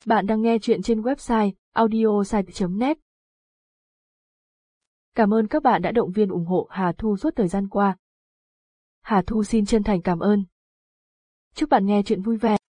Bạn đang nghe chuyện trên website audiosite.net. Cảm ơn các bạn đã động viên ủng hộ Hà Thu suốt thời gian qua. Hà Thu xin chân thành cảm ơn. Chúc bạn nghe chuyện vui vẻ.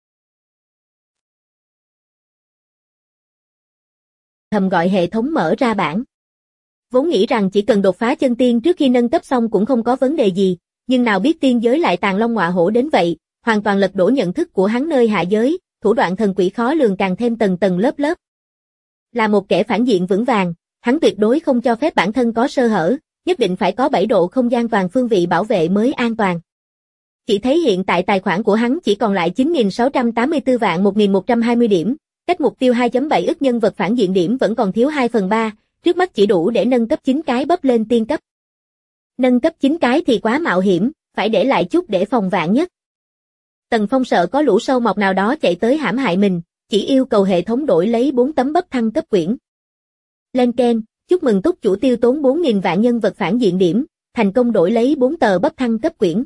Thầm gọi hệ thống mở ra bảng. Vốn nghĩ rằng chỉ cần đột phá chân tiên trước khi nâng cấp xong cũng không có vấn đề gì, nhưng nào biết tiên giới lại tàng long ngọa hổ đến vậy, hoàn toàn lật đổ nhận thức của hắn nơi hạ giới, thủ đoạn thần quỷ khó lường càng thêm tầng tầng lớp lớp. Là một kẻ phản diện vững vàng, hắn tuyệt đối không cho phép bản thân có sơ hở, nhất định phải có 7 độ không gian toàn phương vị bảo vệ mới an toàn. Chỉ thấy hiện tại tài khoản của hắn chỉ còn lại 9.684 vạn 1.120 điểm, cách mục tiêu 2.7 ức nhân vật phản diện điểm vẫn còn thiếu 2/3, trước mắt chỉ đủ để nâng cấp 9 cái bấp lên tiên cấp. Nâng cấp 9 cái thì quá mạo hiểm, phải để lại chút để phòng vạn nhất. Tần Phong sợ có lũ sâu mọt nào đó chạy tới hãm hại mình, chỉ yêu cầu hệ thống đổi lấy 4 tấm bấp thăng cấp quyển. Lên keng, chúc mừng túc chủ tiêu tốn 4.000 vạn nhân vật phản diện điểm, thành công đổi lấy 4 tờ bấp thăng cấp quyển.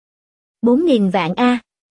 4.000 vạn A.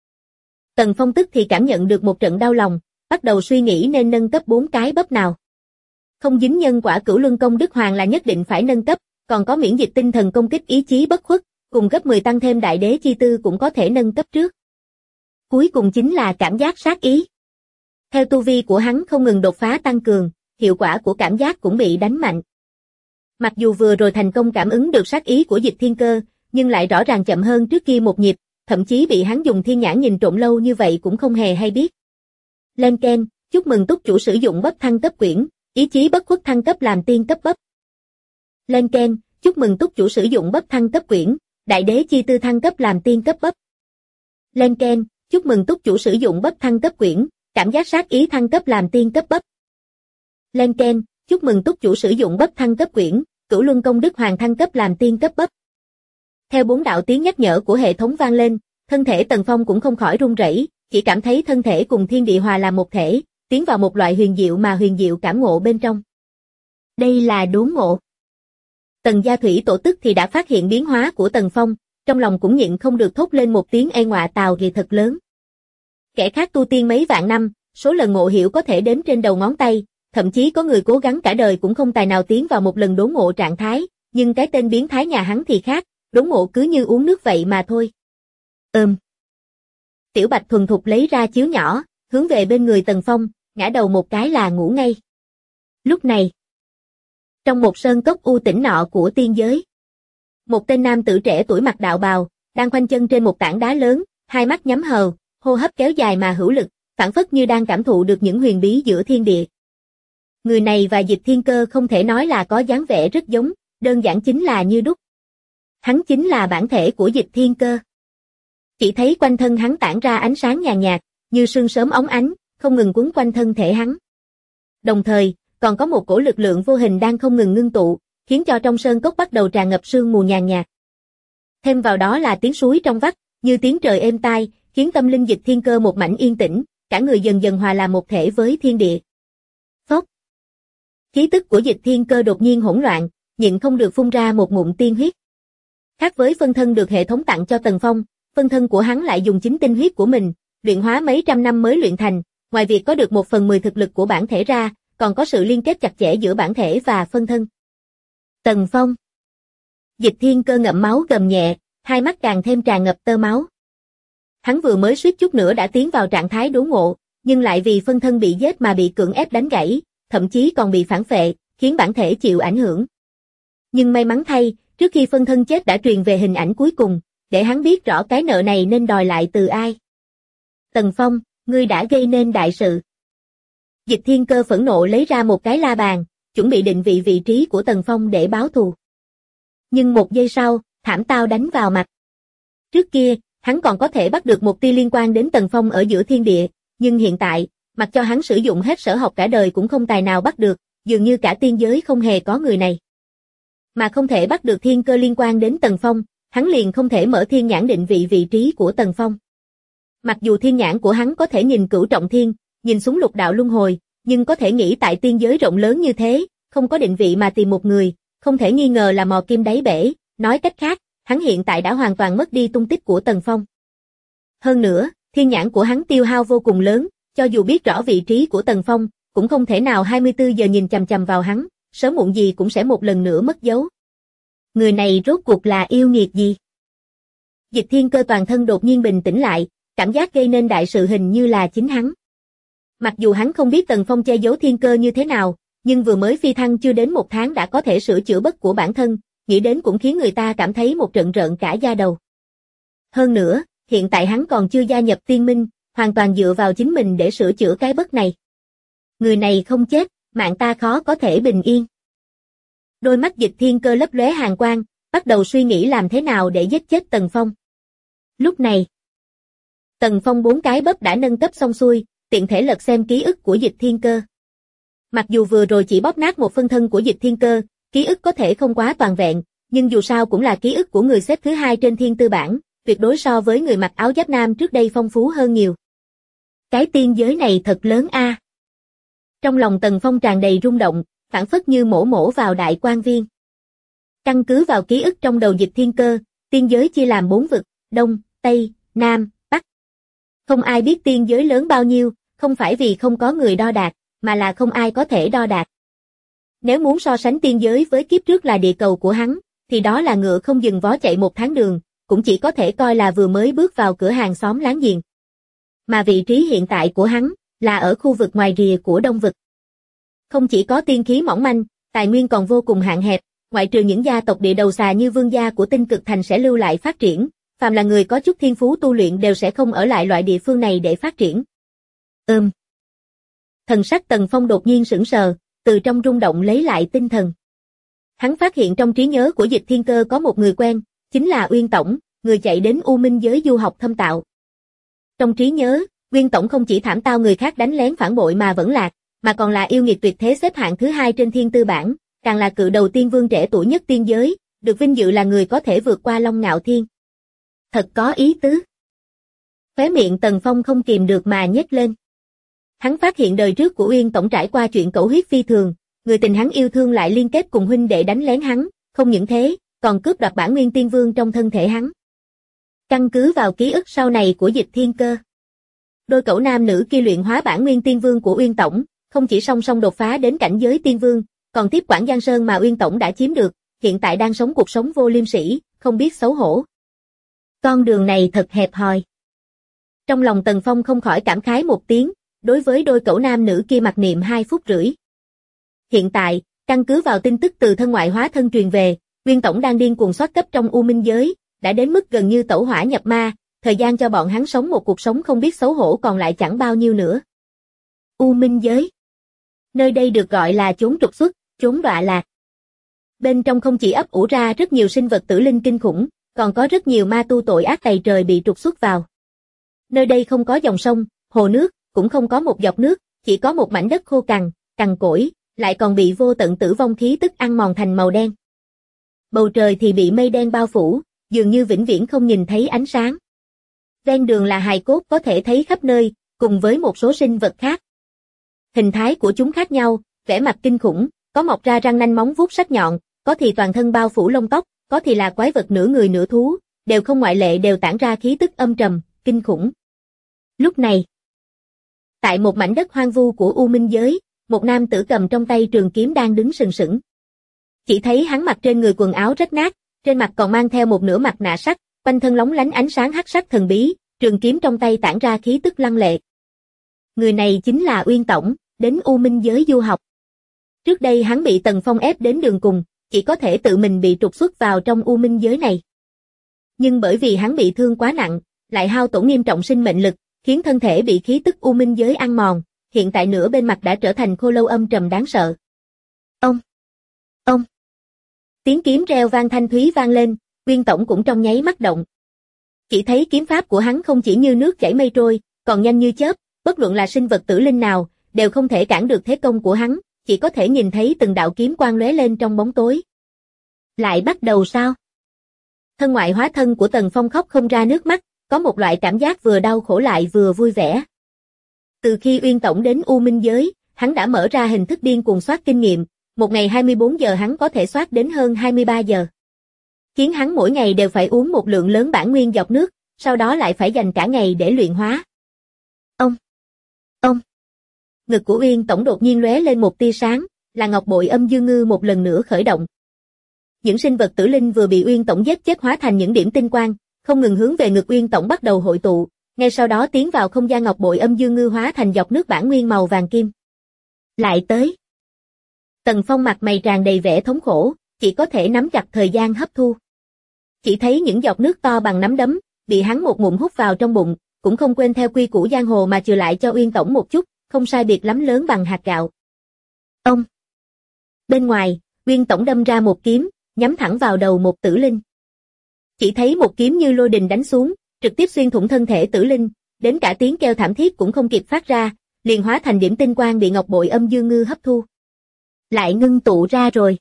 Tần Phong tức thì cảm nhận được một trận đau lòng, bắt đầu suy nghĩ nên nâng cấp 4 cái bấp nào. Không dính nhân quả cửu luân công đức hoàng là nhất định phải nâng cấp, còn có miễn dịch tinh thần công kích ý chí bất khuất, cùng gấp 10 tăng thêm đại đế chi tư cũng có thể nâng cấp trước. Cuối cùng chính là cảm giác sát ý. Theo tu vi của hắn không ngừng đột phá tăng cường, hiệu quả của cảm giác cũng bị đánh mạnh. Mặc dù vừa rồi thành công cảm ứng được sát ý của Dịch Thiên Cơ, nhưng lại rõ ràng chậm hơn trước kia một nhịp, thậm chí bị hắn dùng thiên nhãn nhìn trộm lâu như vậy cũng không hề hay biết. Lên keng, chúc mừng túc chủ sử dụng bấp thăng cấp quyển, ý chí bất khuất thăng cấp làm tiên cấp bấp. Lên keng, chúc mừng túc chủ sử dụng bấp thăng cấp quyển, đại đế chi tư thăng cấp làm tiên cấp bấp. Lên keng, chúc mừng túc chủ sử dụng bấp thăng cấp quyển, cảm giác sát ý thăng cấp làm tiên cấp bấp. Lên keng, chúc mừng túc chủ sử dụng bấp thăng cấp quyển, cửu luân công đức hoàng thăng cấp làm tiên cấp bấp. Theo 4 đạo tiếng nhắc nhở của hệ thống vang lên, thân thể Tần Phong cũng không khỏi run rẩy, chỉ cảm thấy thân thể cùng thiên địa hòa làm một thể, tiến vào một loại huyền diệu cảm ngộ bên trong. Đây là đốn ngộ. Tần Gia Thủy Tổ tức thì đã phát hiện biến hóa của Tần Phong, trong lòng cũng nhịn không được thốt lên một tiếng ê ngọa tào gì thật lớn. Kẻ khác tu tiên mấy vạn năm, số lần ngộ hiểu có thể đếm trên đầu ngón tay, thậm chí có người cố gắng cả đời cũng không tài nào tiến vào một lần đốn ngộ trạng thái, nhưng cái tên biến thái nhà hắn thì khác, đốn ngộ cứ như uống nước vậy mà thôi. Tiểu Bạch thuần thục lấy ra chiếu nhỏ, hướng về bên người Tần Phong, ngã đầu một cái là ngủ ngay. Lúc này, trong một sơn cốc u tĩnh nọ của tiên giới, một tên nam tử trẻ tuổi mặc đạo bào, đang khoanh chân trên một tảng đá lớn, hai mắt nhắm hờ, hô hấp kéo dài mà hữu lực, phảng phất như đang cảm thụ được những huyền bí giữa thiên địa. Người này và Dịch Thiên Cơ không thể nói là có dáng vẻ rất giống, đơn giản chính là như đúc. Hắn chính là bản thể của Dịch Thiên Cơ. Chỉ thấy quanh thân hắn tản ra ánh sáng nhàn nhạt, như sương sớm óng ánh, không ngừng quấn quanh thân thể hắn. Đồng thời, còn có một cổ lực lượng vô hình đang không ngừng ngưng tụ, khiến cho trong sơn cốc bắt đầu tràn ngập sương mù nhàn nhạt. Thêm vào đó là tiếng suối trong vắt, như tiếng trời êm tai, khiến tâm linh Dịch Thiên Cơ một mảnh yên tĩnh, cả người dần dần hòa làm một thể với thiên địa. Phốc. Khí tức của Dịch Thiên Cơ đột nhiên hỗn loạn, nhịn không được phun ra một ngụm tiên huyết. Khác với phân thân được hệ thống tặng cho Tần Phong, phân thân của hắn lại dùng chính tinh huyết của mình, luyện hóa mấy trăm năm mới luyện thành, ngoài việc có được 1/10 thực lực của bản thể ra, còn có sự liên kết chặt chẽ giữa bản thể và phân thân. Tần Phong. Dịch Thiên Cơ ngậm máu gầm nhẹ, hai mắt càng thêm tràn ngập tơ máu. Hắn vừa mới suýt chút nữa đã tiến vào trạng thái đốn ngộ, nhưng lại vì phân thân bị giết mà bị cưỡng ép đánh gãy, thậm chí còn bị phản phệ, khiến bản thể chịu ảnh hưởng. Nhưng may mắn thay, trước khi phân thân chết đã truyền về hình ảnh cuối cùng, để hắn biết rõ cái nợ này nên đòi lại từ ai. Tần Phong, ngươi đã gây nên đại sự. Dịch Thiên Cơ phẫn nộ lấy ra một cái la bàn, chuẩn bị định vị trí của Tần Phong để báo thù. Nhưng một giây sau, thảm tao đánh vào mặt. Trước kia, hắn còn có thể bắt được một tia liên quan đến Tần Phong ở giữa thiên địa, nhưng hiện tại, mặc cho hắn sử dụng hết sở học cả đời cũng không tài nào bắt được, dường như cả tiên giới không hề có người này. Mà không thể bắt được Thiên Cơ liên quan đến Tần Phong, hắn liền không thể mở thiên nhãn định vị trí của Tần Phong. Mặc dù thiên nhãn của hắn có thể nhìn cửu trọng thiên, nhìn xuống lục đạo luân hồi, nhưng có thể nghĩ tại tiên giới rộng lớn như thế, không có định vị mà tìm một người, không thể nghi ngờ là mò kim đáy bể, nói cách khác, hắn hiện tại đã hoàn toàn mất đi tung tích của Tần Phong. Hơn nữa, thiên nhãn của hắn tiêu hao vô cùng lớn, cho dù biết rõ vị trí của Tần Phong, cũng không thể nào 24 giờ nhìn chằm chằm vào hắn, sớm muộn gì cũng sẽ một lần nữa mất dấu. Người này rốt cuộc là yêu nghiệt gì? Dịch Thiên Cơ toàn thân đột nhiên bình tĩnh lại, cảm giác gây nên đại sự hình như là chính hắn. Mặc dù hắn không biết Tần Phong che giấu thiên cơ như thế nào, nhưng vừa mới phi thăng chưa đến 1 tháng đã có thể sửa chữa bất của bản thân, nghĩ đến cũng khiến người ta cảm thấy một trận rợn cả da đầu. Hơn nữa, hiện tại hắn còn chưa gia nhập tiên minh, hoàn toàn dựa vào chính mình để sửa chữa cái bất này. Người này không chết, mạng ta khó có thể bình yên. Đôi mắt Dịch Thiên Cơ lấp lóe hàn quang, bắt đầu suy nghĩ làm thế nào để giết chết Tần Phong. Lúc này, Tần Phong 4 cái bắp đã nâng cấp xong xuôi, tiện thể lật xem ký ức của Dịch Thiên Cơ. Mặc dù vừa rồi chỉ bóp nát một phân thân của Dịch Thiên Cơ, ký ức có thể không quá toàn vẹn, nhưng dù sao cũng là ký ức của người xếp thứ 2 trên thiên tư bảng, tuyệt đối so với người mặc áo giáp nam trước đây phong phú hơn nhiều. Cái tiên giới này thật lớn a. Trong lòng Tần Phong tràn đầy rung động, phảng phất như mổ vào đại quan viên. Căn cứ vào ký ức trong đầu Dịch Thiên Cơ, tiên giới chia làm 4 vực, Đông, Tây, Nam, Bắc. Không ai biết tiên giới lớn bao nhiêu, không phải vì không có người đo đạc, mà là không ai có thể đo đạc. Nếu muốn so sánh tiên giới với kiếp trước là địa cầu của hắn, thì đó là ngựa không dừng vó chạy 1 tháng đường, cũng chỉ có thể coi là vừa mới bước vào cửa hàng xóm láng giềng. Mà vị trí hiện tại của hắn, là ở khu vực ngoài rìa của Đông vực. Không chỉ có tiên khí mỏng manh, tài nguyên còn vô cùng hạn hẹp, ngoại trừ những gia tộc địa đầu xà như vương gia của Tinh Cực Thành sẽ lưu lại phát triển, phàm là người có chút thiên phú tu luyện đều sẽ không ở lại loại địa phương này để phát triển. Thần sắc Tần Phong đột nhiên sững sờ, từ trong rung động lấy lại tinh thần. Hắn phát hiện trong trí nhớ của Dịch Thiên Cơ có một người quen, chính là Uyên Tổng, người chạy đến U Minh giới du học thâm tạo. Trong trí nhớ, Uyên Tổng không chỉ thảm tao người khác đánh lén phản bội mà vẫn lạc, mà còn là yêu nghiệt tuyệt thế xếp hạng thứ 2 trên thiên tư bảng, càng là cự đầu tiên vương trẻ tuổi nhất tiên giới, được vinh dự là người có thể vượt qua Long Ngạo Thiên. Thật có ý tứ. Khóe miệng Tần Phong không kìm được mà nhếch lên. Hắn phát hiện đời trước của Uyên Tổng trải qua chuyện cẩu huyết phi thường, người tình hắn yêu thương lại liên kết cùng huynh đệ đánh lén hắn, không những thế, còn cướp đoạt bản nguyên tiên vương trong thân thể hắn. Căn cứ vào ký ức sau này của Dịch Thiên Cơ, đôi cẩu nam nữ kia luyện hóa bản nguyên tiên vương của Uyên Tổng, không chỉ song song đột phá đến cảnh giới tiên vương, còn tiếp quản Giang Sơn mà Uyên Tổng đã chiếm được, hiện tại đang sống cuộc sống vô liêm sỉ, không biết xấu hổ. Con đường này thật hẹp hòi. Trong lòng Tần Phong không khỏi cảm khái một tiếng, đối với đôi cẩu nam nữ kia mặc niệm 2 phút rưỡi. Hiện tại, căn cứ vào tin tức từ thân ngoại hóa thân truyền về, Uyên Tổng đang điên cuồng soát cấp trong U Minh giới, đã đến mức gần như tẩu hỏa nhập ma, thời gian cho bọn hắn sống một cuộc sống không biết xấu hổ còn lại chẳng bao nhiêu nữa. U Minh giới. Nơi đây được gọi là chốn trục xuất, chốn đọa lạc. Bên trong không chỉ ấp ủ ra rất nhiều sinh vật tử linh kinh khủng, còn có rất nhiều ma tu tội ác tày trời bị trục xuất vào. Nơi đây không có dòng sông, hồ nước, cũng không có một giọt nước, chỉ có một mảnh đất khô cằn, cằn cỗi, lại còn bị vô tận tử vong khí tức ăn mòn thành màu đen. Bầu trời thì bị mây đen bao phủ, dường như vĩnh viễn không nhìn thấy ánh sáng. Ven đường là hài cốt có thể thấy khắp nơi, cùng với một số sinh vật khác. Hình thái của chúng khác nhau, vẻ mặt kinh khủng, có mọc ra răng nanh móng vuốt sắc nhọn, có thì toàn thân bao phủ lông tóc, có thì là quái vật nửa người nửa thú, đều không ngoại lệ đều tản ra khí tức âm trầm, kinh khủng. Lúc này, tại một mảnh đất hoang vu của U Minh giới, một nam tử cầm trong tay trường kiếm đang đứng sừng sững. Chỉ thấy hắn mặc trên người quần áo rách nát, trên mặt còn mang theo một nửa mặt nạ sắt, quanh thân lóng lánh ánh sáng hắc sắc thần bí, trường kiếm trong tay tản ra khí tức lăng lệ. Người này chính là Uyên Tổng, đến U Minh giới du học. Trước đây hắn bị Tần Phong ép đến đường cùng, chỉ có thể tự mình bị trục xuất vào trong U Minh giới này. Nhưng bởi vì hắn bị thương quá nặng, lại hao tổn nghiêm trọng sinh mệnh lực, khiến thân thể bị khí tức U Minh giới ăn mòn, hiện tại nửa bên mặt đã trở thành khô lâu âm trầm đáng sợ. Ông. Tiếng kiếm reo vang thanh thúy vang lên, Uyên Tổng cũng trong nháy mắt động. Chỉ thấy kiếm pháp của hắn không chỉ như nước chảy mây trôi, còn nhanh như chớp, bất luận là sinh vật tử linh nào, đều không thể cản được thế công của hắn, chỉ có thể nhìn thấy từng đạo kiếm quang lóe lên trong bóng tối. Lại bắt đầu sao? Thân ngoại hóa thân của Tần Phong khóc không ra nước mắt, có một loại cảm giác vừa đau khổ lại vừa vui vẻ. Từ khi Uyên Tổng đến U Minh giới, hắn đã mở ra hình thức điên cuồng soát kinh nghiệm, một ngày 24 giờ hắn có thể soát đến hơn 23 giờ. Khiến hắn mỗi ngày đều phải uống một lượng lớn bản nguyên dọc nước, sau đó lại phải dành cả ngày để luyện hóa. Ông! Ngực của Uyên Tổng đột nhiên lóe lên một tia sáng, là ngọc bội âm dương ngư một lần nữa khởi động. Những sinh vật tử linh vừa bị Uyên Tổng giết chết hóa thành những điểm tinh quang, không ngừng hướng về ngực Uyên Tổng bắt đầu hội tụ, ngay sau đó tiến vào không gian ngọc bội âm dương ngư hóa thành dọc nước bản nguyên màu vàng kim. Lại tới. Tần Phong mặt mày tràn đầy vẻ thống khổ, chỉ có thể nắm chặt thời gian hấp thu. Chỉ thấy những giọt nước to bằng nắm đấm, bị hắn một ngụm hút vào trong bụng, cũng không quên theo quy củ giang hồ mà trừ lại cho Uyên Tổng một chút, không sai biệt lắm lớn bằng hạt gạo. Ông! Bên ngoài, Uyên Tổng đâm ra một kiếm, nhắm thẳng vào đầu một tử linh. Chỉ thấy một kiếm như lôi đình đánh xuống, trực tiếp xuyên thủng thân thể tử linh, đến cả tiếng kêu thảm thiết cũng không kịp phát ra, liền hóa thành điểm tinh quang bị ngọc bội âm dương ngư hấp thu. Lại ngưng tụ ra rồi.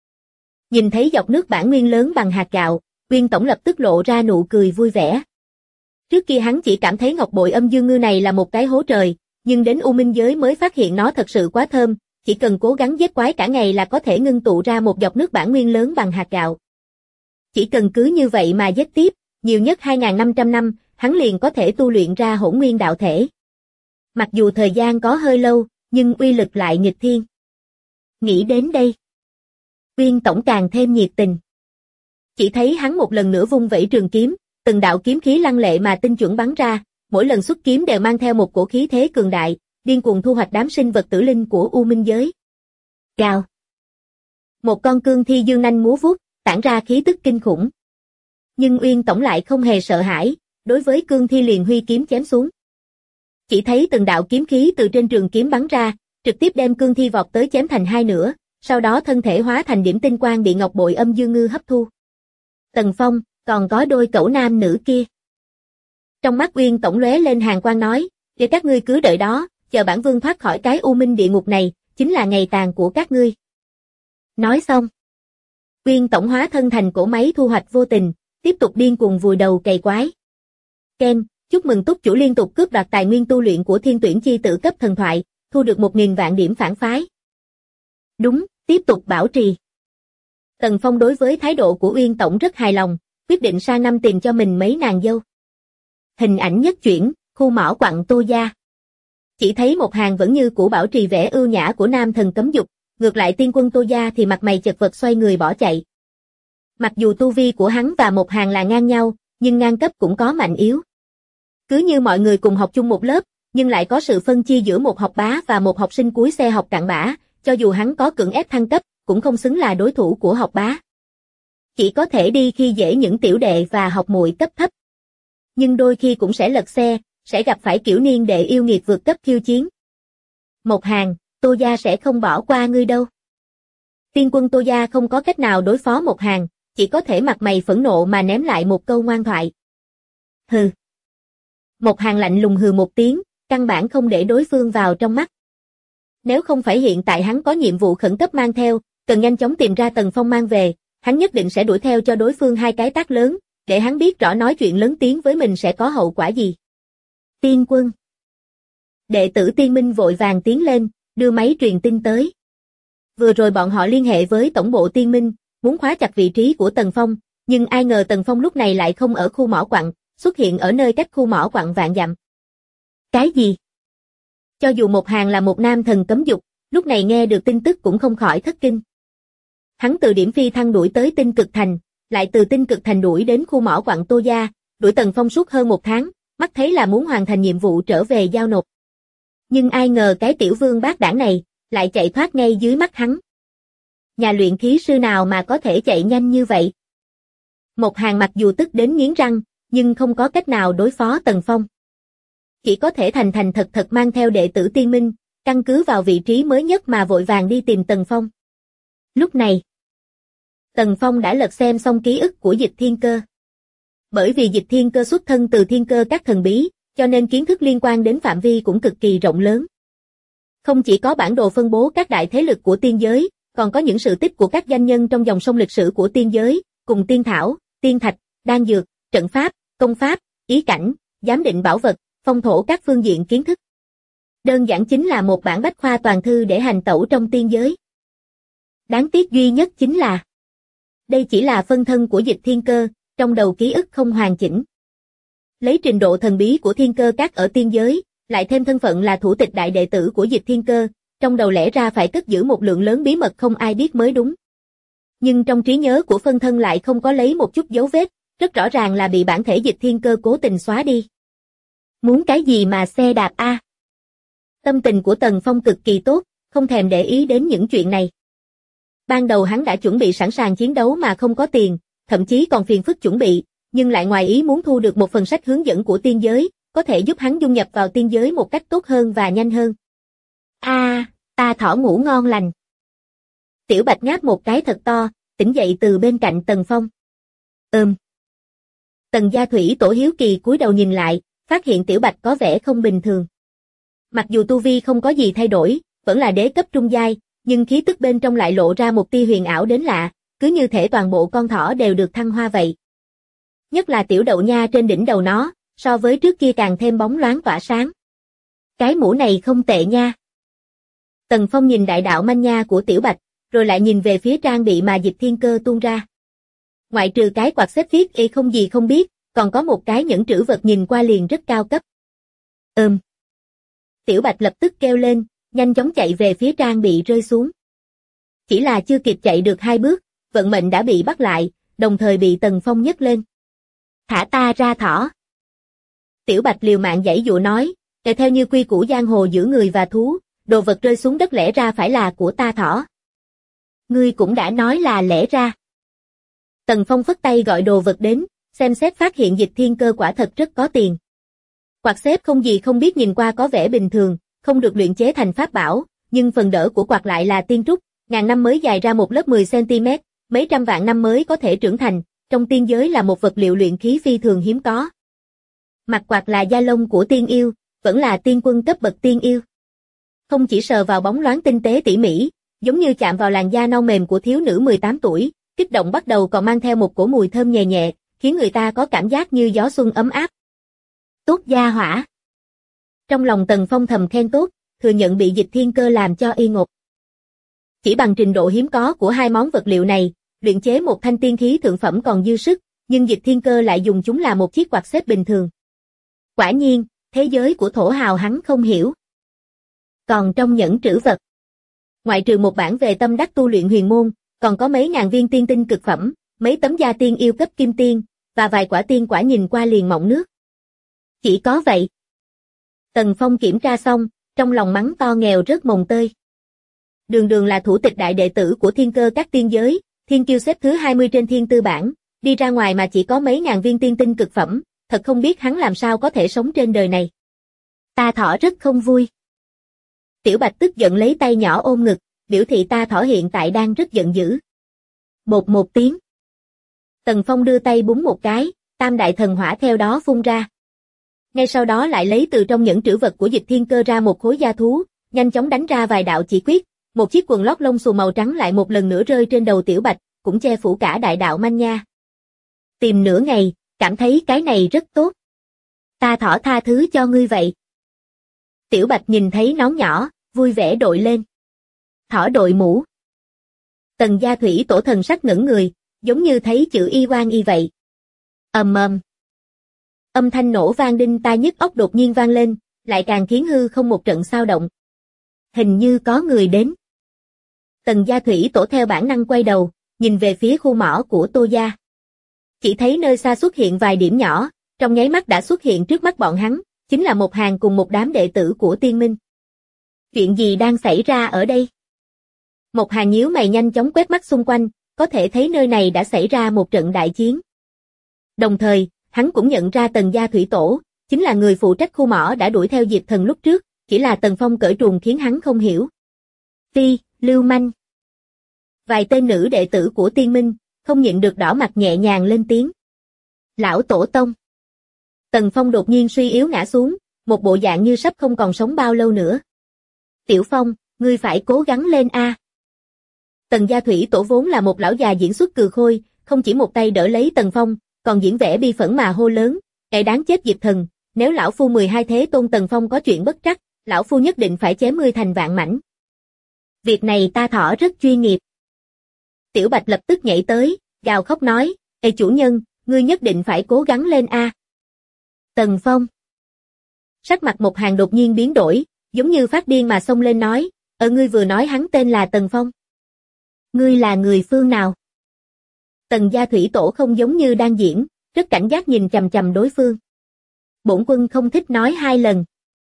Nhìn thấy dọc nước bản nguyên lớn bằng hạt gạo, Uyên Tổng lập tức lộ ra nụ cười vui vẻ. Trước kia hắn chỉ cảm thấy ngọc bội âm dương ngư này là một cái hố trời, nhưng đến U Minh giới mới phát hiện nó thật sự quá thơm, chỉ cần cố gắng giết quái cả ngày là có thể ngưng tụ ra một dọc nước bản nguyên lớn bằng hạt gạo. Chỉ cần cứ như vậy mà giết tiếp, nhiều nhất 2.500 năm, hắn liền có thể tu luyện ra hỗn nguyên đạo thể. Mặc dù thời gian có hơi lâu, nhưng uy lực lại nghịch thiên. Nghĩ đến đây, Uyên Tổng càng thêm nhiệt tình. Chỉ thấy hắn một lần nữa vung vẩy trường kiếm, từng đạo kiếm khí lăng lệ mà tinh chuẩn bắn ra, mỗi lần xuất kiếm đều mang theo một cổ khí thế cường đại, điên cuồng thu hoạch đám sinh vật tử linh của U Minh giới. Gào. Một con cương thi dương nanh múa vuốt, tản ra khí tức kinh khủng. Nhưng Uyên Tổng lại không hề sợ hãi, đối với cương thi liền huy kiếm chém xuống. Chỉ thấy từng đạo kiếm khí từ trên trường kiếm bắn ra, trực tiếp đem cương thi vọt tới chém thành hai nửa, sau đó thân thể hóa thành điểm tinh quang bị ngọc bội âm dương ngư hấp thu. Tần Phong, còn có đôi cẩu nam nữ kia. Trong mắt Uyên Tổng lóe lên hàn quang nói, để các ngươi cứ đợi đó, chờ bản vương thoát khỏi cái u minh địa ngục này, chính là ngày tàn của các ngươi. Nói xong, Uyên Tổng hóa thân thành cỗ máy thu hoạch vô tình, tiếp tục điên cuồng vùi đầu cày quái. Ken, chúc mừng túc chủ liên tục cướp đoạt tài nguyên tu luyện của Thiên Tuyển chi tử cấp thần thoại, thu được 1.000 vạn điểm phản phái. Đúng, tiếp tục bảo trì. Tần Phong đối với thái độ của Uyên Tổng rất hài lòng, quyết định sang năm tìm cho mình mấy nàng dâu. Hình ảnh nhất chuyển, khu mỏ quặng Tô Gia. Chỉ thấy một hàng vẫn như cũ bảo trì vẻ ưu nhã của nam thần cấm dục, ngược lại tiên quân Tô Gia thì mặt mày chật vật xoay người bỏ chạy. Mặc dù tu vi của hắn và một hàng là ngang nhau, nhưng ngang cấp cũng có mạnh yếu. Cứ như mọi người cùng học chung một lớp, nhưng lại có sự phân chia giữa một học bá và một học sinh cuối xe học cặn bã, cho dù hắn có cưỡng ép thăng cấp, cũng không xứng là đối thủ của học bá. Chỉ có thể đi khi dễ những tiểu đệ và học muội cấp thấp. Nhưng đôi khi cũng sẽ lật xe, sẽ gặp phải kiểu niên đệ yêu nghiệt vượt cấp khiêu chiến. Một hàng, Tô Gia sẽ không bỏ qua ngươi đâu. Tiên quân Tô Gia không có cách nào đối phó một hàng, chỉ có thể mặt mày phẫn nộ mà ném lại một câu ngoan thoại. Hừ. Một hàng lạnh lùng hừ một tiếng, căn bản không để đối phương vào trong mắt. Nếu không phải hiện tại hắn có nhiệm vụ khẩn cấp mang theo, cần nhanh chóng tìm ra Tần Phong mang về, hắn nhất định sẽ đuổi theo cho đối phương hai cái tát lớn, để hắn biết rõ nói chuyện lớn tiếng với mình sẽ có hậu quả gì. Tiên quân. Đệ tử Tiên Minh vội vàng tiến lên, đưa máy truyền tin tới. Vừa rồi bọn họ liên hệ với tổng bộ Tiên Minh, muốn khóa chặt vị trí của Tần Phong, nhưng ai ngờ Tần Phong lúc này lại không ở khu mỏ quặng, xuất hiện ở nơi cách khu mỏ quặng vạn dặm. Cái gì? Cho dù một hàng là một nam thần cấm dục, lúc này nghe được tin tức cũng không khỏi thất kinh. Hắn từ điểm phi thăng đuổi tới Tinh Cực Thành, lại từ Tinh Cực Thành đuổi đến khu mỏ quặng Tô Gia, đuổi Tần Phong suốt hơn 1 tháng, mắt thấy là muốn hoàn thành nhiệm vụ trở về giao nộp. Nhưng ai ngờ cái tiểu vương bát đảng này, lại chạy thoát ngay dưới mắt hắn. Nhà luyện khí sư nào mà có thể chạy nhanh như vậy? Một hàng mặc dù tức đến nghiến răng, nhưng không có cách nào đối phó Tần Phong. Chỉ có thể thành thành thật thật mang theo đệ tử Tiên Minh, căn cứ vào vị trí mới nhất mà vội vàng đi tìm Tần Phong. Lúc này, Tần Phong đã lật xem xong ký ức của Dịch Thiên Cơ. Bởi vì Dịch Thiên Cơ xuất thân từ thiên cơ các thần bí, cho nên kiến thức liên quan đến phạm vi cũng cực kỳ rộng lớn. Không chỉ có bản đồ phân bố các đại thế lực của tiên giới, còn có những sự tích của các danh nhân trong dòng sông lịch sử của tiên giới, cùng tiên thảo, tiên thạch, đan dược, trận pháp, công pháp, ý cảnh, giám định bảo vật, phong thổ các phương diện kiến thức. Đơn giản chính là một bản bách khoa toàn thư để hành tẩu trong tiên giới. Đáng tiếc duy nhất chính là đây chỉ là phân thân của Dịch Thiên Cơ, trong đầu ký ức không hoàn chỉnh. Lấy trình độ thần bí của thiên cơ các ở tiên giới, lại thêm thân phận là thủ tịch đại đệ tử của Dịch Thiên Cơ, trong đầu lẽ ra phải cất giữ một lượng lớn bí mật không ai biết mới đúng. Nhưng trong trí nhớ của phân thân lại không có lấy một chút dấu vết, rất rõ ràng là bị bản thể Dịch Thiên Cơ cố tình xóa đi. Muốn cái gì mà xe đạp a? Tâm tình của Tần Phong cực kỳ tốt, không thèm để ý đến những chuyện này. Ban đầu hắn đã chuẩn bị sẵn sàng chiến đấu mà không có tiền, thậm chí còn phiền phức chuẩn bị, nhưng lại ngoài ý muốn thu được một phần sách hướng dẫn của tiên giới, có thể giúp hắn dung nhập vào tiên giới một cách tốt hơn và nhanh hơn. Ta thỏ ngủ ngon lành. Tiểu Bạch ngáp một cái thật to, tỉnh dậy từ bên cạnh Tần Phong. Tần Gia Thủy Tổ hiếu kỳ cúi đầu nhìn lại, phát hiện Tiểu Bạch có vẻ không bình thường. Mặc dù tu vi không có gì thay đổi, vẫn là đế cấp trung giai, nhưng khí tức bên trong lại lộ ra một tia huyền ảo đến lạ, cứ như thể toàn bộ con thỏ đều được thăng hoa vậy. Nhất là tiểu đậu nha trên đỉnh đầu nó, so với trước kia càng thêm bóng loáng tỏa sáng. Cái mũ này không tệ nha. Tần Phong nhìn đại đạo manh nha của Tiểu Bạch, rồi lại nhìn về phía trang bị mà Dịch Thiên Cơ tuôn ra. Ngoại trừ cái quạt xếp viết y không gì không biết, còn có một cái nhẫn trữ vật nhìn qua liền rất cao cấp. Tiểu Bạch lập tức kêu lên, nhanh chóng chạy về phía trang bị rơi xuống. Chỉ là chưa kịp chạy được 2 bước, vận mệnh đã bị bắt lại, đồng thời bị Tần Phong nhấc lên. Thả ta ra thỏ. Tiểu Bạch liều mạng giãy dụa nói, theo như quy củ giang hồ giữa người và thú, đồ vật rơi xuống đất lẽ ra phải là của ta thỏ. Ngươi cũng đã nói là lẽ ra. Tần Phong phất tay gọi đồ vật đến, xem xét phát hiện Dịch Thiên Cơ quả thật rất có tiền. Quạt xếp không gì không biết nhìn qua có vẻ bình thường, không được luyện chế thành pháp bảo, nhưng phần đỡ của quạt lại là tiên trúc, ngàn năm mới dài ra một lớp 10 cm, mấy trăm vạn năm mới có thể trưởng thành, trong tiên giới là một vật liệu luyện khí phi thường hiếm có. Mặt quạt là da lông của tiên yêu, vẫn là tiên quân cấp bậc tiên yêu. Không chỉ sờ vào bóng loáng tinh tế tỉ mỉ, giống như chạm vào làn da non mềm của thiếu nữ 18 tuổi, kích động bắt đầu còn mang theo một cổ mùi thơm nhẹ nhẹ, khiến người ta có cảm giác như gió xuân ấm áp. Tốt gia hỏa. Trong lòng Tần Phong thầm khen tốt, thừa nhận bị Dịch Thiên Cơ làm cho y ngột. Chỉ bằng trình độ hiếm có của hai món vật liệu này, luyện chế một thanh tiên khí thượng phẩm còn dư sức, nhưng Dịch Thiên Cơ lại dùng chúng làm một chiếc quạt xếp bình thường. Quả nhiên, thế giới của thổ hào hắn không hiểu. Còn trong nhẫn trữ vật, ngoại trừ một bản về tâm đắc tu luyện huyền môn, còn có mấy ngàn viên tiên tinh cực phẩm, mấy tấm da tiên yêu cấp kim tiên, và vài quả tiên quả nhìn qua liền mọng nước. Chỉ có vậy. Tần Phong kiểm tra xong, trong lòng mắng to nghèo rớt mồng tơi. Đường đường là thủ tịch đại đệ tử của Thiên Cơ các tiên giới, thiên kiêu xếp thứ 20 trên thiên tư bảng, đi ra ngoài mà chỉ có mấy ngàn viên tiên tinh cực phẩm, thật không biết hắn làm sao có thể sống trên đời này. Ta thỏ rất không vui. Tiểu Bạch tức giận lấy tay nhỏ ôm ngực, biểu thị ta thỏ hiện tại đang rất giận dữ. Bột một tiếng. Tần Phong đưa tay búng một cái, tam đại thần hỏa theo đó phun ra. Ngay sau đó lại lấy từ trong nhẫn trữ vật của Dịch Thiên Cơ ra một khối da thú, nhanh chóng đánh ra vài đạo chỉ quyết, một chiếc quần lót lông xù màu trắng lại một lần nữa rơi trên đầu Tiểu Bạch, cũng che phủ cả đại đạo manh nha. Tìm nửa ngày, cảm thấy cái này rất tốt. Ta thỏ tha thứ cho ngươi vậy. Tiểu Bạch nhìn thấy nón nhỏ, vui vẻ đội lên. Thỏ đội mũ. Tần Gia Thủy Tổ thần sắc ngẩn người, giống như thấy chữ y oan y vậy. Âm thanh nổ vang đinh tai nhức óc đột nhiên vang lên, lại càng khiến hư không một trận xao động. Hình như có người đến. Tần Gia Thủy Tổ theo bản năng quay đầu, nhìn về phía khu mỏ của Tô Gia. Chỉ thấy nơi xa xuất hiện vài điểm nhỏ, trong nháy mắt đã xuất hiện trước mắt bọn hắn, chính là một hàng cùng một đám đệ tử của Tiên Minh. Chuyện gì đang xảy ra ở đây? Một hàng nhíu mày nhanh chóng quét mắt xung quanh, có thể thấy nơi này đã xảy ra một trận đại chiến. Đồng thời, hắn cũng nhận ra Tần Gia Thủy Tổ, chính là người phụ trách khu mỏ đã đuổi theo Diệp Thần lúc trước, chỉ là Tần Phong cởi truồng khiến hắn không hiểu. Lưu manh. Vài tên nữ đệ tử của Tiên Minh, không nhịn được đỏ mặt nhẹ nhàng lên tiếng. Lão Tổ Tông. Tần Phong đột nhiên suy yếu ngã xuống, một bộ dạng như sắp không còn sống bao lâu nữa. Tiểu Phong, ngươi phải cố gắng lên a. Tần Gia Thủy Tổ vốn là một lão già diễn xuất cừ khôi, không chỉ một tay đỡ lấy Tần Phong, còn diễn vẻ bi phẫn mà hô lớn, "Kẻ đáng chết Diệp Thần, nếu lão phu 12 thế tôn Tần Phong có chuyện bất trắc, lão phu nhất định phải chém ngươi thành vạn mảnh." Việc này ta thỏ rất chuyên nghiệp. Tiểu Bạch lập tức nhảy tới, gào khóc nói, "Ê chủ nhân, ngươi nhất định phải cố gắng lên a." Tần Phong. Sắc mặt Một Hàng đột nhiên biến đổi, giống như phát điên mà xông lên nói, ngươi vừa nói hắn tên là Tần Phong. Ngươi là người phương nào? Tần gia thủy tổ không giống như đang diễn, rất cảnh giác nhìn chằm chằm đối phương. Bổn quân không thích nói hai lần.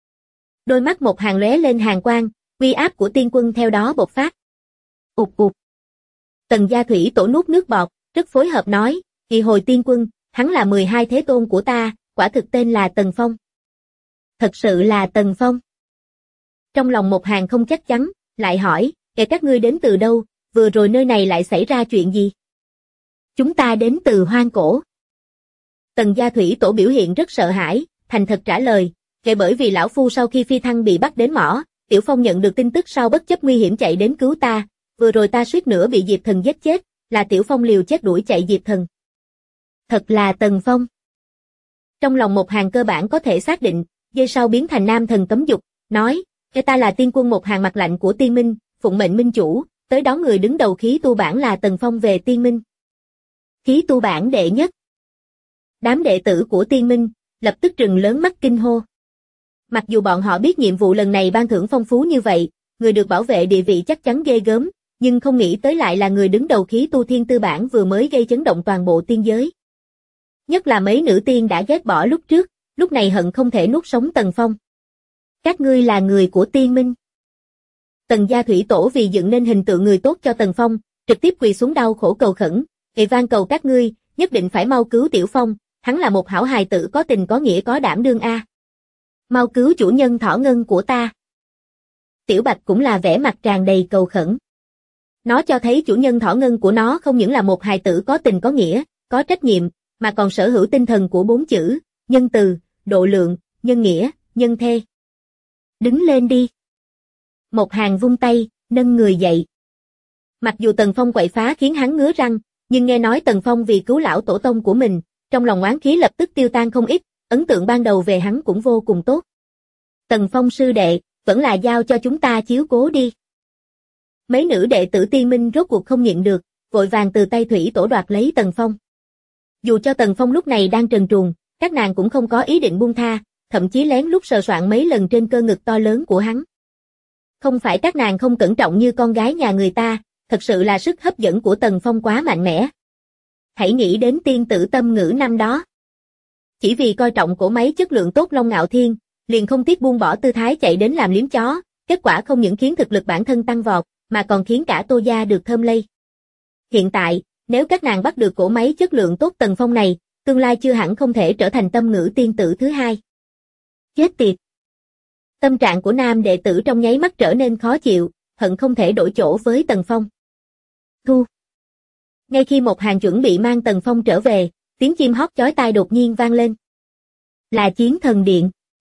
Đôi mắt Một Hàng lóe lên hàn quang, uy áp của tiên quân theo đó bộc phát. Ụt ụt. Tần gia thủy tổ nuốt nước bọt, rất phối hợp nói, kỳ hồi tiên quân, hắn là 12 thế tôn của ta, quả thực tên là Tần Phong. Thật sự là Tần Phong. Trong lòng Một Hàng không chắc chắn, lại hỏi, các ngươi đến từ đâu, vừa rồi nơi này lại xảy ra chuyện gì? Chúng ta đến từ hoang cổ. Tần gia thủy tổ biểu hiện rất sợ hãi, thành thật trả lời, bởi vì lão phu sau khi phi thăng bị bắt đến mỏ, Tiểu Phong nhận được tin tức sau bất chấp nguy hiểm chạy đến cứu ta, vừa rồi ta suýt nữa bị Diệp Thần giết chết, là Tiểu Phong liều chết đuổi chạy Diệp Thần. Thật là Tần Phong. Trong lòng Một Hàng cơ bản có thể xác định, giây sau biến thành nam thần cấm dục, nói, ta là tiên quân Một Hàng mặt lạnh của tiên minh, phụng mệnh minh chủ, tới đó người đứng đầu khí tu bản là Tần Phong về tiên minh. Khí tu bản đệ nhất. Đám đệ tử của tiên minh, lập tức trừng lớn mắt kinh hô. Mặc dù bọn họ biết nhiệm vụ lần này ban thưởng phong phú như vậy, người được bảo vệ địa vị chắc chắn ghê gớm, nhưng không nghĩ tới lại là người đứng đầu khí tu thiên tư bản vừa mới gây chấn động toàn bộ tiên giới. Nhất là mấy nữ tiên đã ghét bỏ lúc trước, lúc này hận không thể nuốt sống Tần Phong. Các ngươi là người của tiên minh. Tần gia thủy tổ vì dựng nên hình tượng người tốt cho Tần Phong, trực tiếp quỳ xuống đau khổ cầu khẩn, van cầu các ngươi, nhất định phải mau cứu Tiểu Phong, hắn là một hảo hài tử có tình có nghĩa có đảm đương a. Mau cứu chủ nhân Thỏ Ngân của ta. Tiểu Bạch cũng là vẻ mặt tràn đầy cầu khẩn. Nó cho thấy chủ nhân Thỏ Ngân của nó không những là một hài tử có tình có nghĩa, có trách nhiệm, mà còn sở hữu tinh thần của 4 chữ, nhân từ, độ lượng, nhân nghĩa, nhân thê. Đứng lên đi. Một Hàng vung tay, nâng người dậy. Mặc dù Tần Phong quậy phá khiến hắn ngứa răng, nhưng nghe nói Tần Phong vì cứu lão tổ tông của mình, trong lòng oán khí lập tức tiêu tan không ít, ấn tượng ban đầu về hắn cũng vô cùng tốt. Tần Phong sư đệ, vẫn là giao cho chúng ta chiếu cố đi. Mấy nữ đệ tử tiên minh rốt cuộc không nhịn được, vội vàng từ tay thủy tổ đoạt lấy Tần Phong. Dù cho Tần Phong lúc này đang trần truồng, các nàng cũng không có ý định buông tha, thậm chí lén lút sờ soạn mấy lần trên cơ ngực to lớn của hắn. Không phải các nàng không cẩn trọng như con gái nhà người ta, thật sự là sức hấp dẫn của Tần Phong quá mạnh mẽ. Hãy nghĩ đến tiên tử Tâm Ngữ năm đó. Chỉ vì coi trọng cổ máy chất lượng tốt Long Ngạo Thiên, liền không tiếc buông bỏ tư thái chạy đến làm liếm chó, kết quả không những khiến thực lực bản thân tăng vọt, mà còn khiến cả Tô gia được thơm lây. Hiện tại, nếu các nàng bắt được cổ máy chất lượng tốt Tần Phong này, tương lai chưa hẳn không thể trở thành Tâm Ngữ tiên tử thứ hai. Chết tiệt! Tâm trạng của nam đệ tử trong nháy mắt trở nên khó chịu, hận không thể đổi chỗ với Tần Phong. Thu! Ngay khi Một Hàng chuẩn bị mang Tần Phong trở về, tiếng chim hót chói tai đột nhiên vang lên. Là Chiến Thần Điện.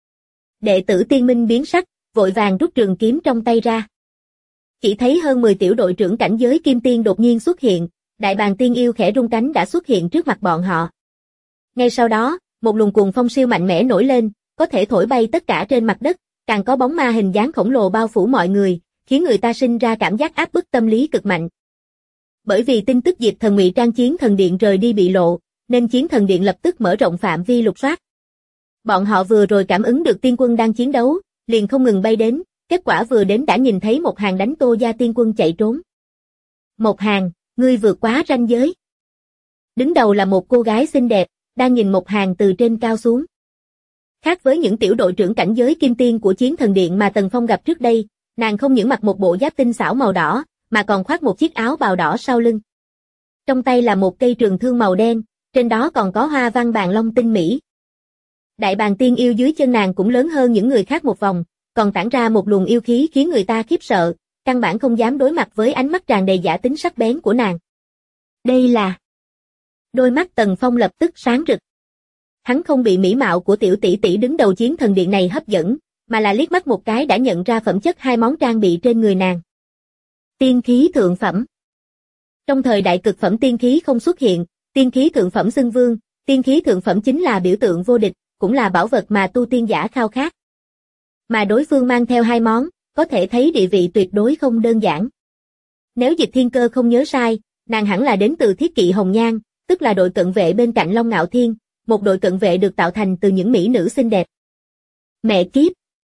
Đệ tử tiên minh biến sắc, vội vàng rút trường kiếm trong tay ra. Chỉ thấy hơn 10 tiểu đội trưởng cảnh giới kim tiên đột nhiên xuất hiện, đại bàng tiên yêu khẽ rung cánh đã xuất hiện trước mặt bọn họ. Ngay sau đó, một luồng cuồng phong siêu mạnh mẽ nổi lên, có thể thổi bay tất cả trên mặt đất, càng có bóng ma hình dáng khổng lồ bao phủ mọi người, khiến người ta sinh ra cảm giác áp bức tâm lý cực mạnh. Bởi vì tin tức Diệp Thần ngụy trang Chiến Thần Điện rời đi bị lộ, nên Chiến Thần Điện lập tức mở rộng phạm vi lục soát. Bọn họ vừa rồi cảm ứng được tiên quân đang chiến đấu, liền không ngừng bay đến, kết quả vừa đến đã nhìn thấy Một Hàng đánh Tô gia tiên quân chạy trốn. Một Hàng, ngươi vượt quá ranh giới. Đứng đầu là một cô gái xinh đẹp, đang nhìn Một Hàng từ trên cao xuống. Khác với những tiểu đội trưởng cảnh giới kim tiên của Chiến Thần Điện mà Tần Phong gặp trước đây, nàng không những mặc một bộ giáp tinh xảo màu đỏ, mà còn khoác một chiếc áo bào đỏ sau lưng. Trong tay là một cây trường thương màu đen, trên đó còn có hoa văn bàn long tinh mỹ. Đại bàng tiên yêu dưới chân nàng cũng lớn hơn những người khác một vòng, còn tản ra một luồng yêu khí khiến người ta khiếp sợ, căn bản không dám đối mặt với ánh mắt tràn đầy dã tính sắc bén của nàng. Đây là... Đôi mắt Tần Phong lập tức sáng rực. Hắn không bị mỹ mạo của tiểu tỷ tỷ đứng đầu Chiến Thần Điện này hấp dẫn, mà là liếc mắt một cái đã nhận ra phẩm chất hai món trang bị trên người nàng. Tiên khí thượng phẩm. Trong thời đại cực phẩm tiên khí không xuất hiện, tiên khí thượng phẩm xưng vương, tiên khí thượng phẩm chính là biểu tượng vô địch, cũng là bảo vật mà tu tiên giả khao khát. Mà đối phương mang theo hai món, có thể thấy địa vị tuyệt đối không đơn giản. Nếu Dịch Thiên Cơ không nhớ sai, nàng hẳn là đến từ Thiết Kỵ Hồng Nhan, tức là đội cận vệ bên cạnh Long Ngạo Thiên, một đội cận vệ được tạo thành từ những mỹ nữ xinh đẹp. Mẹ kiếp!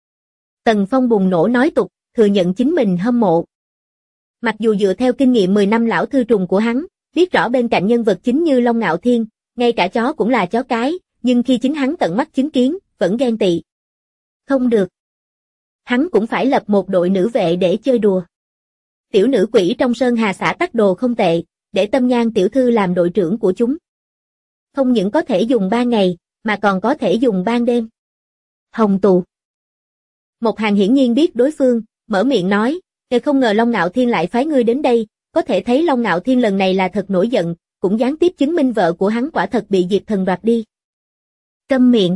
Tần Phong bùng nổ nói tục, thừa nhận chính mình hâm mộ. Mặc dù dựa theo kinh nghiệm 10 năm lão thư trùng của hắn, biết rõ bên cạnh nhân vật chính như Long Ngạo Thiên, ngay cả chó cũng là chó cái, nhưng khi chính hắn tận mắt chứng kiến, vẫn ghen tị. Không được. Hắn cũng phải lập một đội nữ vệ để chơi đùa. Tiểu nữ quỷ trong Sơn Hà xã Tắc Đồ không tệ, để Tâm Nhan tiểu thư làm đội trưởng của chúng. Không những có thể dùng 3 ngày, mà còn có thể dùng ban đêm. Hồng tụ. Một Hàng hiển nhiên biết đối phương, mở miệng nói, "Tôi không ngờ Long Ngạo Thiên lại phái ngươi đến đây, có thể thấy Long Ngạo Thiên lần này là thật nổi giận, cũng gián tiếp chứng minh vợ của hắn quả thật bị Diệt Thần đoạt đi." Câm miệng.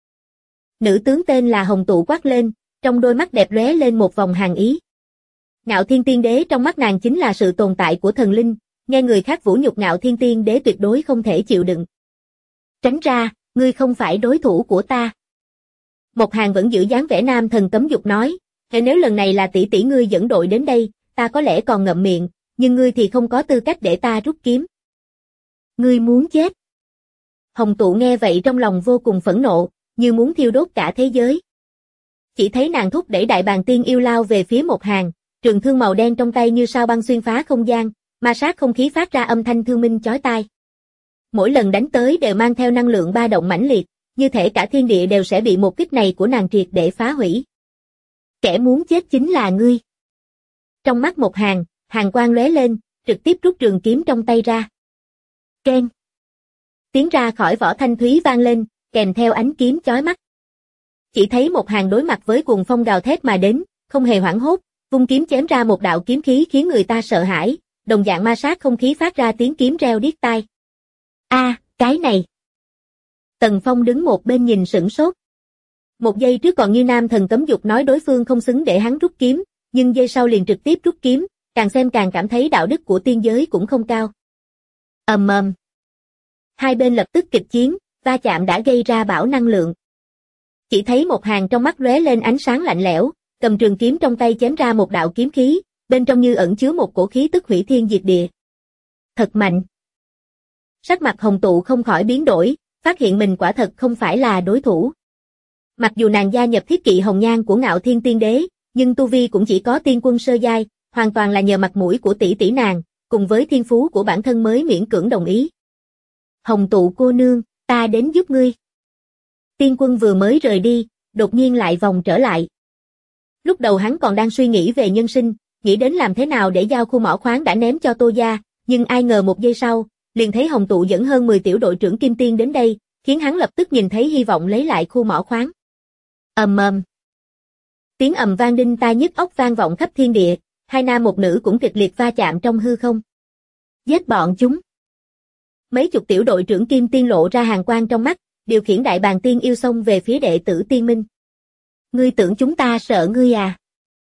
Nữ tướng tên là Hồng Tụ quát lên, trong đôi mắt đẹp lóe lên một vòng hàn ý. Ngạo Thiên Tiên Đế trong mắt nàng chính là sự tồn tại của thần linh, nghe người khác vũ nhục Ngạo Thiên Tiên Đế tuyệt đối không thể chịu đựng. Tránh ra, ngươi không phải đối thủ của ta. Một Hàng vẫn giữ dáng vẻ nam thần cấm dục nói, nếu lần này là tỷ tỷ ngươi dẫn đội đến đây, ta có lẽ còn ngậm miệng, nhưng ngươi thì không có tư cách để ta rút kiếm. Ngươi muốn chết. Hồng Tụ nghe vậy trong lòng vô cùng phẫn nộ, như muốn thiêu đốt cả thế giới. Chỉ thấy nàng thúc đẩy đại bàng tiên yêu lao về phía Một Hàng, trường thương màu đen trong tay như sao băng xuyên phá không gian, ma sát không khí phát ra âm thanh thương minh chói tai. Mỗi lần đánh tới đều mang theo năng lượng ba động mãnh liệt, như thể cả thiên địa đều sẽ bị một kích này của nàng triệt để phá hủy. Kẻ muốn chết chính là ngươi. Trong mắt Một Hàng, hàn quang lóe lên, trực tiếp rút trường kiếm trong tay ra. Keng. Tiếng ra khỏi vỏ thanh thúy vang lên, kèm theo ánh kiếm chói mắt. Chỉ thấy Một Hàng đối mặt với cuồng phong gào thét mà đến, không hề hoảng hốt, vung kiếm chém ra một đạo kiếm khí khiến người ta sợ hãi, đồng dạng ma sát không khí phát ra tiếng kiếm reo điếc tai. Cái này. Tần Phong đứng một bên nhìn sửng sốt. Một giây trước còn như nam thần cấm dục nói đối phương không xứng để hắn rút kiếm, nhưng giây sau liền trực tiếp rút kiếm, càng xem càng cảm thấy đạo đức của tiên giới cũng không cao. Ầm ầm. Hai bên lập tức kịch chiến, va chạm đã gây ra bão năng lượng. Chỉ thấy Một Hàng trong mắt lóe lên ánh sáng lạnh lẽo, cầm trường kiếm trong tay chém ra một đạo kiếm khí, bên trong như ẩn chứa một cổ khí tức hủy thiên diệt địa. Thật mạnh. Sắc mặt Hồng Tụ không khỏi biến đổi, phát hiện mình quả thật không phải là đối thủ. Mặc dù nàng gia nhập thiết kỵ hồng nhan của Ngạo Thiên Tiên Đế, nhưng tu vi cũng chỉ có tiên quân sơ giai, hoàn toàn là nhờ mặt mũi của tỷ tỷ nàng, cùng với thiên phú của bản thân mới miễn cưỡng đồng ý. Hồng Tụ cô nương, ta đến giúp ngươi. Tiên quân vừa mới rời đi, đột nhiên lại vòng trở lại. Lúc đầu hắn còn đang suy nghĩ về nhân sinh, nghĩ đến làm thế nào để giao khu mỏ khoáng đã ném cho Tô gia, nhưng ai ngờ một giây sau, liền thấy Hồng Tụ dẫn hơn 10 tiểu đội trưởng Kim Tiên đến đây, khiến hắn lập tức nhìn thấy hy vọng lấy lại khu mỏ khoáng. Ầm ầm. Tiếng ầm vang đinh tai nhức óc vang vọng khắp thiên địa, hai nam một nữ cũng kịch liệt va chạm trong hư không. Giết bọn chúng. Mấy chục tiểu đội trưởng Kim Tiên lộ ra hàn quang trong mắt, điều khiển đại bàng tiên yêu xông về phía đệ tử Tiên Minh. Ngươi tưởng chúng ta sợ ngươi à?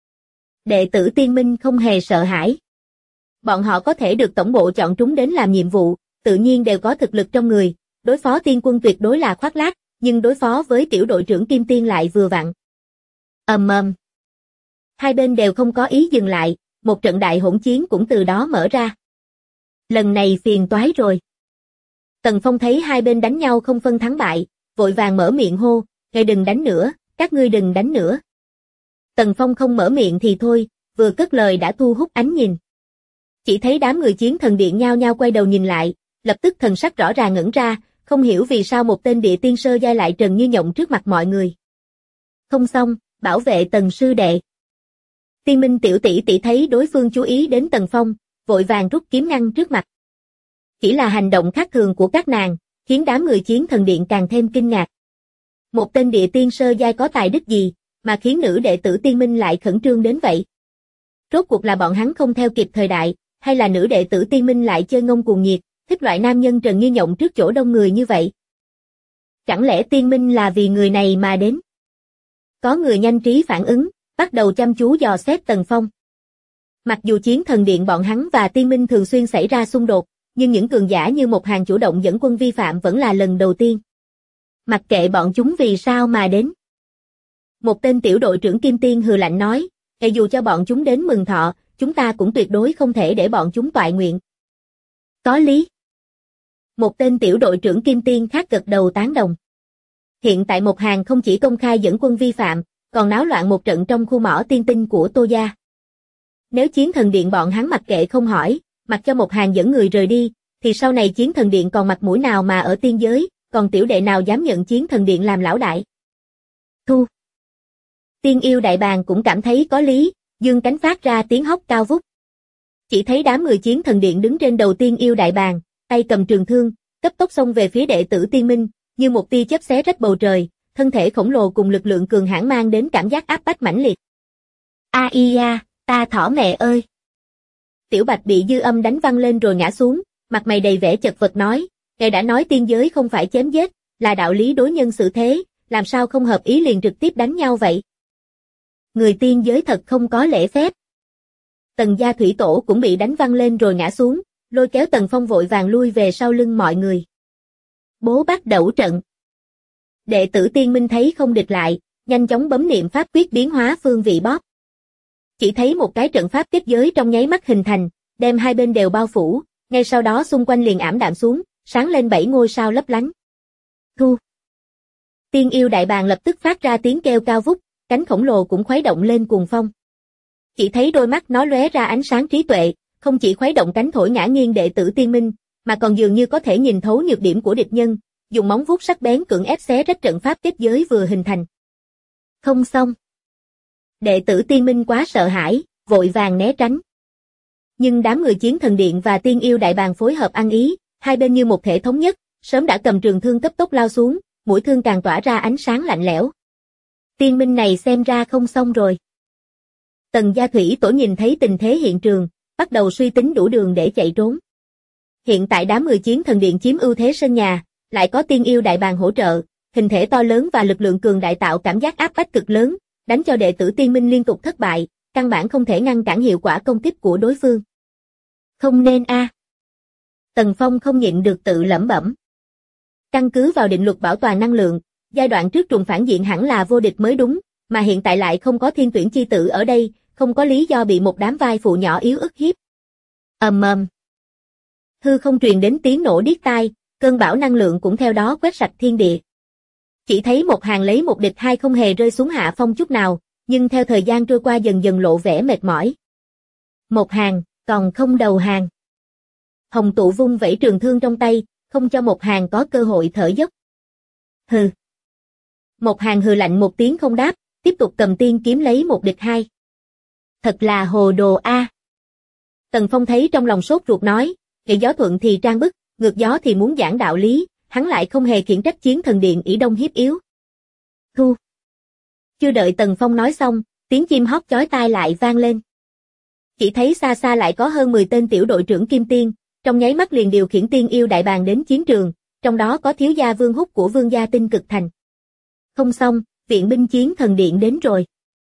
Đệ tử Tiên Minh không hề sợ hãi. Bọn họ có thể được tổng bộ chọn trúng đến làm nhiệm vụ, tự nhiên đều có thực lực trong người, đối phó tiên quân tuyệt đối là khoác lác, nhưng đối phó với tiểu đội trưởng Kim Tiên lại vừa vặn. Ầm ầm. Hai bên đều không có ý dừng lại, một trận đại hỗn chiến cũng từ đó mở ra. Lần này phiền toái rồi. Tần Phong thấy hai bên đánh nhau không phân thắng bại, vội vàng mở miệng hô, "Ngài đừng đánh nữa, các ngươi đừng đánh nữa." Tần Phong không mở miệng thì thôi, vừa cất lời đã thu hút ánh nhìn. Chỉ thấy đám người chiến thần điện nhao nhao quay đầu nhìn lại, lập tức thần sắc rõ ràng ngẩn ra, không hiểu vì sao một tên địa tiên sơ giai lại trần như nhộng trước mặt mọi người. Không xong, bảo vệ Tần sư đệ. Tiên Minh tiểu tỷ tỷ thấy đối phương chú ý đến Tần Phong, vội vàng rút kiếm ngăn trước mặt. Chỉ là hành động khác thường của các nàng, khiến đám người chiến thần điện càng thêm kinh ngạc. Một tên địa tiên sơ giai có tài đức gì, mà khiến nữ đệ tử Tiên Minh lại khẩn trương đến vậy? Rốt cuộc là bọn hắn không theo kịp thời đại, hay là nữ đệ tử Tiên Minh lại chơi ngông cuồng nhiệt, thích loại nam nhân trần như nhộng trước chỗ đông người như vậy? Chẳng lẽ Tiên Minh là vì người này mà đến? Có người nhanh trí phản ứng, bắt đầu chăm chú dò xét Tần Phong. Mặc dù chiến thần điện bọn hắn và Tiên Minh thường xuyên xảy ra xung đột, nhưng những cường giả như Một Hàng chủ động dẫn quân vi phạm vẫn là lần đầu tiên. Mặc kệ bọn chúng vì sao mà đến. Một tên tiểu đội trưởng Kim Tiên hừ lạnh nói, dù cho bọn chúng đến mừng thọ, chúng ta cũng tuyệt đối không thể để bọn chúng toại nguyện. Có lý. Một tên tiểu đội trưởng Kim Tiên khác gật đầu tán đồng. Hiện tại Một Hàng không chỉ công khai dẫn quân vi phạm, còn náo loạn một trận trong khu mỏ tiên tinh của Tô gia. Nếu Chiến Thần Điện bọn hắn mặc kệ không hỏi, mặc cho Một Hàng dẫn người rời đi, thì sau này Chiến Thần Điện còn mặt mũi nào mà ở tiên giới, còn tiểu đệ nào dám nhận Chiến Thần Điện làm lão đại. Thu. Tiên yêu đại bàng cũng cảm thấy có lý, dương cánh phát ra tiếng hóc cao vút. Chỉ thấy đám người Chiến Thần Điện đứng trên đầu tiên yêu đại bàng, tay cầm trường thương, cấp tốc xông về phía đệ tử Tiên Minh, như một tia chớp xé rách bầu trời, thân thể khổng lồ cùng lực lượng cường hãn mang đến cảm giác áp bách mãnh liệt. A ta thỏ mẹ ơi! Tiểu Bạch bị dư âm đánh văng lên rồi ngã xuống, mặt mày đầy vẻ chật vật nói, ngài đã nói tiên giới không phải chém giết, là đạo lý đối nhân xử thế, làm sao không hợp ý liền trực tiếp đánh nhau vậy? Người tiên giới thật không có lễ phép. Tần gia thủy tổ cũng bị đánh văng lên rồi ngã xuống, lôi kéo Tần Phong vội vàng lui về sau lưng mọi người. Bố bắt đẩu trận. Đệ tử Tiên Minh thấy không địch lại, nhanh chóng bấm niệm pháp quyết biến hóa phương vị bóp. Chỉ thấy một cái trận pháp kết giới trong nháy mắt hình thành, đem hai bên đều bao phủ, ngay sau đó xung quanh liền ảm đạm xuống, sáng lên 7 ngôi sao lấp lánh. Thu. Tiên yêu đại bàng lập tức phát ra tiếng kêu cao vút, cánh khổng lồ cũng khuấy động lên cuồng phong. Chỉ thấy đôi mắt nó lóe ra ánh sáng trí tuệ, không chỉ khuấy động cánh thổi ngã nghiêng đệ tử Tiên Minh, mà còn dường như có thể nhìn thấu nhược điểm của địch nhân, dùng móng vuốt sắc bén cưỡng ép xé rách trận pháp kết giới vừa hình thành. Không xong. Đệ tử Tiên Minh quá sợ hãi, vội vàng né tránh. Nhưng đám người Chiến Thần Điện và Tiên yêu đại bàng phối hợp ăn ý, hai bên như một thể thống nhất, sớm đã cầm trường thương cấp tốc lao xuống, mũi thương càng tỏa ra ánh sáng lạnh lẽo. Tiên Minh này xem ra không xong rồi. Tần gia thủy tổ nhìn thấy tình thế hiện trường, bắt đầu suy tính đủ đường để chạy trốn. Hiện tại đám người Chiến Thần Điện chiếm ưu thế sân nhà, lại có tiên yêu đại bàng hỗ trợ, hình thể to lớn và lực lượng cường đại tạo cảm giác áp bách cực lớn, đánh cho đệ tử Tiên Minh liên tục thất bại, căn bản không thể ngăn cản hiệu quả công kích của đối phương. Không nên a. Tần Phong không nhịn được tự lẩm bẩm. Căn cứ vào định luật bảo toàn năng lượng, giai đoạn trước trùng phản diện hẳn là vô địch mới đúng, mà hiện tại lại không có thiên tuyển chi tử ở đây, không có lý do bị một đám vai phụ nhỏ yếu ức hiếp. Ầm ầm. Hư không truyền đến tiếng nổ điếc tai, cơn bão năng lượng cũng theo đó quét sạch thiên địa. Chỉ thấy Một Hàng lấy một địch hai không hề rơi xuống hạ phong chút nào, nhưng theo thời gian trôi qua dần dần lộ vẻ mệt mỏi. Một Hàng, còn không đầu hàng. Hồng Tụ vung vẩy trường thương trong tay, không cho Một Hàng có cơ hội thở dốc. Hừ. Một Hàng hừ lạnh một tiếng không đáp, tiếp tục cầm tiên kiếm lấy một địch hai. Thật là hồ đồ a. Tần Phong thấy trong lòng sốt ruột nói, nghịch gió thuận thì trang bức, ngược gió thì muốn giảng đạo lý, hắn lại không hề khiển trách Chiến Thần Điện ỷ đông hiếp yếu. Thu. Chưa đợi Tần Phong nói xong, tiếng chim hót chói tai lại vang lên. Chỉ thấy xa xa lại có hơn 10 tên tiểu đội trưởng Kim Tiên, trong nháy mắt liền điều khiển tiên yêu đại bàng đến chiến trường, trong đó có thiếu gia Vương Húc của Vương gia Tinh Cực Thành. Không xong, viện binh Chiến Thần Điện đến rồi.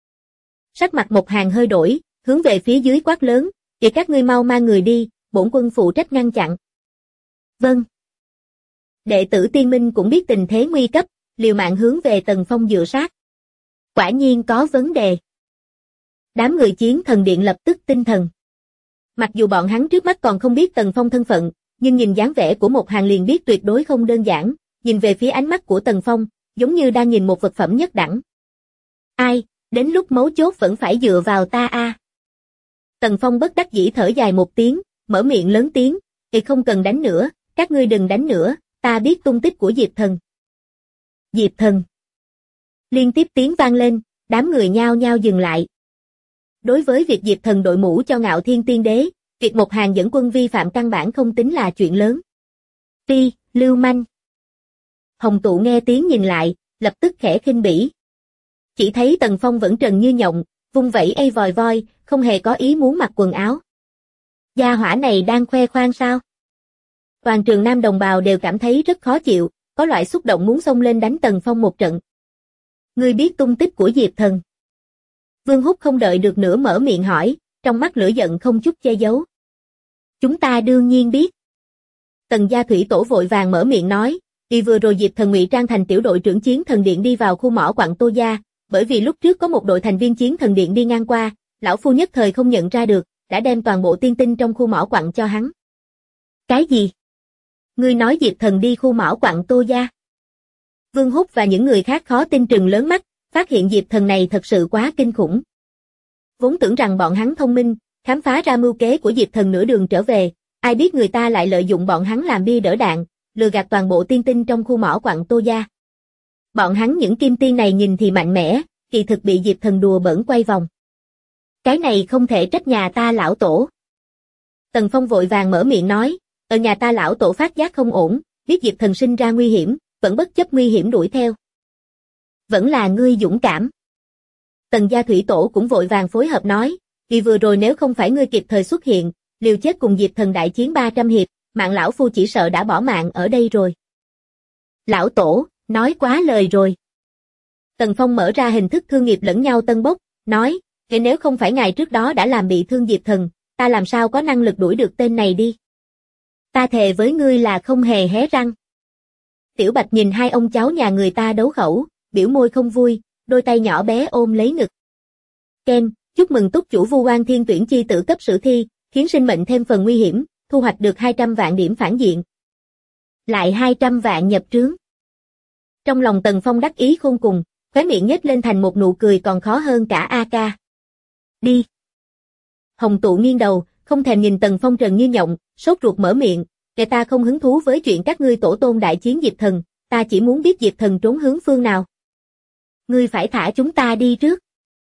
Sắc mặt Một Hàng hơi đổi, hướng về phía dưới quát lớn, "Vậy các ngươi mau mang người đi, bổn quân phụ trách ngăn chặn." Vâng. Đệ tử Tiên Minh cũng biết tình thế nguy cấp, liều mạng hướng về Tần Phong dựa sát. Quả nhiên có vấn đề. Đám người Chiến Thần Điện lập tức tinh thần. Mặc dù bọn hắn trước mắt còn không biết Tần Phong thân phận, nhưng nhìn dáng vẻ của Một Hàng liền biết tuyệt đối không đơn giản, nhìn về phía ánh mắt của Tần Phong, giống như đang nhìn một vật phẩm nhất đẳng. Ai, đến lúc mấu chốt vẫn phải dựa vào ta a. Tần Phong bất đắc dĩ thở dài một tiếng, mở miệng lớn tiếng, "Thì không cần đánh nữa, các ngươi đừng đánh nữa, ta biết tung tích của Diệp Thần." Diệp Thần. Liên tiếp tiếng vang lên, đám người nhao nhao dừng lại. Đối với việc Diệp Thần đội mũ cho Ngạo Thiên Tiên Đế, việc Một Hàng dẫn quân vi phạm căn bản không tính là chuyện lớn. Ti, lưu manh. Hồng Tụ nghe tiếng nhìn lại, lập tức khẽ khinh bỉ. Chỉ thấy Tần Phong vẫn trần như nhộng, vung vẩy ây vòi voi, không hề có ý muốn mặc quần áo. Gia hỏa này đang khoe khoang sao? Toàn trường nam đồng bào đều cảm thấy rất khó chịu, có loại xúc động muốn xông lên đánh Tần Phong một trận. Ngươi biết tung tích của Diệp Thần? Vương Húc không đợi được nữa mở miệng hỏi, trong mắt lửa giận không chút che giấu. Chúng ta đương nhiên biết. Tần gia thủy tổ vội vàng mở miệng nói, vì vừa rồi Diệp Thần ngụy trang thành tiểu đội trưởng Chiến Thần Điện đi vào khu mỏ quặng Tô gia, bởi vì lúc trước có một đội thành viên Chiến Thần Điện đi ngang qua, lão phu nhất thời không nhận ra được, đã đem toàn bộ tiên tinh trong khu mỏ quặng cho hắn. Cái gì? Ngươi nói Diệp Thần đi khu mỏ quặng Tô gia? Vương Húc và những người khác khó tin trừng lớn mắt, phát hiện Diệp Thần này thật sự quá kinh khủng. Vốn tưởng rằng bọn hắn thông minh, khám phá ra mưu kế của Diệp Thần nửa đường trở về, ai biết người ta lại lợi dụng bọn hắn làm bia đỡ đạn, lừa gạt toàn bộ tiên tinh trong khu mỏ quặng Tô Gia. Bọn hắn những kim tiên này nhìn thì mạnh mẽ, kỳ thực bị Diệp Thần đùa bỡn quay vòng. Cái này không thể trách nhà ta lão tổ. Tần Phong vội vàng mở miệng nói, ở nhà ta lão tổ phát giác không ổn, biết Diệp Thần sinh ra nguy hiểm, vẫn bất chấp nguy hiểm đuổi theo. Vẫn là ngươi dũng cảm. Tần gia thủy tổ cũng vội vàng phối hợp nói, vì vừa rồi nếu không phải ngươi kịp thời xuất hiện, liều chết cùng Diệp Thần đại chiến 300 hiệp, mạng lão phu chỉ sợ đã bỏ mạng ở đây rồi. Lão tổ, nói quá lời rồi. Tần Phong mở ra hình thức thương nghiệp lẫn nhau tân bốc, nói, nếu không phải ngài trước đó đã làm bị thương Diệp Thần, ta làm sao có năng lực đuổi được tên này đi. Ta thề với ngươi là không hề hé răng. Tiểu Bạch nhìn hai ông cháu nhà người ta đấu khẩu, biểu môi không vui, đôi tay nhỏ bé ôm lấy ngực. Ken, chúc mừng túc chủ Vu Oan Thiên tuyển chi tử cấp sử thi, khiến sinh mệnh thêm phần nguy hiểm, thu hoạch được 200 vạn điểm phản diện. Lại 200 vạn nhập trướng. Trong lòng Tần Phong đắc ý khôn cùng, khóe miệng nhếch lên thành một nụ cười còn khó hơn cả AK. Đi. Hồng Tụ nghiêng đầu, không thèm nhìn Tần Phong trần như nhộng, sốt ruột mở miệng, kẻ ta không hứng thú với chuyện các ngươi tổ tôn đại chiến Diệp Thần, ta chỉ muốn biết Diệp Thần trốn hướng phương nào. Ngươi phải thả chúng ta đi trước.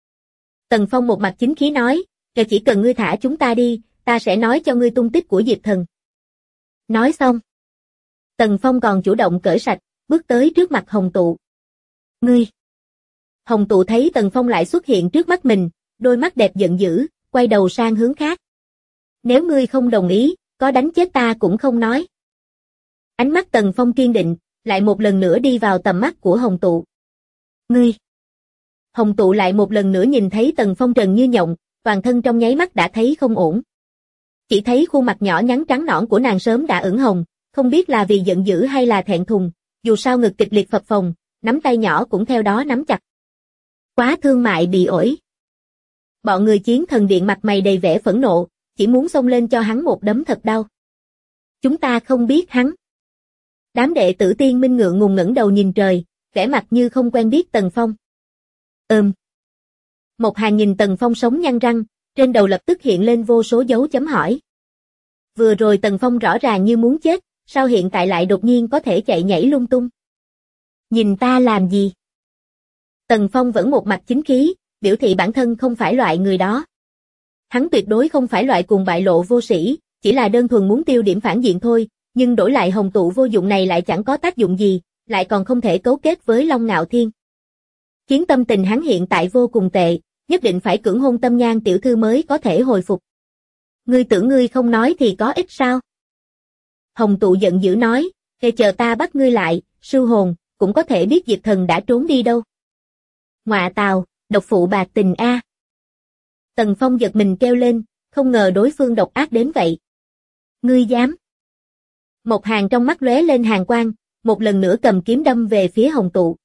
Tần Phong một mặt chính khí nói, kẻ chỉ cần ngươi thả chúng ta đi, ta sẽ nói cho ngươi tung tích của Diệp Thần. Nói xong. Tần Phong còn chủ động cởi sạch, bước tới trước mặt Hồng Tụ. Ngươi. Hồng Tụ thấy Tần Phong lại xuất hiện trước mắt mình, đôi mắt đẹp giận dữ, quay đầu sang hướng khác. Nếu ngươi không đồng ý, có đánh chết ta cũng không nói. Ánh mắt Tần Phong kiên định, lại một lần nữa đi vào tầm mắt của Hồng Tụ. Ngươi. Hồng Tụ lại một lần nữa nhìn thấy Tần Phong trần như nhộng, toàn thân trong nháy mắt đã thấy không ổn. Chỉ thấy khuôn mặt nhỏ nhắn trắng nõn của nàng sớm đã ửng hồng, không biết là vì giận dữ hay là thẹn thùng, dù sao ngực kịch liệt phập phồng, nắm tay nhỏ cũng theo đó nắm chặt. Quá thương mại bị ổi. Bọn người chiến thần điện mặt mày đầy vẻ phẫn nộ, chỉ muốn xông lên cho hắn một đấm thật đau. Chúng ta không biết hắn. Đám đệ tử tiên minh ngượng ngùng ngẩng đầu nhìn trời, vẻ mặt như không quen biết Tần Phong. Một Hàng nhìn Tần Phong sống nhăn răng, trên đầu lập tức hiện lên vô số dấu chấm hỏi. Vừa rồi Tần Phong rõ ràng như muốn chết, sao hiện tại lại đột nhiên có thể chạy nhảy lung tung? Nhìn ta làm gì? Tần Phong vẫn một mặt chính khí, biểu thị bản thân không phải loại người đó. Hắn tuyệt đối không phải loại cùng bại lộ vô sĩ, chỉ là đơn thuần muốn tiêu điểm phản diện thôi, nhưng đổi lại Hồng Tụ vô dụng này lại chẳng có tác dụng gì, lại còn không thể cấu kết với Long Ngạo Thiên. Khiến tâm tình hắn hiện tại vô cùng tệ, nhất định phải cưỡng hôn Tâm Nhan tiểu thư mới có thể hồi phục. Ngươi tưởng ngươi không nói thì có ích sao? Hồng Tụ giận dữ nói, chờ ta bắt ngươi lại, sư hồn, cũng có thể biết Diệp Thần đã trốn đi đâu. Ngọa tào, độc phụ bạc tình a. Tần Phong giật mình kêu lên, không ngờ đối phương độc ác đến vậy. Ngươi dám? Một Hàng trong mắt lóe lên hàn quang, một lần nữa cầm kiếm đâm về phía Hồng Tụ.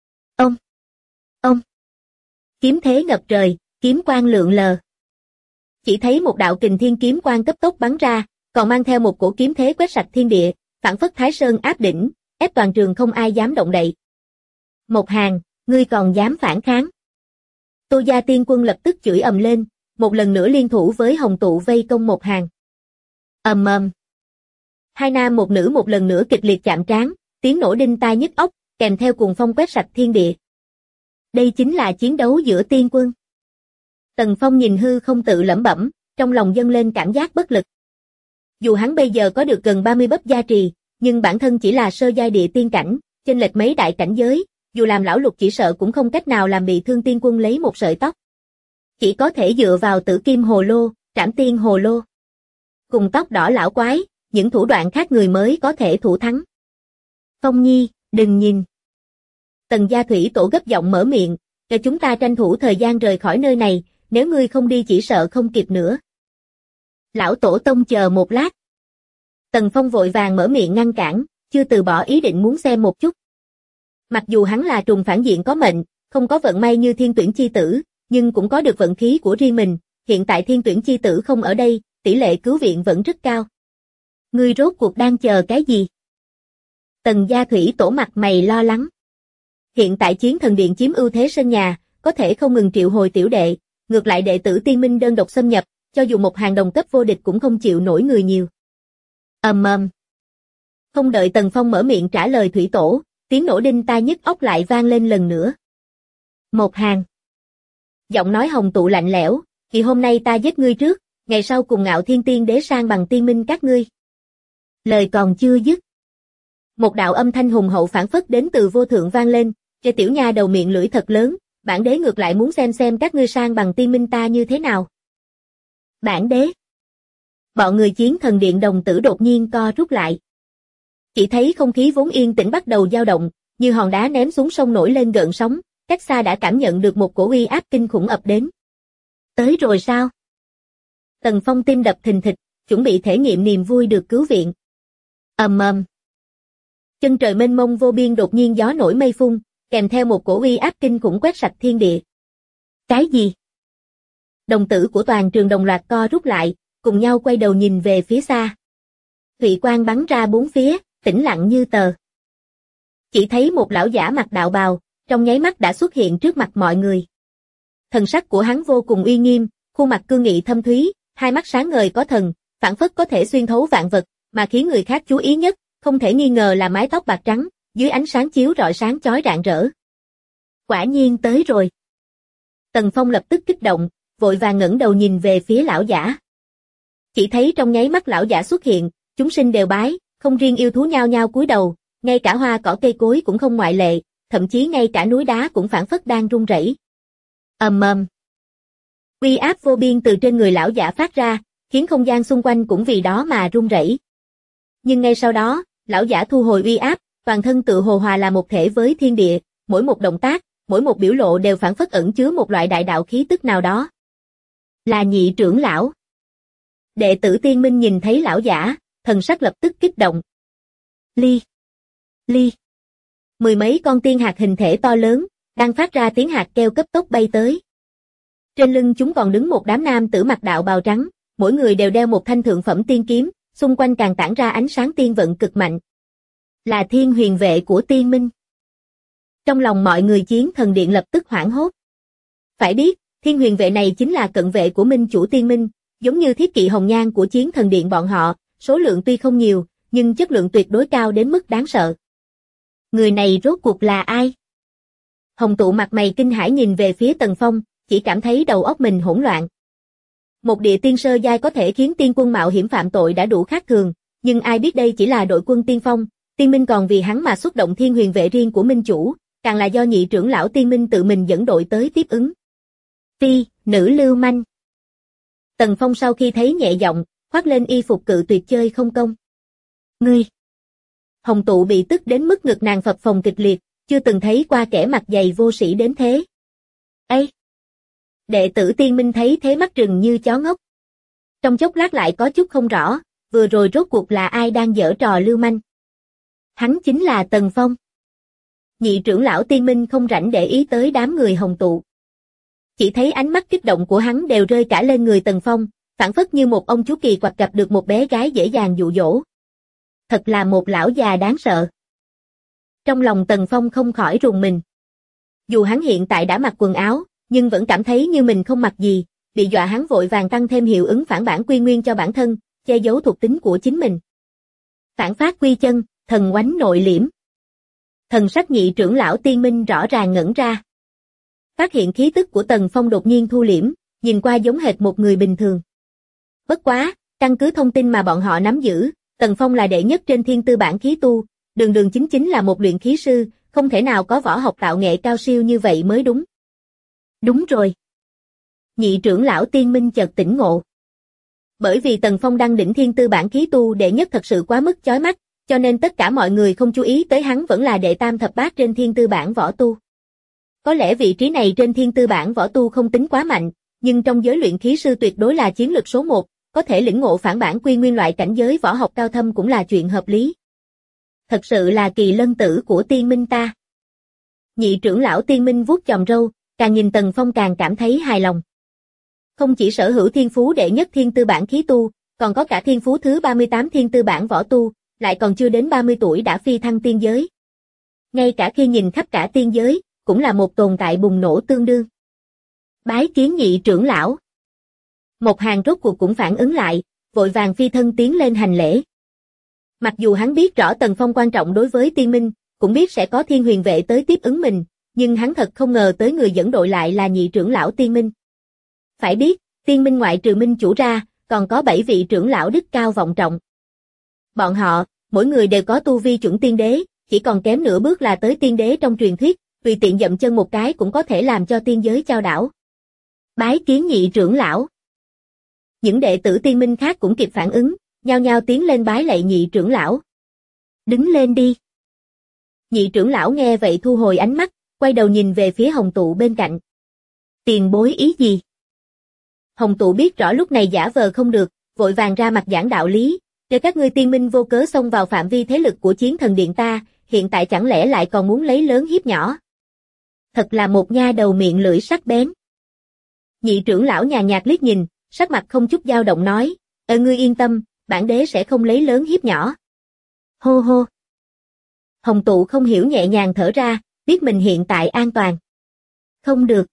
Ông! Kiếm thế ngập trời, kiếm quang lượn lờ. Chỉ thấy một đạo kình thiên kiếm quang cấp tốc bắn ra, còn mang theo một cổ kiếm thế quét sạch thiên địa, phảng phất Thái Sơn áp đỉnh, ép toàn trường không ai dám động đậy. Một Hàng, ngươi còn dám phản kháng? Tô Gia Tiên Quân lập tức chửi ầm lên, một lần nữa liên thủ với Hồng Tụ vây công Một Hàng. Ầm ầm. Hai nam một nữ một lần nữa kịch liệt chạm trán, tiếng nổ đinh tai nhức óc, kèm theo cuồng phong quét sạch thiên địa. Đây chính là chiến đấu giữa tiên quân. Tần Phong nhìn hư không tự lẩm bẩm, trong lòng dâng lên cảm giác bất lực. Dù hắn bây giờ có được gần 30 bắp gia trì, nhưng bản thân chỉ là sơ giai địa tiên cảnh, chênh lệch mấy đại cảnh giới, dù làm lão lục chỉ sợ cũng không cách nào làm bị thương tiên quân lấy một sợi tóc. Chỉ có thể dựa vào Tử Kim Hồ Lô, Trảm Tiên Hồ Lô. Cùng tóc đỏ lão quái, những thủ đoạn khác người mới có thể thủ thắng. Phong Nhi, đừng nhìn. Tần gia thủy tổ gấp giọng mở miệng, cho chúng ta tranh thủ thời gian rời khỏi nơi này, nếu ngươi không đi chỉ sợ không kịp nữa. Lão tổ tông chờ một lát. Tần Phong vội vàng mở miệng ngăn cản, chưa từ bỏ ý định muốn xem một chút. Mặc dù hắn là trùng phản diện có mệnh, không có vận may như thiên tuyển chi tử, nhưng cũng có được vận khí của riêng mình, hiện tại thiên tuyển chi tử không ở đây, tỷ lệ cứu viện vẫn rất cao. Ngươi rốt cuộc đang chờ cái gì? Tần gia thủy tổ mặt mày lo lắng. Hiện tại Chiến Thần Điện chiếm ưu thế sân nhà, có thể không ngừng triệu hồi tiểu đệ, ngược lại đệ tử Tiên Minh đơn độc xâm nhập, cho dù một hàng đồng cấp vô địch cũng không chịu nổi người nhiều. Không đợi Tần Phong mở miệng trả lời thủy tổ, tiếng nổ đinh tai nhức óc lại vang lên lần nữa. Một hàng. Giọng nói hồng tụ lạnh lẽo, "Thì hôm nay ta giết ngươi trước, ngày sau cùng Ngạo Thiên Tiên Đế sang bằng tiên minh các ngươi." Lời còn chưa dứt, một đạo âm thanh hùng hậu phảng phất đến từ vô thượng vang lên, "Cho tiểu nha đầu miệng lưỡi thật lớn, bản đế ngược lại muốn xem các ngươi sang bằng tiên minh ta như thế nào." Bản đế. Bọn người Chiến Thần Điện đồng tử đột nhiên co rút lại. Chỉ thấy không khí vốn yên tĩnh bắt đầu dao động, như hòn đá ném xuống sông nổi lên gợn sóng, cách xa đã cảm nhận được một cổ uy áp kinh khủng ập đến. Tới rồi sao? Tần Phong tim đập thình thịch, chuẩn bị thể nghiệm niềm vui được cứu viện. Chân trời mênh mông vô biên đột nhiên gió nổi mây phun, kèm theo một cổ uy áp kinh khủng quét sạch thiên địa. Cái gì? Đồng tử của toàn trường đồng loạt co rút lại, cùng nhau quay đầu nhìn về phía xa. Thủy quang bắn ra bốn phía, tĩnh lặng như tờ. Chỉ thấy một lão giả mặc đạo bào, trong nháy mắt đã xuất hiện trước mặt mọi người. Thần sắc của hắn vô cùng uy nghiêm, khuôn mặt cương nghị thâm thúy, hai mắt sáng ngời có thần, phảng phất có thể xuyên thấu vạn vật, mà khiến người khác chú ý nhất, không thể nghi ngờ là mái tóc bạc trắng, dưới ánh sáng chiếu rọi sáng chói rạng rỡ. Quả nhiên tới rồi. Tần Phong lập tức kích động, vội vàng ngẩng đầu nhìn về phía lão giả. Chỉ thấy trong nháy mắt lão giả xuất hiện, chúng sinh đều bái, không riêng yêu thú nhao nhao cúi đầu, ngay cả hoa cỏ cây cối cũng không ngoại lệ, thậm chí ngay cả núi đá cũng phảng phất đang rung rẩy. Uy áp vô biên từ trên người lão giả phát ra, khiến không gian xung quanh cũng vì đó mà rung rẩy. Nhưng ngay sau đó, lão giả thu hồi uy áp, toàn thân tự hồ hòa là một thể với thiên địa, mỗi một động tác, mỗi một biểu lộ đều phảng phất ẩn chứa một loại đại đạo khí tức nào đó. Là Nhị trưởng lão. Đệ tử Tiên Minh nhìn thấy lão giả, thần sắc lập tức kích động. Ly. Mười mấy con tiên hạt hình thể to lớn, đang phát ra tiếng hạt kêu cấp tốc bay tới. Trên lưng chúng còn đứng một đám nam tử mặc đạo bào trắng, mỗi người đều đeo một thanh thượng phẩm tiên kiếm, xung quanh càng tản ra ánh sáng tiên vận cực mạnh. Là Thiên Huyền Vệ của Tiên Minh. Trong lòng mọi người Chiến Thần Điện lập tức hoảng hốt. Phải biết, Thiên Huyền Vệ này chính là cận vệ của Minh chủ Tiên Minh, giống như thiết kỵ hồng nhan của Chiến Thần Điện bọn họ, số lượng tuy không nhiều, nhưng chất lượng tuyệt đối cao đến mức đáng sợ. Người này rốt cuộc là ai? Hồng tụ mặt mày kinh hãi nhìn về phía Tần Phong, chỉ cảm thấy đầu óc mình hỗn loạn. Một địa tiên sơ giai có thể khiến tiên quân mạo hiểm phạm tội đã đủ khác thường, nhưng ai biết đây chỉ là đội quân tiên phong, Tiên Minh còn vì hắn mà xuất động Thiên Huyền Vệ riêng của Minh chủ, càng là do Nhị trưởng lão Tiên Minh tự mình dẫn đội tới tiếp ứng. Nữ lưu manh. Tần Phong sau khi thấy nhẹ giọng, khoác lên y phục cự tuyệt chơi không công. Ngươi. Hồng tụ bị tức đến mức ngực nàng phập phồng kịch liệt, chưa từng thấy qua kẻ mặt dày vô sĩ đến thế. Ê! Đệ tử Tiên Minh thấy thế mắt trừng như chó ngốc. Trong chốc lát lại có chút không rõ, vừa rồi rốt cuộc là ai đang giở trò lưu manh. Hắn chính là Tần Phong. Nhị trưởng lão Tiên Minh không rảnh để ý tới đám người hồng tụ. Chỉ thấy ánh mắt kích động của hắn đều rơi cả lên người Tần Phong, phảng phất như một ông chú kỳ quặc gặp được một bé gái dễ dàng dụ dỗ. Thật là một lão già đáng sợ. Trong lòng Tần Phong không khỏi rùng mình. Dù hắn hiện tại đã mặc quần áo, nhưng vẫn cảm thấy như mình không mặc gì, bị dọa hắn vội vàng tăng thêm hiệu ứng phản bản quy nguyên cho bản thân, che giấu thuộc tính của chính mình. Phản phát quy chân, thần oánh nội liễm. Thần sắc Nhị trưởng lão Tiên Minh rõ ràng ngẩn ra. Phát hiện khí tức của Tần Phong đột nhiên thu liễm, nhìn qua giống hệt một người bình thường. Bất quá, căn cứ thông tin mà bọn họ nắm giữ, Tần Phong là đệ nhất trên thiên tư bản khí tu, đường chính là một luyện khí sư, không thể nào có võ học tạo nghệ cao siêu như vậy mới đúng. Đúng rồi. Nhị trưởng lão Tiên Minh chợt tỉnh ngộ. Bởi vì Tần Phong đăng đỉnh thiên tư bản khí tu đệ nhất thật sự quá mức chói mắt, cho nên tất cả mọi người không chú ý tới hắn vẫn là đệ tam thập bát trên thiên tư bản võ tu. Có lẽ vị trí này trên thiên tư bản võ tu không tính quá mạnh, nhưng trong giới luyện khí sư tuyệt đối là chiến lực số 1, có thể lĩnh ngộ phản bản quy nguyên loại cảnh giới võ học cao thâm cũng là chuyện hợp lý. Thật sự là kỳ lân tử của Tiên Minh ta. Nhị trưởng lão Tiên Minh vuốt chòm râu, càng nhìn Tần Phong càng cảm thấy hài lòng. Không chỉ sở hữu thiên phú đệ nhất thiên tư bản khí tu, còn có cả thiên phú thứ 38 thiên tư bản võ tu, lại còn chưa đến 30 tuổi đã phi thăng tiên giới. ngay cả khi nhìn khắp cả tiên giới, cũng là một tồn tại bùng nổ tương đương. Bái kiến nhị trưởng lão. Một Hàng rốt cuộc cũng phản ứng lại, vội vàng phi thân tiến lên hành lễ. Mặc dù hắn biết rõ Tần Phong quan trọng đối với tiên minh, cũng biết sẽ có Thiên Huyền vệ tới tiếp ứng mình, nhưng hắn thật không ngờ tới người dẫn đội lại là nhị trưởng lão tiên minh. Phải biết, tiên minh ngoại trừ minh chủ ra, còn có 7 vị trưởng lão đức cao vọng trọng. Bọn họ, mỗi người đều có tu vi chuẩn tiên đế, chỉ còn kém nửa bước là tới tiên đế trong truyền thuyết, tùy tiện dậm chân một cái cũng có thể làm cho tiên giới chao đảo. Bái kiến nhị trưởng lão. Những đệ tử tiên minh khác cũng kịp phản ứng, nhao nhao tiến lên bái lạy nhị trưởng lão. Đứng lên đi. Nhị trưởng lão nghe vậy thu hồi ánh mắt, quay đầu nhìn về phía Hồng Tụ bên cạnh. Tiền bối ý gì? Hồng Tụ biết rõ lúc này giả vờ không được, vội vàng ra mặt giảng đạo lý, để các ngươi tiên minh vô cớ xông vào phạm vi thế lực của Chiến Thần Điện ta, hiện tại chẳng lẽ lại còn muốn lấy lớn hiếp nhỏ? Thật là một nha đầu miệng lưỡi sắc bén. Nhị trưởng lão nhàn nhạt liếc nhìn, sắc mặt không chút dao động nói, ngươi yên tâm, bản đế sẽ không lấy lớn hiếp nhỏ. Hô hô. Hồng Tụ không hiểu nhẹ nhàng thở ra, biết mình hiện tại an toàn. Không được.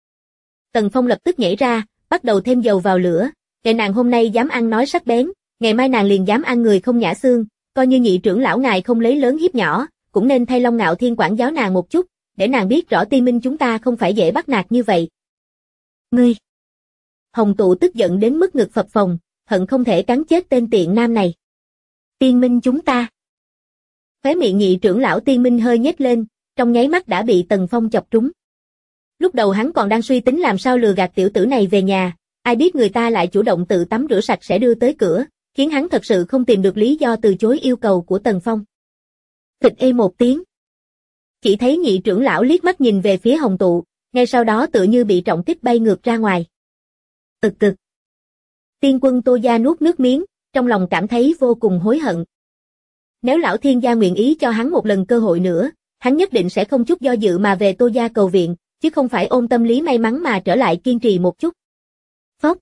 Tần Phong lập tức nhảy ra, bắt đầu thêm dầu vào lửa, để nàng hôm nay dám ăn nói sắc bén, ngày mai nàng liền dám ăn người không nhã xương, coi như nhị trưởng lão ngài không lấy lớn hiếp nhỏ, cũng nên thay Long Ngạo Thiên quản giáo nàng một chút, để nàng biết rõ tiên minh chúng ta không phải dễ bắt nạt như vậy. Ngươi! Hồng Tụ tức giận đến mức ngực phập phồng, hận không thể cắn chết tên tiện nam này. Tiên minh chúng ta! Khóe miệng nhị trưởng lão tiên minh hơi nhếch lên, trong nháy mắt đã bị Tần Phong chọc trúng. Lúc đầu hắn còn đang suy tính làm sao lừa gạt tiểu tử này về nhà, ai biết người ta lại chủ động tự tắm rửa sạch sẽ đưa tới cửa, khiến hắn thật sự không tìm được lý do từ chối yêu cầu của Tần Phong. Thịt ê một tiếng. Chỉ thấy nhị trưởng lão liếc mắt nhìn về phía Hồng Tụ, ngay sau đó tự như bị trọng kích bay ngược ra ngoài. Ực cực. Tiên quân Tô Gia nuốt nước miếng, trong lòng cảm thấy vô cùng hối hận. Nếu lão thiên gia nguyện ý cho hắn một lần cơ hội nữa, hắn nhất định sẽ không chút do dự mà về Tô Gia cầu viện, chứ không phải ôm tâm lý may mắn mà trở lại kiên trì một chút. Phốc.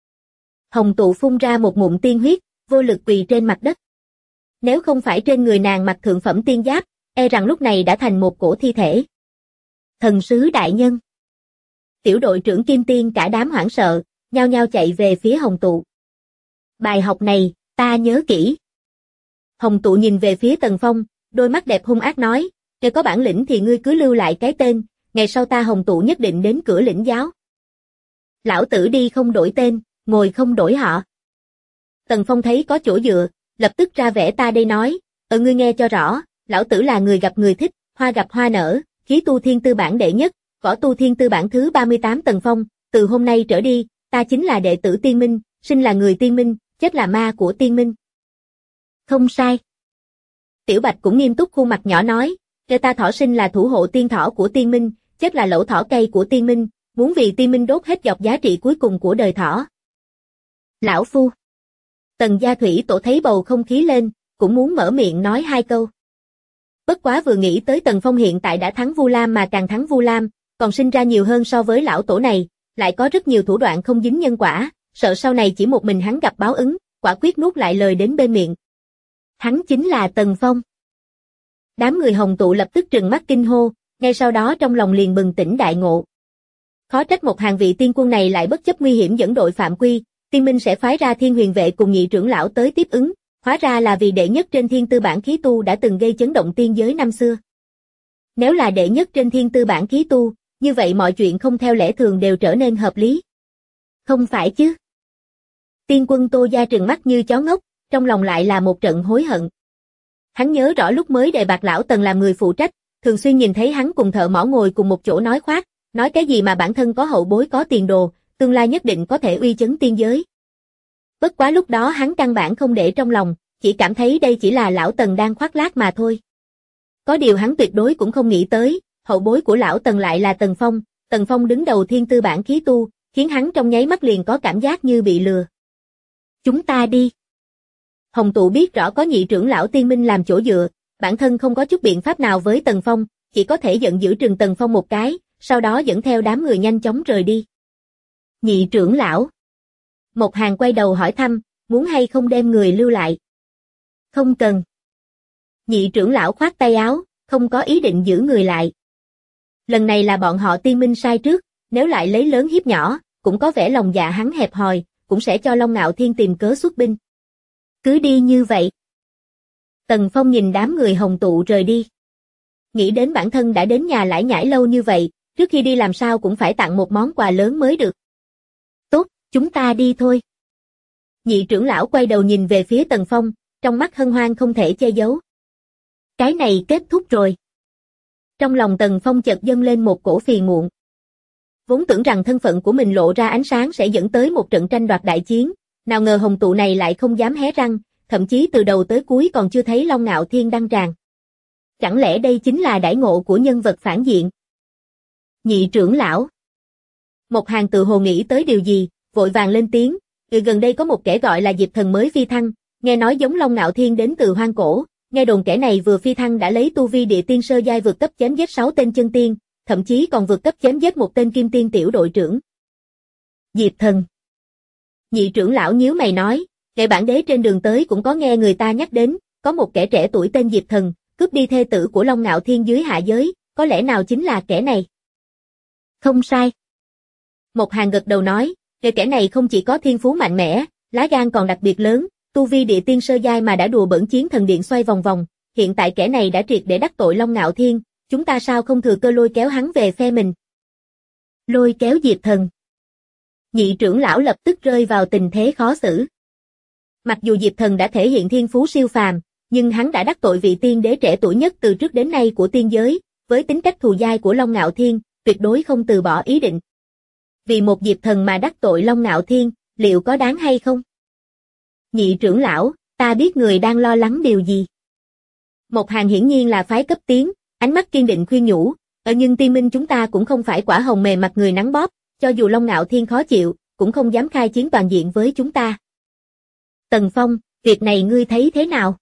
Hồng Tụ phun ra một ngụm tiên huyết, vô lực quỳ trên mặt đất. Nếu không phải trên người nàng mặc thượng phẩm tiên giáp, e rằng lúc này đã thành một cổ thi thể. Thần sứ đại nhân. Tiểu đội trưởng Kim Tiên cả đám hoảng sợ, nhao nhao chạy về phía Hồng Tụ. Bài học này, ta nhớ kỹ. Hồng Tụ nhìn về phía Tần Phong, đôi mắt đẹp hung ác nói, nếu có bản lĩnh thì ngươi cứ lưu lại cái tên, ngày sau ta Hồng Tụ nhất định đến cửa lĩnh giáo. Lão tử đi không đổi tên, ngồi không đổi họ. Tần Phong thấy có chỗ dựa, lập tức ra vẻ ta đây nói, ngươi nghe cho rõ, lão tử là người gặp người thích, hoa gặp hoa nở, khí tu thiên tư bản đệ nhất, võ tu thiên tư bản thứ 38 Tần Phong, từ hôm nay trở đi, ta chính là đệ tử tiên minh, sinh là người tiên minh, chết là ma của tiên minh. Không sai. Tiểu Bạch cũng nghiêm túc khuôn mặt nhỏ nói, cho ta thỏ sinh là thủ hộ tiên thỏ của tiên minh, chết là lẩu thỏ cây của tiên minh, muốn vì tiên minh đốt hết dọc giá trị cuối cùng của đời thỏ. Lão phu. Tần Gia Thủy Tổ thấy bầu không khí lên, cũng muốn mở miệng nói hai câu. Bất quá vừa nghĩ tới Tần Phong hiện tại đã thắng Vu Lam mà càng thắng Vu Lam, còn sinh ra nhiều hơn so với lão tổ này, lại có rất nhiều thủ đoạn không dính nhân quả, sợ sau này chỉ một mình hắn gặp báo ứng, quả quyết nuốt lại lời đến bên miệng. Hắn chính là Tần Phong. Đám người Hồng Tụ lập tức trừng mắt kinh hô, ngay sau đó trong lòng liền bừng tỉnh đại ngộ. Khó trách một hàng vị tiên quân này lại bất chấp nguy hiểm dẫn đội phạm quy, tiên minh sẽ phái ra Thiên Huyền vệ cùng nhị trưởng lão tới tiếp ứng, hóa ra là vì đệ nhất trên thiên tư bản khí tu đã từng gây chấn động tiên giới năm xưa. Nếu là đệ nhất trên thiên tư bản khí tu, như vậy mọi chuyện không theo lẽ thường đều trở nên hợp lý. Không phải chứ? Tiên quân Tô Gia trừng mắt như chó ngốc, trong lòng lại là một trận hối hận. Hắn nhớ rõ lúc mới đề bạt lão Tần làm người phụ trách, thường xuyên nhìn thấy hắn cùng thợ mỏ ngồi cùng một chỗ nói khoác, nói cái gì mà bản thân có hậu bối có tiền đồ, tương lai nhất định có thể uy chấn tiên giới. Bất quá lúc đó hắn căn bản không để trong lòng, chỉ cảm thấy đây chỉ là lão Tần đang khoác lác mà thôi. Có điều hắn tuyệt đối cũng không nghĩ tới, hậu bối của lão Tần lại là Tần Phong đứng đầu thiên tư bản khí tu, khiến hắn trong nháy mắt liền có cảm giác như bị lừa. Chúng ta đi. Hồng Tụ biết rõ có nhị trưởng lão tiên minh làm chỗ dựa, bản thân không có chút biện pháp nào với Tần Phong, chỉ có thể giận dữ trừng Tần Phong một cái, sau đó dẫn theo đám người nhanh chóng rời đi. Nhị trưởng lão. Một hàng quay đầu hỏi thăm, muốn hay không đem người lưu lại. Không cần. Nhị trưởng lão khoát tay áo, không có ý định giữ người lại. Lần này là bọn họ Tiên Minh sai trước, nếu lại lấy lớn hiếp nhỏ, cũng có vẻ lòng dạ hắn hẹp hòi, cũng sẽ cho Long Ngạo Thiên tìm cớ xuất binh. Cứ đi như vậy. Tần Phong nhìn đám người hồng tụ rời đi. Nghĩ đến bản thân đã đến nhà lải nhải lâu như vậy, trước khi đi làm sao cũng phải tặng một món quà lớn mới được. Tốt, chúng ta đi thôi. Nhị trưởng lão quay đầu nhìn về phía Tần Phong, trong mắt hân hoan không thể che giấu. Cái này kết thúc rồi. Trong lòng Tần Phong chợt dâng lên một cổ phiền muộn. Vốn tưởng rằng thân phận của mình lộ ra ánh sáng sẽ dẫn tới một trận tranh đoạt đại chiến, nào ngờ hồng tụ này lại không dám hé răng, thậm chí từ đầu tới cuối còn chưa thấy Long Ngạo Thiên đăng tràng. Chẳng lẽ đây chính là đãi ngộ của nhân vật phản diện? Nhị trưởng lão. Một hàng tự hồ nghĩ tới điều gì, vội vàng lên tiếng, gần đây có một kẻ gọi là Diệp Thần mới phi thăng, nghe nói giống Long Ngạo Thiên đến từ hoang cổ, nghe đồn kẻ này vừa phi thăng đã lấy tu vi địa tiên sơ giai vượt cấp chém giết 6 tên chân tiên, thậm chí còn vượt cấp chém giết một tên kim tiên tiểu đội trưởng. Diệp Thần. Nhị trưởng lão nhíu mày nói, kẻ bản đế trên đường tới cũng có nghe người ta nhắc đến, có một kẻ trẻ tuổi tên Diệp Thần, cướp đi thê tử của Long Ngạo Thiên dưới hạ giới, có lẽ nào chính là kẻ này? Không sai. Một hàng gật đầu nói, kẻ này không chỉ có thiên phú mạnh mẽ, lá gan còn đặc biệt lớn, tu vi địa tiên sơ giai mà đã đùa bỡn chiến thần điện xoay vòng vòng, hiện tại kẻ này đã triệt để đắc tội Long Ngạo Thiên, chúng ta sao không thừa cơ lôi kéo hắn về phe mình? Lôi kéo Diệp Thần. Nhị trưởng lão lập tức rơi vào tình thế khó xử. Mặc dù Diệp Thần đã thể hiện thiên phú siêu phàm, nhưng hắn đã đắc tội vị tiên đế trẻ tuổi nhất từ trước đến nay của tiên giới, với tính cách thù dai của Long Ngạo Thiên, tuyệt đối không từ bỏ ý định. Vì một Diệp Thần mà đắc tội Long Ngạo Thiên, liệu có đáng hay không? Nhị trưởng lão, ta biết người đang lo lắng điều gì. Một hàng hiển nhiên là phái cấp tiến, ánh mắt kiên định khuyên nhủ, nhưng Tiên Minh chúng ta cũng không phải quả hồng mềm mặt người nắng bóp, cho dù Long Ngạo Thiên khó chịu, cũng không dám khai chiến toàn diện với chúng ta. Tần Phong, việc này ngươi thấy thế nào?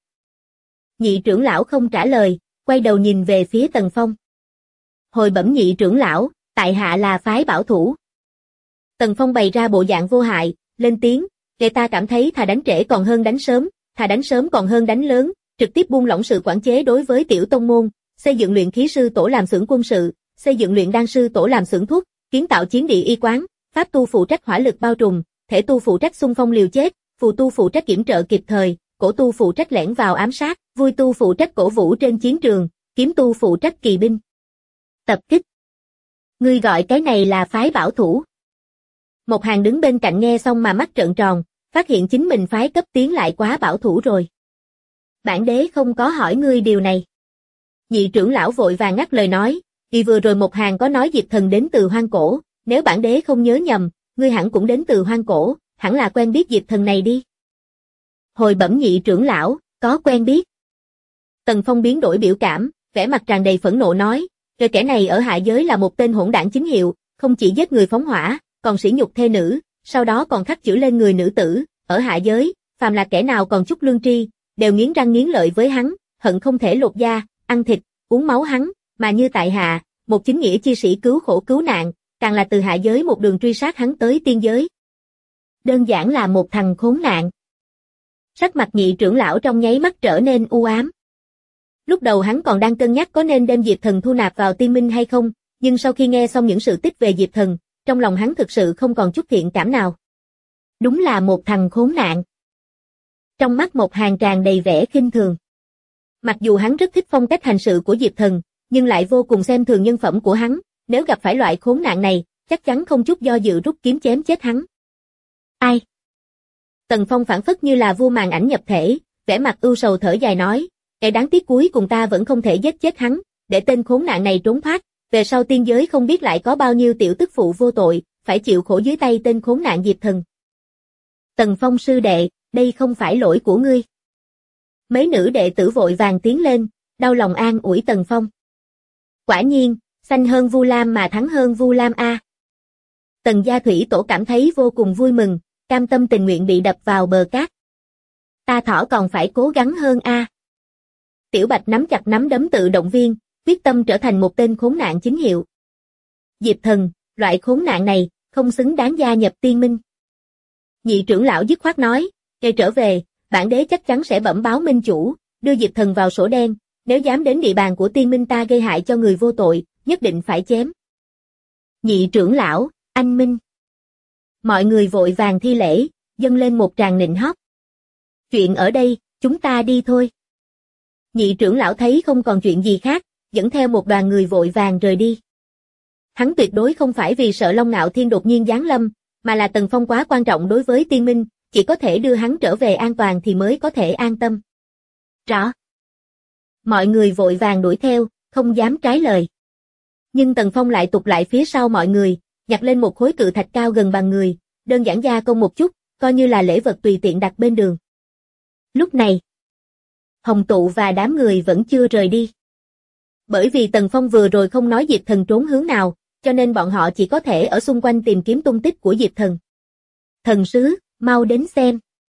Nhị trưởng lão không trả lời, quay đầu nhìn về phía Tần Phong. Hồi bẩm nhị trưởng lão, tại hạ là phái bảo thủ. Tần Phong bày ra bộ dạng vô hại, lên tiếng, để ta cảm thấy thà đánh trễ còn hơn đánh sớm, thà đánh sớm còn hơn đánh lớn, trực tiếp buông lỏng sự quản chế đối với tiểu tông môn, xây dựng luyện khí sư tổ làm xưởng quân sự, xây dựng luyện đan sư tổ làm xưởng thuốc, kiến tạo chiến địa y quán, pháp tu phụ trách hỏa lực bao trùm, thể tu phụ trách xung phong liều chết, phù tu phụ trách kiểm trợ kịp thời, cổ tu phụ trách lẻn vào ám sát, vui tu phụ trách cổ vũ trên chiến trường, kiếm tu phụ trách kỳ binh. Tập kích. Ngươi gọi cái này là phái bảo thủ. Một hàng đứng bên cạnh nghe xong mà mắt trợn tròn, phát hiện chính mình phái cấp tiến lại quá bảo thủ rồi. Bản đế không có hỏi ngươi điều này. Nhị trưởng lão vội vàng ngắt lời nói, vì vừa rồi một hàng có nói Diệp Thần đến từ hoang cổ, nếu bản đế không nhớ nhầm, ngươi hẳn cũng đến từ hoang cổ, hẳn là quen biết Diệp Thần này đi. Hồi bẩm nhị trưởng lão, có quen biết. Tần Phong biến đổi biểu cảm, vẻ mặt tràn đầy phẫn nộ nói, kẻ này ở hạ giới là một tên hỗn đảng chính hiệu, không chỉ giết người phóng hỏa, còn sỉ nhục thê nữ, sau đó còn khắc chữ lên người nữ tử, ở hạ giới, phàm là kẻ nào còn chút lương tri, đều nghiến răng nghiến lợi với hắn, hận không thể lột da, ăn thịt, uống máu hắn, mà như tại hạ, một chính nghĩa chi sĩ cứu khổ cứu nạn, càng là từ hạ giới một đường truy sát hắn tới tiên giới. Đơn giản là một thằng khốn nạn. Sắc mặt nhị trưởng lão trong nháy mắt trở nên u ám. Lúc đầu hắn còn đang cân nhắc có nên đem Diệp Thần thu nạp vào Tiên Minh hay không, nhưng sau khi nghe xong những sự tích về Diệp Thần, trong lòng hắn thực sự không còn chút thiện cảm nào. Đúng là một thằng khốn nạn. Trong mắt một hàng tràn đầy vẻ khinh thường. Mặc dù hắn rất thích phong cách hành sự của Diệp Thần, nhưng lại vô cùng xem thường nhân phẩm của hắn, nếu gặp phải loại khốn nạn này, chắc chắn không chút do dự rút kiếm chém chết hắn. Ai? Tần Phong phảng phất như là vua màn ảnh nhập thể, vẻ mặt ưu sầu thở dài nói, kẻ đáng tiếc cuối cùng ta vẫn không thể giết chết hắn, để tên khốn nạn này trốn thoát, về sau tiên giới không biết lại có bao nhiêu tiểu tức phụ vô tội, phải chịu khổ dưới tay tên khốn nạn Diệp Thần. Tần Phong sư đệ, đây không phải lỗi của ngươi. Mấy nữ đệ tử vội vàng tiến lên, đau lòng an ủi Tần Phong. Quả nhiên, xanh hơn Vu Lam mà thắng hơn Vu Lam a. Tần Gia Thủy Tổ cảm thấy vô cùng vui mừng, cam tâm tình nguyện bị đập vào bờ cát. Ta thỏ còn phải cố gắng hơn a. Tiểu Bạch nắm chặt nắm đấm tự động viên, quyết tâm trở thành một tên khốn nạn chính hiệu. Diệp Thần, loại khốn nạn này, không xứng đáng gia nhập Tiên Minh. Nhị trưởng lão dứt khoát nói, kể trở về, bản đế chắc chắn sẽ bẩm báo minh chủ, đưa Diệp Thần vào sổ đen, Nếu dám đến địa bàn của tiên minh ta gây hại cho người vô tội, nhất định phải chém. Nhị trưởng lão, anh minh. Mọi người vội vàng thi lễ, dâng lên một tràng nịnh hót. Chuyện ở đây, chúng ta đi thôi. Nhị trưởng lão thấy không còn chuyện gì khác, dẫn theo một đoàn người vội vàng rời đi. Hắn tuyệt đối không phải vì sợ Long Ngạo Thiên đột nhiên giáng lâm, mà là Tần Phong quá quan trọng đối với tiên minh, chỉ có thể đưa hắn trở về an toàn thì mới có thể an tâm. Rõ. Mọi người vội vàng đuổi theo, không dám trái lời. Nhưng Tần Phong lại tụt lại phía sau mọi người, nhặt lên một khối cự thạch cao gần bằng người, đơn giản gia công một chút, coi như là lễ vật tùy tiện đặt bên đường. Lúc này, Hồng Tụ và đám người vẫn chưa rời đi. Bởi vì Tần Phong vừa rồi không nói Diệp Thần trốn hướng nào, cho nên bọn họ chỉ có thể ở xung quanh tìm kiếm tung tích của Diệp Thần. Thần sứ, mau đến xem.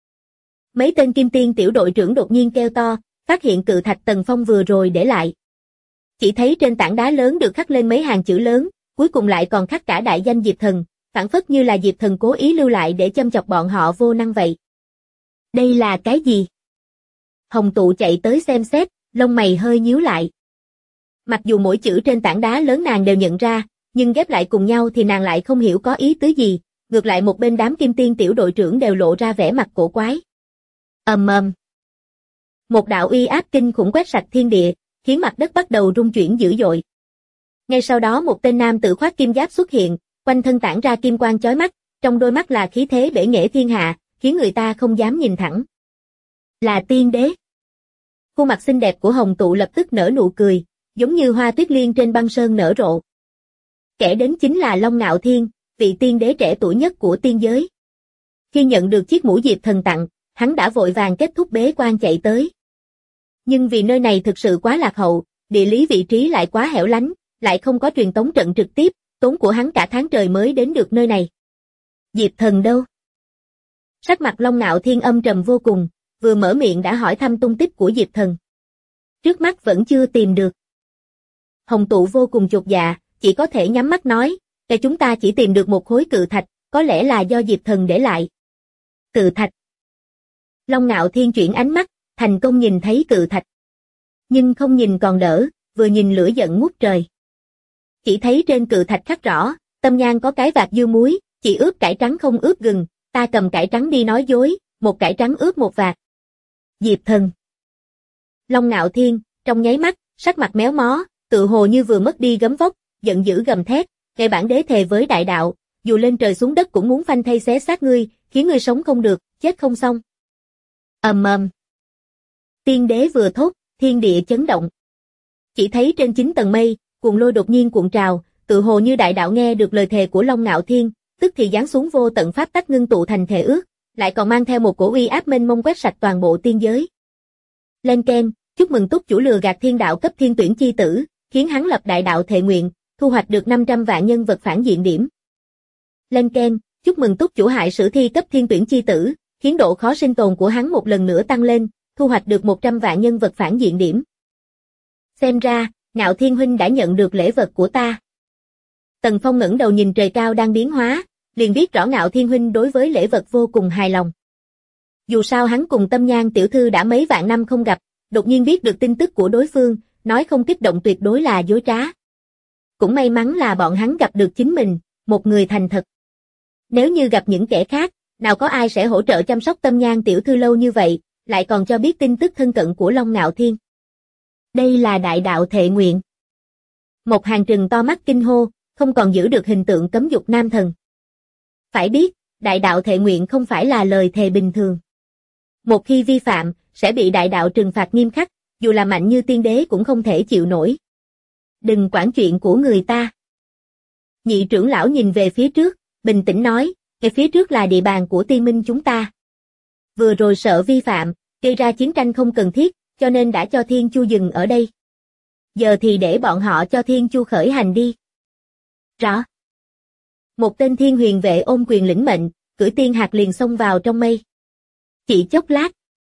Mấy tên kim tiên tiểu đội trưởng đột nhiên kêu to, phát hiện cự thạch Tần Phong vừa rồi để lại. Chỉ thấy trên tảng đá lớn được khắc lên mấy hàng chữ lớn, cuối cùng lại còn khắc cả đại danh Diệp Thần, phảng phất như là Diệp Thần cố ý lưu lại để châm chọc bọn họ vô năng vậy. Đây là cái gì? Hồng Tụ chạy tới xem xét, lông mày hơi nhíu lại. Mặc dù mỗi chữ trên tảng đá lớn nàng đều nhận ra, nhưng ghép lại cùng nhau thì nàng lại không hiểu có ý tứ gì, ngược lại một bên đám kim tiên tiểu đội trưởng đều lộ ra vẻ mặt cổ quái. Ầm ầm. Một đạo uy áp kinh khủng quét sạch thiên địa, khiến mặt đất bắt đầu rung chuyển dữ dội. Ngay sau đó một tên nam tử khoác kim giáp xuất hiện, quanh thân tản ra kim quang chói mắt, trong đôi mắt là khí thế bể nghệ thiên hạ, khiến người ta không dám nhìn thẳng. Là tiên đế. Khuôn mặt xinh đẹp của Hồng Tụ lập tức nở nụ cười, giống như hoa tuyết liên trên băng sơn nở rộ. Kẻ đến chính là Long Ngạo Thiên, vị tiên đế trẻ tuổi nhất của tiên giới. Khi nhận được chiếc mũ Diệp Thần tặng, hắn đã vội vàng kết thúc bế quan chạy tới. Nhưng vì nơi này thực sự quá lạc hậu, địa lý vị trí lại quá hẻo lánh, lại không có truyền tống trận trực tiếp, tốn của hắn cả tháng trời mới đến được nơi này. Diệp Thần đâu? Sắc mặt Long Ngạo Thiên âm trầm vô cùng, vừa mở miệng đã hỏi thăm tung tích của Diệp Thần. Trước mắt vẫn chưa tìm được. Hồng Tụ vô cùng chột dạ, chỉ có thể nhắm mắt nói, "Cái chúng ta chỉ tìm được một khối cự thạch, có lẽ là do Diệp Thần để lại." Cự thạch. Long Ngạo Thiên chuyển ánh mắt, thành công nhìn thấy cự thạch. Nhưng không nhìn còn đỡ, vừa nhìn lửa giận ngút trời. Chỉ thấy trên cự thạch khắc rõ, tâm nhang có cái vạt dưa muối, chỉ ướp cải trắng không ướp gừng, ta cầm cải trắng đi nói dối, một cải trắng ướp một vạt. Diệp Thần. Long Ngạo Thiên, trong nháy mắt, sắc mặt méo mó, tự hồ như vừa mất đi gấm vóc, giận dữ gầm thét, "Kẻ bản đế thề với đại đạo, dù lên trời xuống đất cũng muốn phanh thây xé xác ngươi, khiến ngươi sống không được, chết không xong." Ầm ầm. Tiên đế vừa thốt, thiên địa chấn động. Chỉ thấy trên 9 tầng mây, cuồng lôi đột nhiên cuộn trào, tự hồ như đại đạo nghe được lời thề của Long Ngạo Thiên, tức thì giáng xuống vô tận pháp tắc ngưng tụ thành thể ước, lại còn mang theo một cổ uy áp mênh mông quét sạch toàn bộ tiên giới. Lên keng, chúc mừng túc chủ lừa gạt thiên đạo cấp thiên tuyển chi tử, khiến hắn lập đại đạo thệ nguyện, thu hoạch được 500 vạn nhân vật phản diện điểm. Lên keng, chúc mừng túc chủ hại sử thi cấp thiên tuyển chi tử, khiến độ khó sinh tồn của hắn một lần nữa tăng lên, thu hoạch được 100 vạn nhân vật phản diện điểm. Xem ra, Ngạo Thiên huynh đã nhận được lễ vật của ta. Tần Phong ngẩng đầu nhìn trời cao đang biến hóa, liền biết rõ Ngạo Thiên huynh đối với lễ vật vô cùng hài lòng. Dù sao hắn cùng Tâm Nhan tiểu thư đã mấy vạn năm không gặp, đột nhiên biết được tin tức của đối phương, nói không kích động tuyệt đối là dối trá. Cũng may mắn là bọn hắn gặp được chính mình, một người thành thật. Nếu như gặp những kẻ khác, nào có ai sẽ hỗ trợ chăm sóc Tâm Nhan tiểu thư lâu như vậy, lại còn cho biết tin tức thân cận của Long Ngạo Thiên. Đây là đại đạo thệ nguyện. Một hàng trừng to mắt kinh hô, không còn giữ được hình tượng cấm dục nam thần. Phải biết, đại đạo thệ nguyện không phải là lời thề bình thường. Một khi vi phạm, sẽ bị đại đạo trừng phạt nghiêm khắc, dù là mạnh như tiên đế cũng không thể chịu nổi. Đừng quản chuyện của người ta. Nhị trưởng lão nhìn về phía trước, bình tĩnh nói, cái phía trước là địa bàn của tiên minh chúng ta. Vừa rồi sợ vi phạm, gây ra chiến tranh không cần thiết, cho nên đã cho Thiên Chu dừng ở đây. Giờ thì để bọn họ cho Thiên Chu khởi hành đi. Rõ. Một tên thiên huyền vệ ôm quyền lĩnh mệnh, cưỡi tiên hạt liền xông vào trong mây. Chỉ chốc lát.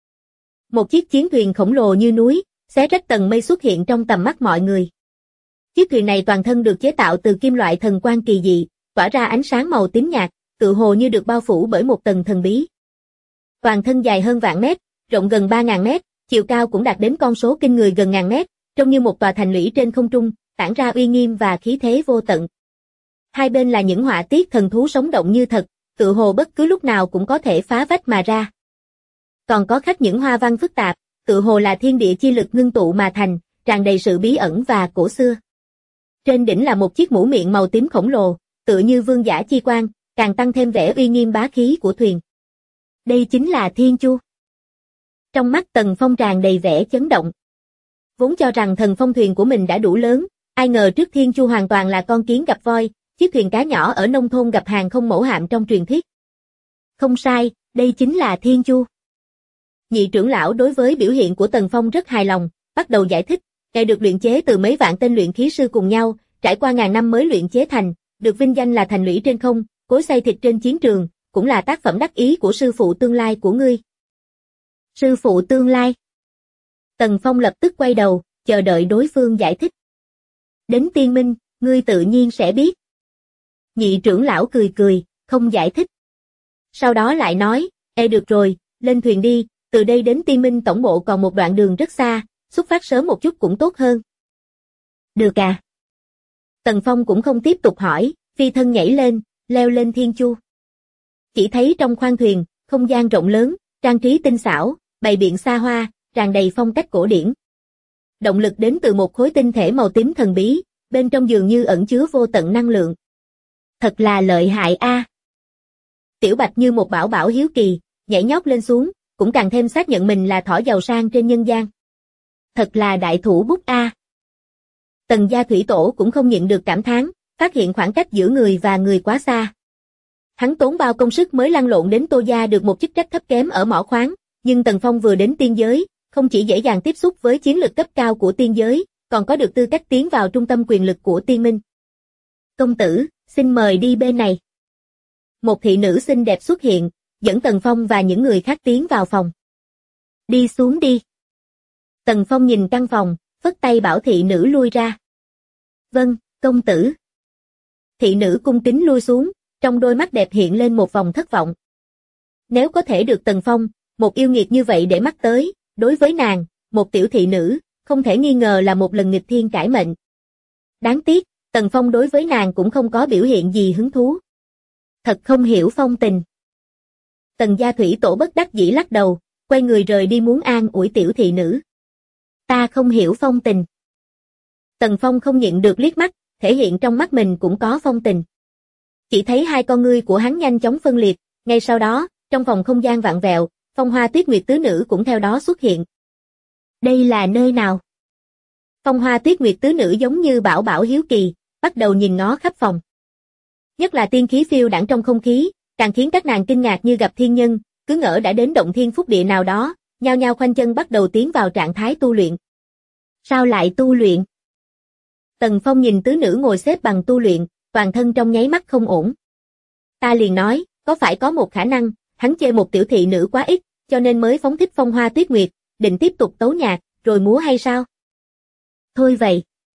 Một chiếc chiến thuyền khổng lồ như núi, xé rách tầng mây xuất hiện trong tầm mắt mọi người. Chiếc thuyền này toàn thân được chế tạo từ kim loại thần quang kỳ dị, tỏa ra ánh sáng màu tím nhạt, tự hồ như được bao phủ bởi một tầng thần bí. Toàn thân dài hơn vạn mét, rộng gần 3.000 mét, Chiều cao cũng đạt đến con số kinh người gần ngàn mét, trông như một tòa thành lũy trên không trung, tản ra uy nghiêm và khí thế vô tận. Hai bên là những họa tiết thần thú sống động như thật, tựa hồ bất cứ lúc nào cũng có thể phá vách mà ra. Còn có khắc những hoa văn phức tạp, tựa hồ là thiên địa chi lực ngưng tụ mà thành, tràn đầy sự bí ẩn và cổ xưa. Trên đỉnh là một chiếc mũ miệng màu tím khổng lồ, tựa như vương giả chi quan, càng tăng thêm vẻ uy nghiêm bá khí của thuyền. Đây chính là Thiên Chu. Trong mắt Tần Phong tràn đầy vẻ chấn động. Vốn cho rằng thần phong thuyền của mình đã đủ lớn, ai ngờ trước Thiên Chu hoàn toàn là con kiến gặp voi, chiếc thuyền cá nhỏ ở nông thôn gặp hàng không mẫu hạm trong truyền thuyết. Không sai, đây chính là Thiên Chu. Nhị trưởng lão đối với biểu hiện của Tần Phong rất hài lòng, bắt đầu giải thích, ngài được luyện chế từ mấy vạn tên luyện khí sư cùng nhau, trải qua ngàn năm mới luyện chế thành, được vinh danh là thành lũy trên không, cối xay thịt trên chiến trường, cũng là tác phẩm đắc ý của sư phụ tương lai của ngươi. Sư phụ tương lai. Tần Phong lập tức quay đầu, chờ đợi đối phương giải thích. Đến tiên minh, ngươi tự nhiên sẽ biết. Nhị trưởng lão cười cười, không giải thích. Sau đó lại nói, được rồi, lên thuyền đi, từ đây đến tiên minh tổng bộ còn một đoạn đường rất xa, xuất phát sớm một chút cũng tốt hơn. Được à? Tần Phong cũng không tiếp tục hỏi, phi thân nhảy lên, leo lên Thiên Chu. Chỉ thấy trong khoang thuyền, không gian rộng lớn, trang trí tinh xảo, bày biện xa hoa, tràn đầy phong cách cổ điển. Động lực đến từ một khối tinh thể màu tím thần bí, bên trong dường như ẩn chứa vô tận năng lượng. Thật là lợi hại a. Tiểu Bạch như một bảo bảo hiếu kỳ, nhảy nhót lên xuống, cũng càng thêm xác nhận mình là thỏ giàu sang trên nhân gian. Thật là đại thủ bút a. Tần gia thủy tổ cũng không nhịn được cảm thán, phát hiện khoảng cách giữa người và người quá xa. Hắn tốn bao công sức mới lăn lộn đến Tô gia được một chức trách thấp kém ở mỏ khoáng, nhưng Tần Phong vừa đến tiên giới, không chỉ dễ dàng tiếp xúc với chiến lực cấp cao của tiên giới, còn có được tư cách tiến vào trung tâm quyền lực của tiên minh. Công tử, xin mời đi bên này. Một thị nữ xinh đẹp xuất hiện, dẫn Tần Phong và những người khác tiến vào phòng. Đi xuống đi. Tần Phong nhìn căn phòng, phất tay bảo thị nữ lui ra. Vâng, công tử. Thị nữ cung kính lui xuống, trong đôi mắt đẹp hiện lên một vòng thất vọng. Nếu có thể được Tần Phong, một yêu nghiệt như vậy để mắt tới, đối với nàng, một tiểu thị nữ, không thể nghi ngờ là một lần nghịch thiên cải mệnh. Đáng tiếc, Tần Phong đối với nàng cũng không có biểu hiện gì hứng thú. Thật không hiểu phong tình. Tần gia thủy tổ bất đắc dĩ lắc đầu, quay người rời đi muốn an ủi tiểu thị nữ. Ta không hiểu phong tình. Tần Phong không nhịn được liếc mắt, thể hiện trong mắt mình cũng có phong tình. Chỉ thấy hai con ngươi của hắn nhanh chóng phân liệt, ngay sau đó, trong phòng không gian vặn vẹo, Phong Hoa Tuyết Nguyệt tứ nữ cũng theo đó xuất hiện. Đây là nơi nào? Phong Hoa Tuyết Nguyệt tứ nữ giống như bảo bảo hiếu kỳ, bắt đầu nhìn ngó khắp phòng. Nhất là tiên khí phiêu đãng trong không khí, càng khiến các nàng kinh ngạc như gặp thiên nhân, cứ ngỡ đã đến động thiên phúc địa nào đó, nhao nhao khoanh chân bắt đầu tiến vào trạng thái tu luyện. Sao lại tu luyện? Tần Phong nhìn tứ nữ ngồi xếp bằng tu luyện, toàn thân trong nháy mắt không ổn. Ta liền nói, có phải có một khả năng, hắn chê một tiểu thị nữ quá ít, cho nên mới phóng thích Phong Hoa Tuyết Nguyệt, định tiếp tục tấu nhạc, rồi múa hay sao? Thôi vậy.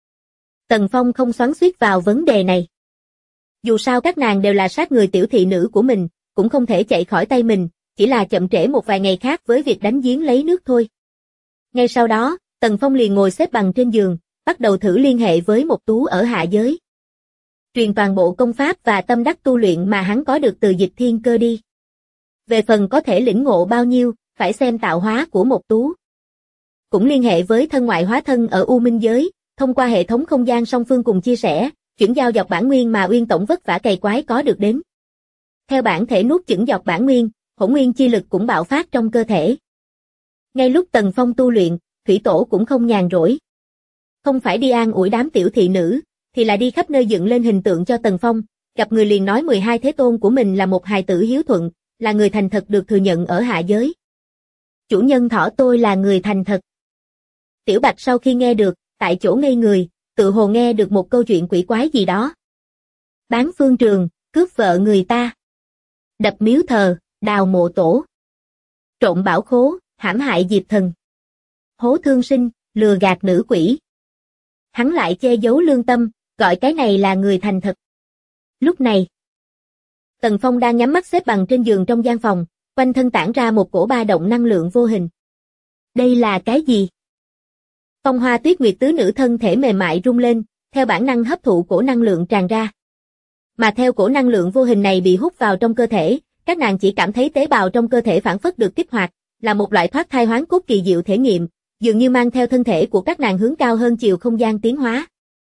Tần Phong không xoắn xuýt vào vấn đề này. Dù sao các nàng đều là sát người tiểu thị nữ của mình, cũng không thể chạy khỏi tay mình, chỉ là chậm trễ một vài ngày khác với việc đánh giếng lấy nước thôi. Ngay sau đó, Tần Phong liền ngồi xếp bằng trên giường, bắt đầu thử liên hệ với một tú ở hạ giới. Truyền toàn bộ công pháp và tâm đắc tu luyện mà hắn có được từ Dịch Thiên Cơ đi. Về phần có thể lĩnh ngộ bao nhiêu, phải xem tạo hóa của một tú. Cũng liên hệ với thân ngoại hóa thân ở U Minh giới, thông qua hệ thống không gian song phương cùng chia sẻ, chuyển giao dọc bản nguyên mà Uyên Tổng vất vả cày quái có được đến. Theo bản thể nuốt chửng dọc bản nguyên, hỗn nguyên chi lực cũng bạo phát trong cơ thể. Ngay lúc Tần Phong tu luyện, thủy tổ cũng không nhàn rỗi. Không phải đi an ủi đám tiểu thị nữ, thì là đi khắp nơi dựng lên hình tượng cho Tần Phong, gặp người liền nói 12 thế tôn của mình là một hài tử hiếu thuận, là người thành thật được thừa nhận ở hạ giới. Chủ nhân thỏ tôi là người thành thật. Tiểu Bạch sau khi nghe được, tại chỗ ngây người, tự hồ nghe được một câu chuyện quỷ quái gì đó. Bán phương trường, cướp vợ người ta. Đập miếu thờ, đào mộ tổ. Trộm bảo khố, hãm hại diệp thần. Hố thương sinh, lừa gạt nữ quỷ. Hắn lại che giấu lương tâm, gọi cái này là người thành thật. Lúc này, Tần Phong đang nhắm mắt xếp bằng trên giường trong gian phòng, quanh thân tản ra một cổ ba động năng lượng vô hình. Đây là cái gì? Phong Hoa Tuyết Nguyệt tứ nữ thân thể mềm mại rung lên, theo bản năng hấp thụ cổ năng lượng tràn ra. Mà theo cổ năng lượng vô hình này bị hút vào trong cơ thể, các nàng chỉ cảm thấy tế bào trong cơ thể phản phất được kích hoạt, là một loại thoát thai hoán cốt kỳ diệu thể nghiệm, dường như mang theo thân thể của các nàng hướng cao hơn chiều không gian tiến hóa.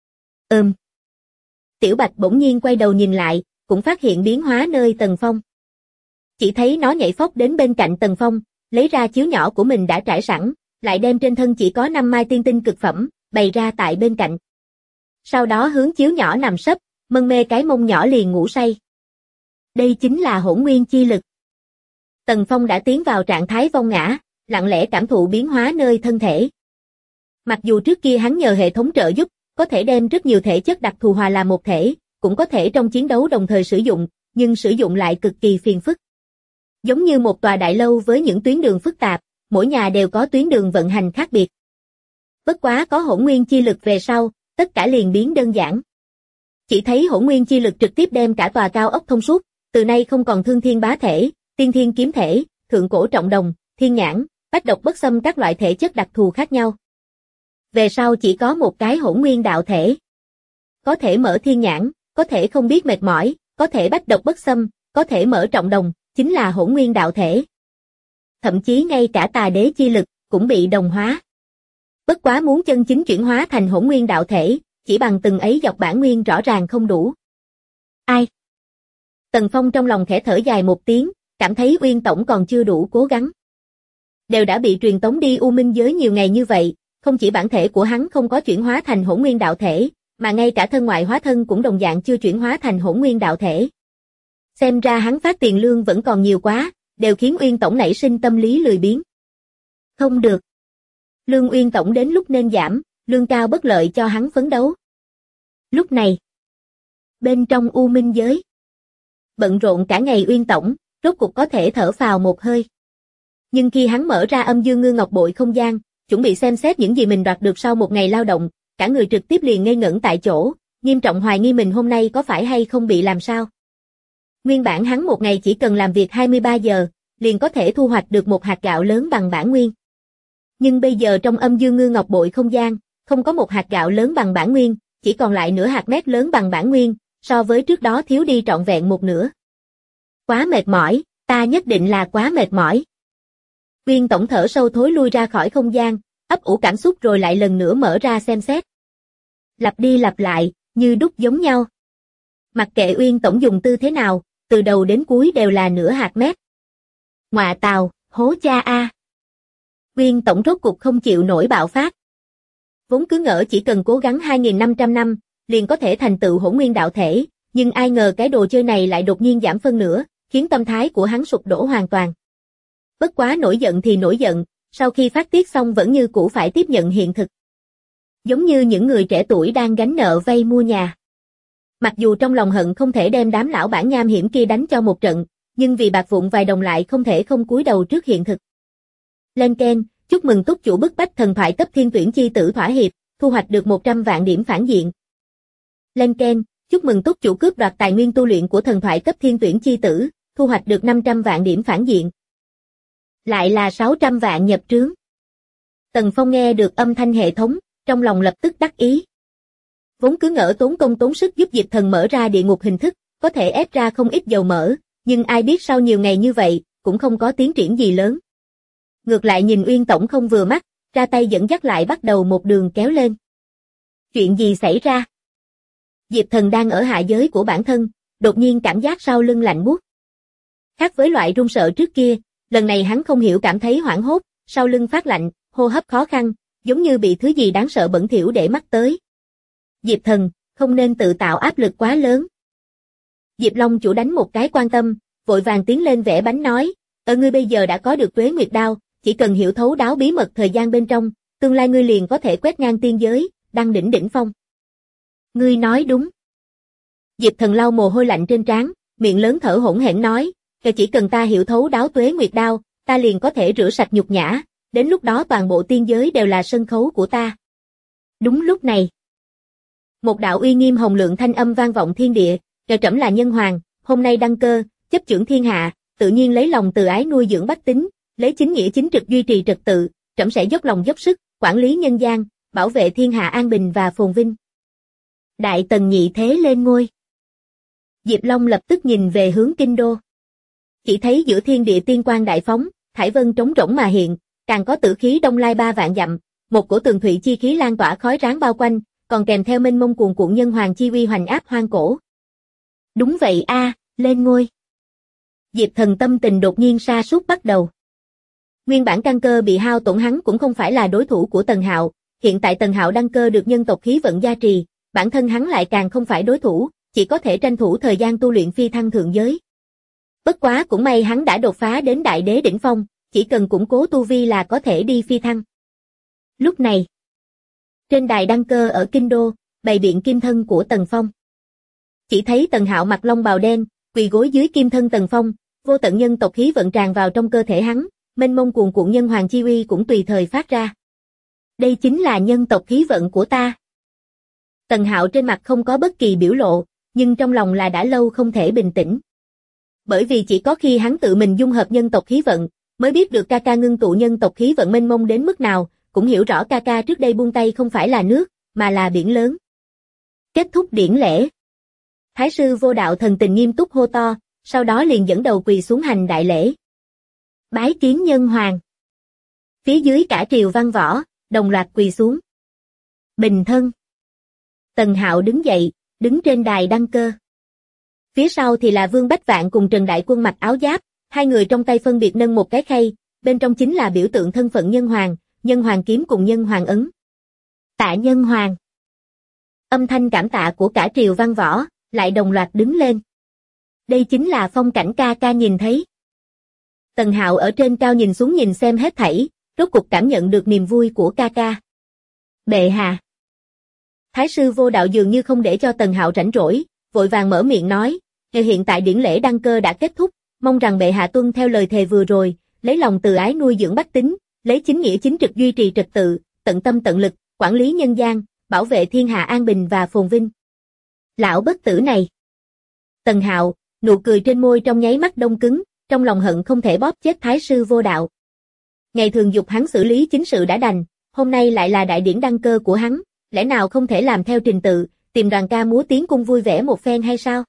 Tiểu Bạch bỗng nhiên quay đầu nhìn lại, cũng phát hiện biến hóa nơi Tần Phong. Chỉ thấy nó nhảy phóc đến bên cạnh Tần Phong, lấy ra chiếu nhỏ của mình đã trải sẵn, lại đem trên thân chỉ có 5 mai tiên tinh cực phẩm, bày ra tại bên cạnh. Sau đó hướng chiếu nhỏ nằm sấp, mân mê cái mông nhỏ liền ngủ say. Đây chính là hỗn nguyên chi lực. Tần Phong đã tiến vào trạng thái vong ngã, lặng lẽ cảm thụ biến hóa nơi thân thể. Mặc dù trước kia hắn nhờ hệ thống trợ giúp, có thể đem rất nhiều thể chất đặc thù hòa làm một thể, cũng có thể trong chiến đấu đồng thời sử dụng, nhưng sử dụng lại cực kỳ phiền phức. Giống như một tòa đại lâu với những tuyến đường phức tạp, mỗi nhà đều có tuyến đường vận hành khác biệt. Bất quá có hỗn nguyên chi lực về sau, tất cả liền biến đơn giản. Chỉ thấy hỗn nguyên chi lực trực tiếp đem cả tòa cao ốc thông suốt, từ nay không còn thương thiên bá thể, tiên thiên kiếm thể, thượng cổ trọng đồng, thiên nhãn, bách độc bất xâm các loại thể chất đặc thù khác nhau. Về sau chỉ có một cái hỗn nguyên đạo thể. Có thể mở thiên nhãn, có thể không biết mệt mỏi, có thể bách độc bất xâm, có thể mở trọng đồng, chính là hỗn nguyên đạo thể. Thậm chí ngay cả tà đế chi lực cũng bị đồng hóa. Bất quá muốn chân chính chuyển hóa thành hỗn nguyên đạo thể, chỉ bằng từng ấy dọc bản nguyên rõ ràng không đủ. Ai? Tần Phong trong lòng khẽ thở dài một tiếng, cảm thấy Uyên Tổng còn chưa đủ cố gắng. Đều đã bị truyền tống đi U Minh giới nhiều ngày như vậy, không chỉ bản thể của hắn không có chuyển hóa thành hỗn nguyên đạo thể, mà ngay cả thân ngoại hóa thân cũng đồng dạng chưa chuyển hóa thành hỗn nguyên đạo thể. Xem ra hắn phát tiền lương vẫn còn nhiều quá, đều khiến Uyên Tổng nảy sinh tâm lý lười biếng. Không được. Lương Uyên Tổng đến lúc nên giảm, lương cao bất lợi cho hắn phấn đấu. Lúc này, bên trong U Minh giới, bận rộn cả ngày Uyên Tổng, rốt cục có thể thở phào một hơi. Nhưng khi hắn mở ra âm dương ngư ngọc bội không gian, chuẩn bị xem xét những gì mình đoạt được sau một ngày lao động, cả người trực tiếp liền ngây ngẩn tại chỗ, nghiêm trọng hoài nghi mình hôm nay có phải hay không bị làm sao. Nguyên bản hắn một ngày chỉ cần làm việc 23 giờ, liền có thể thu hoạch được một hạt gạo lớn bằng bản nguyên. Nhưng bây giờ trong âm dương ngư ngọc bội không gian, không có một hạt gạo lớn bằng bản nguyên, chỉ còn lại nửa hạt mét lớn bằng bản nguyên, so với trước đó thiếu đi trọn vẹn một nửa. Quá mệt mỏi, ta nhất định là quá mệt mỏi. Uyên Tổng thở sâu thối lui ra khỏi không gian, ấp ủ cảm xúc rồi lại lần nữa mở ra xem xét. Lặp đi lặp lại, như đúc giống nhau. Mặc kệ Uyên Tổng dùng tư thế nào, từ đầu đến cuối đều là nửa hạt mét. Ngoạ tào, hố cha a. Uyên Tổng rốt cục không chịu nổi bạo phát. Vốn cứ ngỡ chỉ cần cố gắng 2.500 năm, liền có thể thành tựu hỗn nguyên đạo thể, nhưng ai ngờ cái đồ chơi này lại đột nhiên giảm phân nửa, khiến tâm thái của hắn sụp đổ hoàn toàn. Bất quá nổi giận thì nổi giận, sau khi phát tiết xong vẫn như cũ phải tiếp nhận hiện thực. Giống như những người trẻ tuổi đang gánh nợ vay mua nhà. Mặc dù trong lòng hận không thể đem đám lão bản nham hiểm kia đánh cho một trận, nhưng vì bạc vụn vài đồng lại không thể không cúi đầu trước hiện thực. Lên Ken, chúc mừng túc chủ bức bách thần thoại cấp thiên tuyển chi tử thỏa hiệp, thu hoạch được 100 vạn điểm phản diện. Lên Ken, chúc mừng túc chủ cướp đoạt tài nguyên tu luyện của thần thoại cấp thiên tuyển chi tử, thu hoạch được 500 vạn điểm phản diện. Lại là 600 vạn nhập trướng. Tần Phong nghe được âm thanh hệ thống, trong lòng lập tức đắc ý. Vốn cứ ngỡ tốn công tốn sức giúp Diệp Thần mở ra địa ngục hình thức, có thể ép ra không ít dầu mỡ, nhưng ai biết sau nhiều ngày như vậy, cũng không có tiến triển gì lớn. Ngược lại nhìn Uyên Tổng không vừa mắt, ra tay dẫn dắt lại bắt đầu một đường kéo lên. Chuyện gì xảy ra? Diệp Thần đang ở hạ giới của bản thân, đột nhiên cảm giác sau lưng lạnh buốt. Khác với loại run sợ trước kia, lần này hắn không hiểu cảm thấy hoảng hốt, sau lưng phát lạnh, hô hấp khó khăn, giống như bị thứ gì đáng sợ bẩn thỉu để mắt tới. Diệp Thần, không nên tự tạo áp lực quá lớn. Diệp Long chủ đánh một cái quan tâm, vội vàng tiến lên vẽ bánh nói, ngươi bây giờ đã có được Tuế Nguyệt Đao, chỉ cần hiểu thấu đáo bí mật thời gian bên trong, tương lai ngươi liền có thể quét ngang tiên giới, đăng đỉnh đỉnh phong. Ngươi nói đúng. Diệp Thần lau mồ hôi lạnh trên trán, miệng lớn thở hổn hển nói, chỉ cần ta hiểu thấu đáo Tuế Nguyệt Đao, ta liền có thể rửa sạch nhục nhã, đến lúc đó toàn bộ tiên giới đều là sân khấu của ta. Đúng lúc này, một đạo uy nghiêm hồng lượng thanh âm vang vọng thiên địa, trẫm là nhân hoàng, hôm nay đăng cơ, chấp chưởng thiên hạ, tự nhiên lấy lòng từ ái nuôi dưỡng bách tính, lấy chính nghĩa chính trực duy trì trật tự, trẫm sẽ dốc lòng dốc sức, quản lý nhân gian, bảo vệ thiên hạ an bình và phồn vinh. Đại Tần nhị thế lên ngôi. Diệp Long lập tức nhìn về hướng kinh đô. Chỉ thấy giữa thiên địa tiên quang đại phóng, thải vân trống rỗng mà hiện, càng có tử khí đông lai 3 vạn dặm, một cổ tường thủy chi khí lan tỏa khói ráng bao quanh, còn kèm theo mênh mông cuồn cuộn nhân hoàng chi uy hoành áp hoang cổ. Đúng vậy a, lên ngôi. Diệp Thần tâm tình đột nhiên sa sút bắt đầu. Nguyên bản căn cơ bị hao tổn hắn cũng không phải là đối thủ của Tần Hạo, hiện tại Tần Hạo đăng cơ được nhân tộc khí vận gia trì, bản thân hắn lại càng không phải đối thủ, chỉ có thể tranh thủ thời gian tu luyện phi thăng thượng giới. Bất quá cũng may hắn đã đột phá đến đại đế đỉnh phong, chỉ cần củng cố tu vi là có thể đi phi thăng. Lúc này, trên đài đăng cơ ở kinh đô, bày biện kim thân của Tần Phong. Chỉ thấy Tần Hạo mặc long bào đen, quỳ gối dưới kim thân Tần Phong, vô tận nhân tộc khí vận tràn vào trong cơ thể hắn, mênh mông cuồn cuộn nhân hoàng chi uy cũng tùy thời phát ra. Đây chính là nhân tộc khí vận của ta. Tần Hạo trên mặt không có bất kỳ biểu lộ, nhưng trong lòng là đã lâu không thể bình tĩnh. Bởi vì chỉ có khi hắn tự mình dung hợp nhân tộc khí vận, mới biết được ca ca ngưng tụ nhân tộc khí vận mênh mông đến mức nào, cũng hiểu rõ ca ca trước đây buông tay không phải là nước, mà là biển lớn. Kết thúc điển lễ. Thái sư Vô Đạo thần tình nghiêm túc hô to, sau đó liền dẫn đầu quỳ xuống hành đại lễ. Bái kiến nhân hoàng. Phía dưới cả triều văn võ, đồng loạt quỳ xuống. Bình thân. Tần Hạo đứng dậy, đứng trên đài đăng cơ. Phía sau thì là Vương Bách Vạn cùng Trần Đại Quân mặc áo giáp, hai người trong tay phân biệt nâng một cái khay, bên trong chính là biểu tượng thân phận nhân hoàng kiếm cùng nhân hoàng ấn. Tạ nhân hoàng. Âm thanh cảm tạ của cả triều văn võ, lại đồng loạt đứng lên. Đây chính là phong cảnh ca ca nhìn thấy. Tần Hạo ở trên cao nhìn xuống nhìn xem hết thảy, rốt cục cảm nhận được niềm vui của ca ca. Bệ hạ. Thái sư Vô Đạo dường như không để cho Tần Hạo rảnh rỗi, vội vàng mở miệng nói, hiện tại điển lễ đăng cơ đã kết thúc, mong rằng bệ hạ tuân theo lời thề vừa rồi, lấy lòng từ ái nuôi dưỡng bách tính, lấy chính nghĩa chính trực duy trì trật tự, tận tâm tận lực, quản lý nhân gian, bảo vệ thiên hạ an bình và phồn vinh. Lão bất tử này. Tần Hạo, nụ cười trên môi trong nháy mắt đông cứng, trong lòng hận không thể bóp chết Thái sư Vô Đạo. Ngày thường dục hắn xử lý chính sự đã đành, hôm nay lại là đại điển đăng cơ của hắn, lẽ nào không thể làm theo trình tự, tìm đoàn ca múa tiến cung vui vẻ một phen hay sao?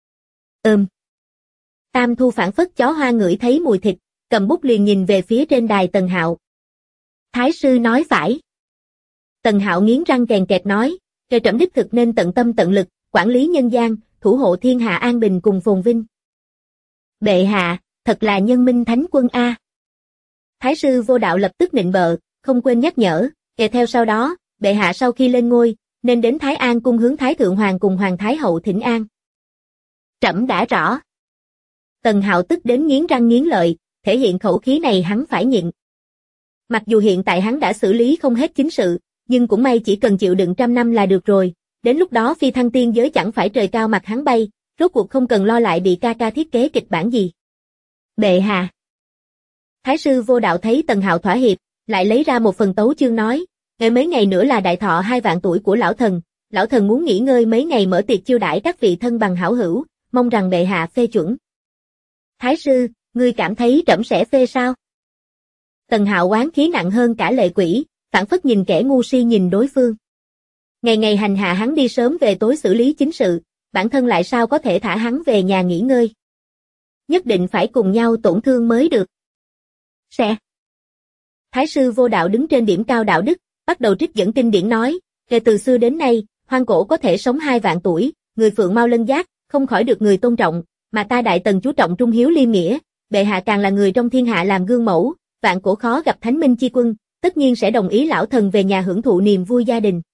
Tam Thu phảng phất chó hoa ngửi thấy mùi thịt, cầm bút liền nhìn về phía trên đài Tần Hạo. Thái sư nói phải. Tần Hạo nghiến răng kèn kẹt nói, kẻ trẫm đích thực nên tận tâm tận lực, quản lý nhân gian, thủ hộ thiên hạ an bình cùng phồn vinh. Bệ hạ, thật là nhân minh thánh quân a. Thái sư Vô Đạo lập tức nịnh bợ, không quên nhắc nhở, kèm theo sau đó, bệ hạ sau khi lên ngôi, nên đến Thái An cung hướng Thái Thượng Hoàng cùng Hoàng Thái Hậu thỉnh an. Trẫm đã rõ. Tần Hạo tức đến nghiến răng nghiến lợi, thể hiện khẩu khí này hắn phải nhịn. Mặc dù hiện tại hắn đã xử lý không hết chính sự, nhưng cũng may chỉ cần chịu đựng 100 năm là được rồi, đến lúc đó phi thăng tiên giới chẳng phải trời cao mặt hắn bay, rốt cuộc không cần lo lại bị ca ca thiết kế kịch bản gì. Bệ hạ. Thái sư Vô Đạo thấy Tần Hạo thỏa hiệp, lại lấy ra một phần tấu chương nói, mấy ngày nữa là đại thọ 2 vạn tuổi của lão thần muốn nghỉ ngơi mấy ngày mở tiệc chiêu đãi các vị thân bằng hảo hữu, mong rằng bệ hạ phê chuẩn. Thái sư, ngươi cảm thấy trẫm sẽ phê sao? Tần Hạo oán khí nặng hơn cả lệ quỷ, phảng phất nhìn kẻ ngu si nhìn đối phương. Ngày ngày hành hạ hắn đi sớm về tối xử lý chính sự, bản thân lại sao có thể thả hắn về nhà nghỉ ngơi. Nhất định phải cùng nhau tổn thương mới được. Sẽ. Thái sư Vô Đạo đứng trên điểm cao đạo đức, bắt đầu trích dẫn kinh điển nói, kể từ xưa đến nay, hoang cổ có thể sống 2 vạn tuổi, người phượng mau lân giác, không khỏi được người tôn trọng, mà ta Đại Tần chú trọng trung hiếu liêm nghĩa, bệ hạ càng là người trong thiên hạ làm gương mẫu, vạn cổ khó gặp thánh minh chi quân, tất nhiên sẽ đồng ý lão thần về nhà hưởng thụ niềm vui gia đình.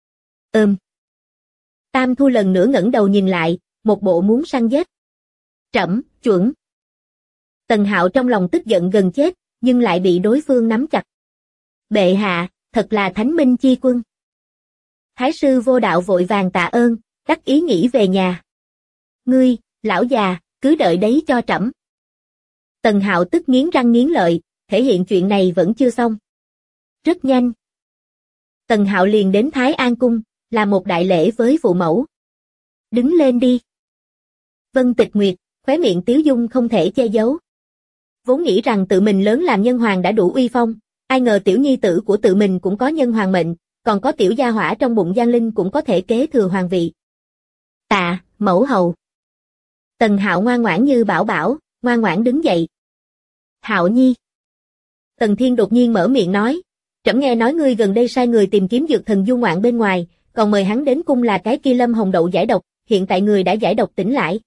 Tam Thu lần nữa ngẩng đầu nhìn lại, một bộ muốn săn giết. Trẫm, chuẩn. Tần Hạo trong lòng tức giận gần chết, nhưng lại bị đối phương nắm chặt. Bệ hạ, thật là thánh minh chi quân. Thái sư Vô Đạo vội vàng tạ ơn, đắc ý nghĩ về nhà. Ngươi, lão già, cứ đợi đấy cho trẫm. Tần Hạo tức nghiến răng nghiến lợi, thể hiện chuyện này vẫn chưa xong. Rất nhanh. Tần Hạo liền đến Thái An cung, làm một đại lễ với phụ mẫu. Đứng lên đi. Vân Tịch Nguyệt, khóe miệng tiếu dung không thể che giấu. Vốn nghĩ rằng tự mình lớn làm nhân hoàng đã đủ uy phong, Ai ngờ tiểu nhi tử của tự mình cũng có nhân hoàng mệnh, còn có tiểu gia hỏa trong bụng Giang Linh cũng có thể kế thừa hoàng vị. Tạ, mẫu hầu. Tần Hạo ngoan ngoãn như bảo bảo, ngoan ngoãn đứng dậy. Hạo nhi. Tần Thiên đột nhiên mở miệng nói, trẫm nghe nói ngươi gần đây sai người tìm kiếm dược thần du ngoạn bên ngoài, còn mời hắn đến cung là cái kia Lâm Hồng Đậu giải độc, hiện tại người đã giải độc tỉnh lại.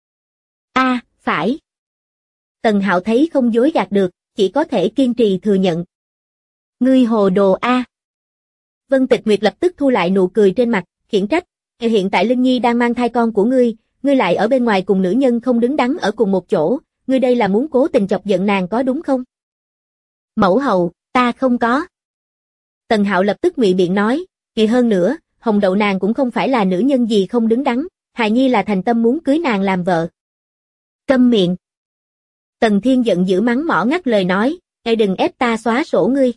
Phải. Tần Hạo thấy không dối gạt được, chỉ có thể kiên trì thừa nhận. Ngươi hồ đồ a. Vân Tịch Nguyệt lập tức thu lại nụ cười trên mặt, khiển trách, hiện tại Linh Nhi đang mang thai con của ngươi lại ở bên ngoài cùng nữ nhân không đứng đắn ở cùng một chỗ, ngươi đây là muốn cố tình chọc giận nàng có đúng không? Mẫu hầu, ta không có. Tần Hạo lập tức ngụy biện nói, hơn nữa, Hồng Đậu nàng cũng không phải là nữ nhân gì không đứng đắn, hài nhi là thành tâm muốn cưới nàng làm vợ. Câm miệng. Tần Thiên giận dữ mắng mỏ ngắt lời nói, đừng ép ta xóa sổ ngươi.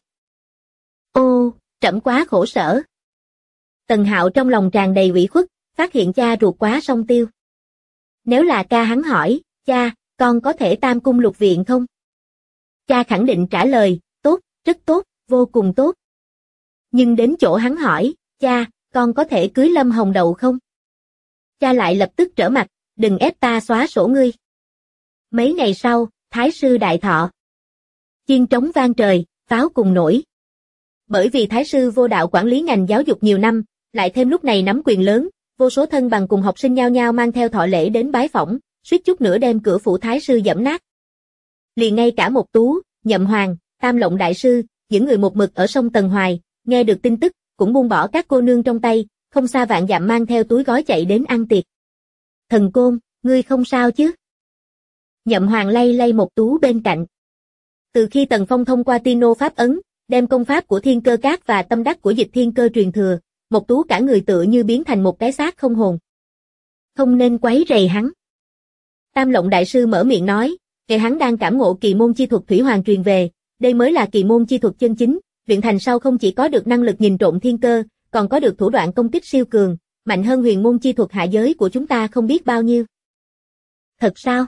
Ô, trẫm quá khổ sở. Tần Hạo trong lòng tràn đầy ủy khuất, phát hiện cha ruột quá song tiêu. Nếu là ca hắn hỏi, cha, con có thể tam cung lục viện không? Cha khẳng định trả lời, tốt, rất tốt, vô cùng tốt. Nhưng đến chỗ hắn hỏi, cha, con có thể cưới Lâm Hồng Đậu không? Cha lại lập tức trở mặt, đừng ép ta xóa sổ ngươi. Mấy ngày sau, Thái sư đại thọ. Chiên trống vang trời, pháo cùng nổi. Bởi vì Thái sư Vô Đạo quản lý ngành giáo dục nhiều năm, lại thêm lúc này nắm quyền lớn, vô số thân bằng cùng học sinh nhao nhao mang theo thọ lễ đến bái phỏng, suýt chút nữa đem cửa phủ Thái sư dẫm nát. Liền ngay cả Mộc Tú, Nhậm Hoàng, Tam Lộng đại sư, những người một mực ở sông Tần Hoài, nghe được tin tức, cũng buông bỏ các cô nương trong tay, không xa vạn dặm mang theo túi gói chạy đến ăn tiệc. Thần Côn, ngươi không sao chứ? Nhậm Hoàng lay lay Mộc Tú bên cạnh. Từ khi Tần Phong thông qua Tino pháp ấn, đem công pháp của Thiên Cơ Các và tâm đắc của Dịch Thiên Cơ truyền thừa, Mộc Tú cả người tựa như biến thành một cái xác không hồn. Không nên quấy rầy hắn. Tam Lộng đại sư mở miệng nói, hắn đang cảm ngộ kỳ môn chi thuật Thủy Hoàng truyền về, đây mới là kỳ môn chi thuật chân chính, luyện thành sau không chỉ có được năng lực nhìn trộm thiên cơ, còn có được thủ đoạn công kích siêu cường, mạnh hơn huyền môn chi thuật hạ giới của chúng ta không biết bao nhiêu. Thật sao?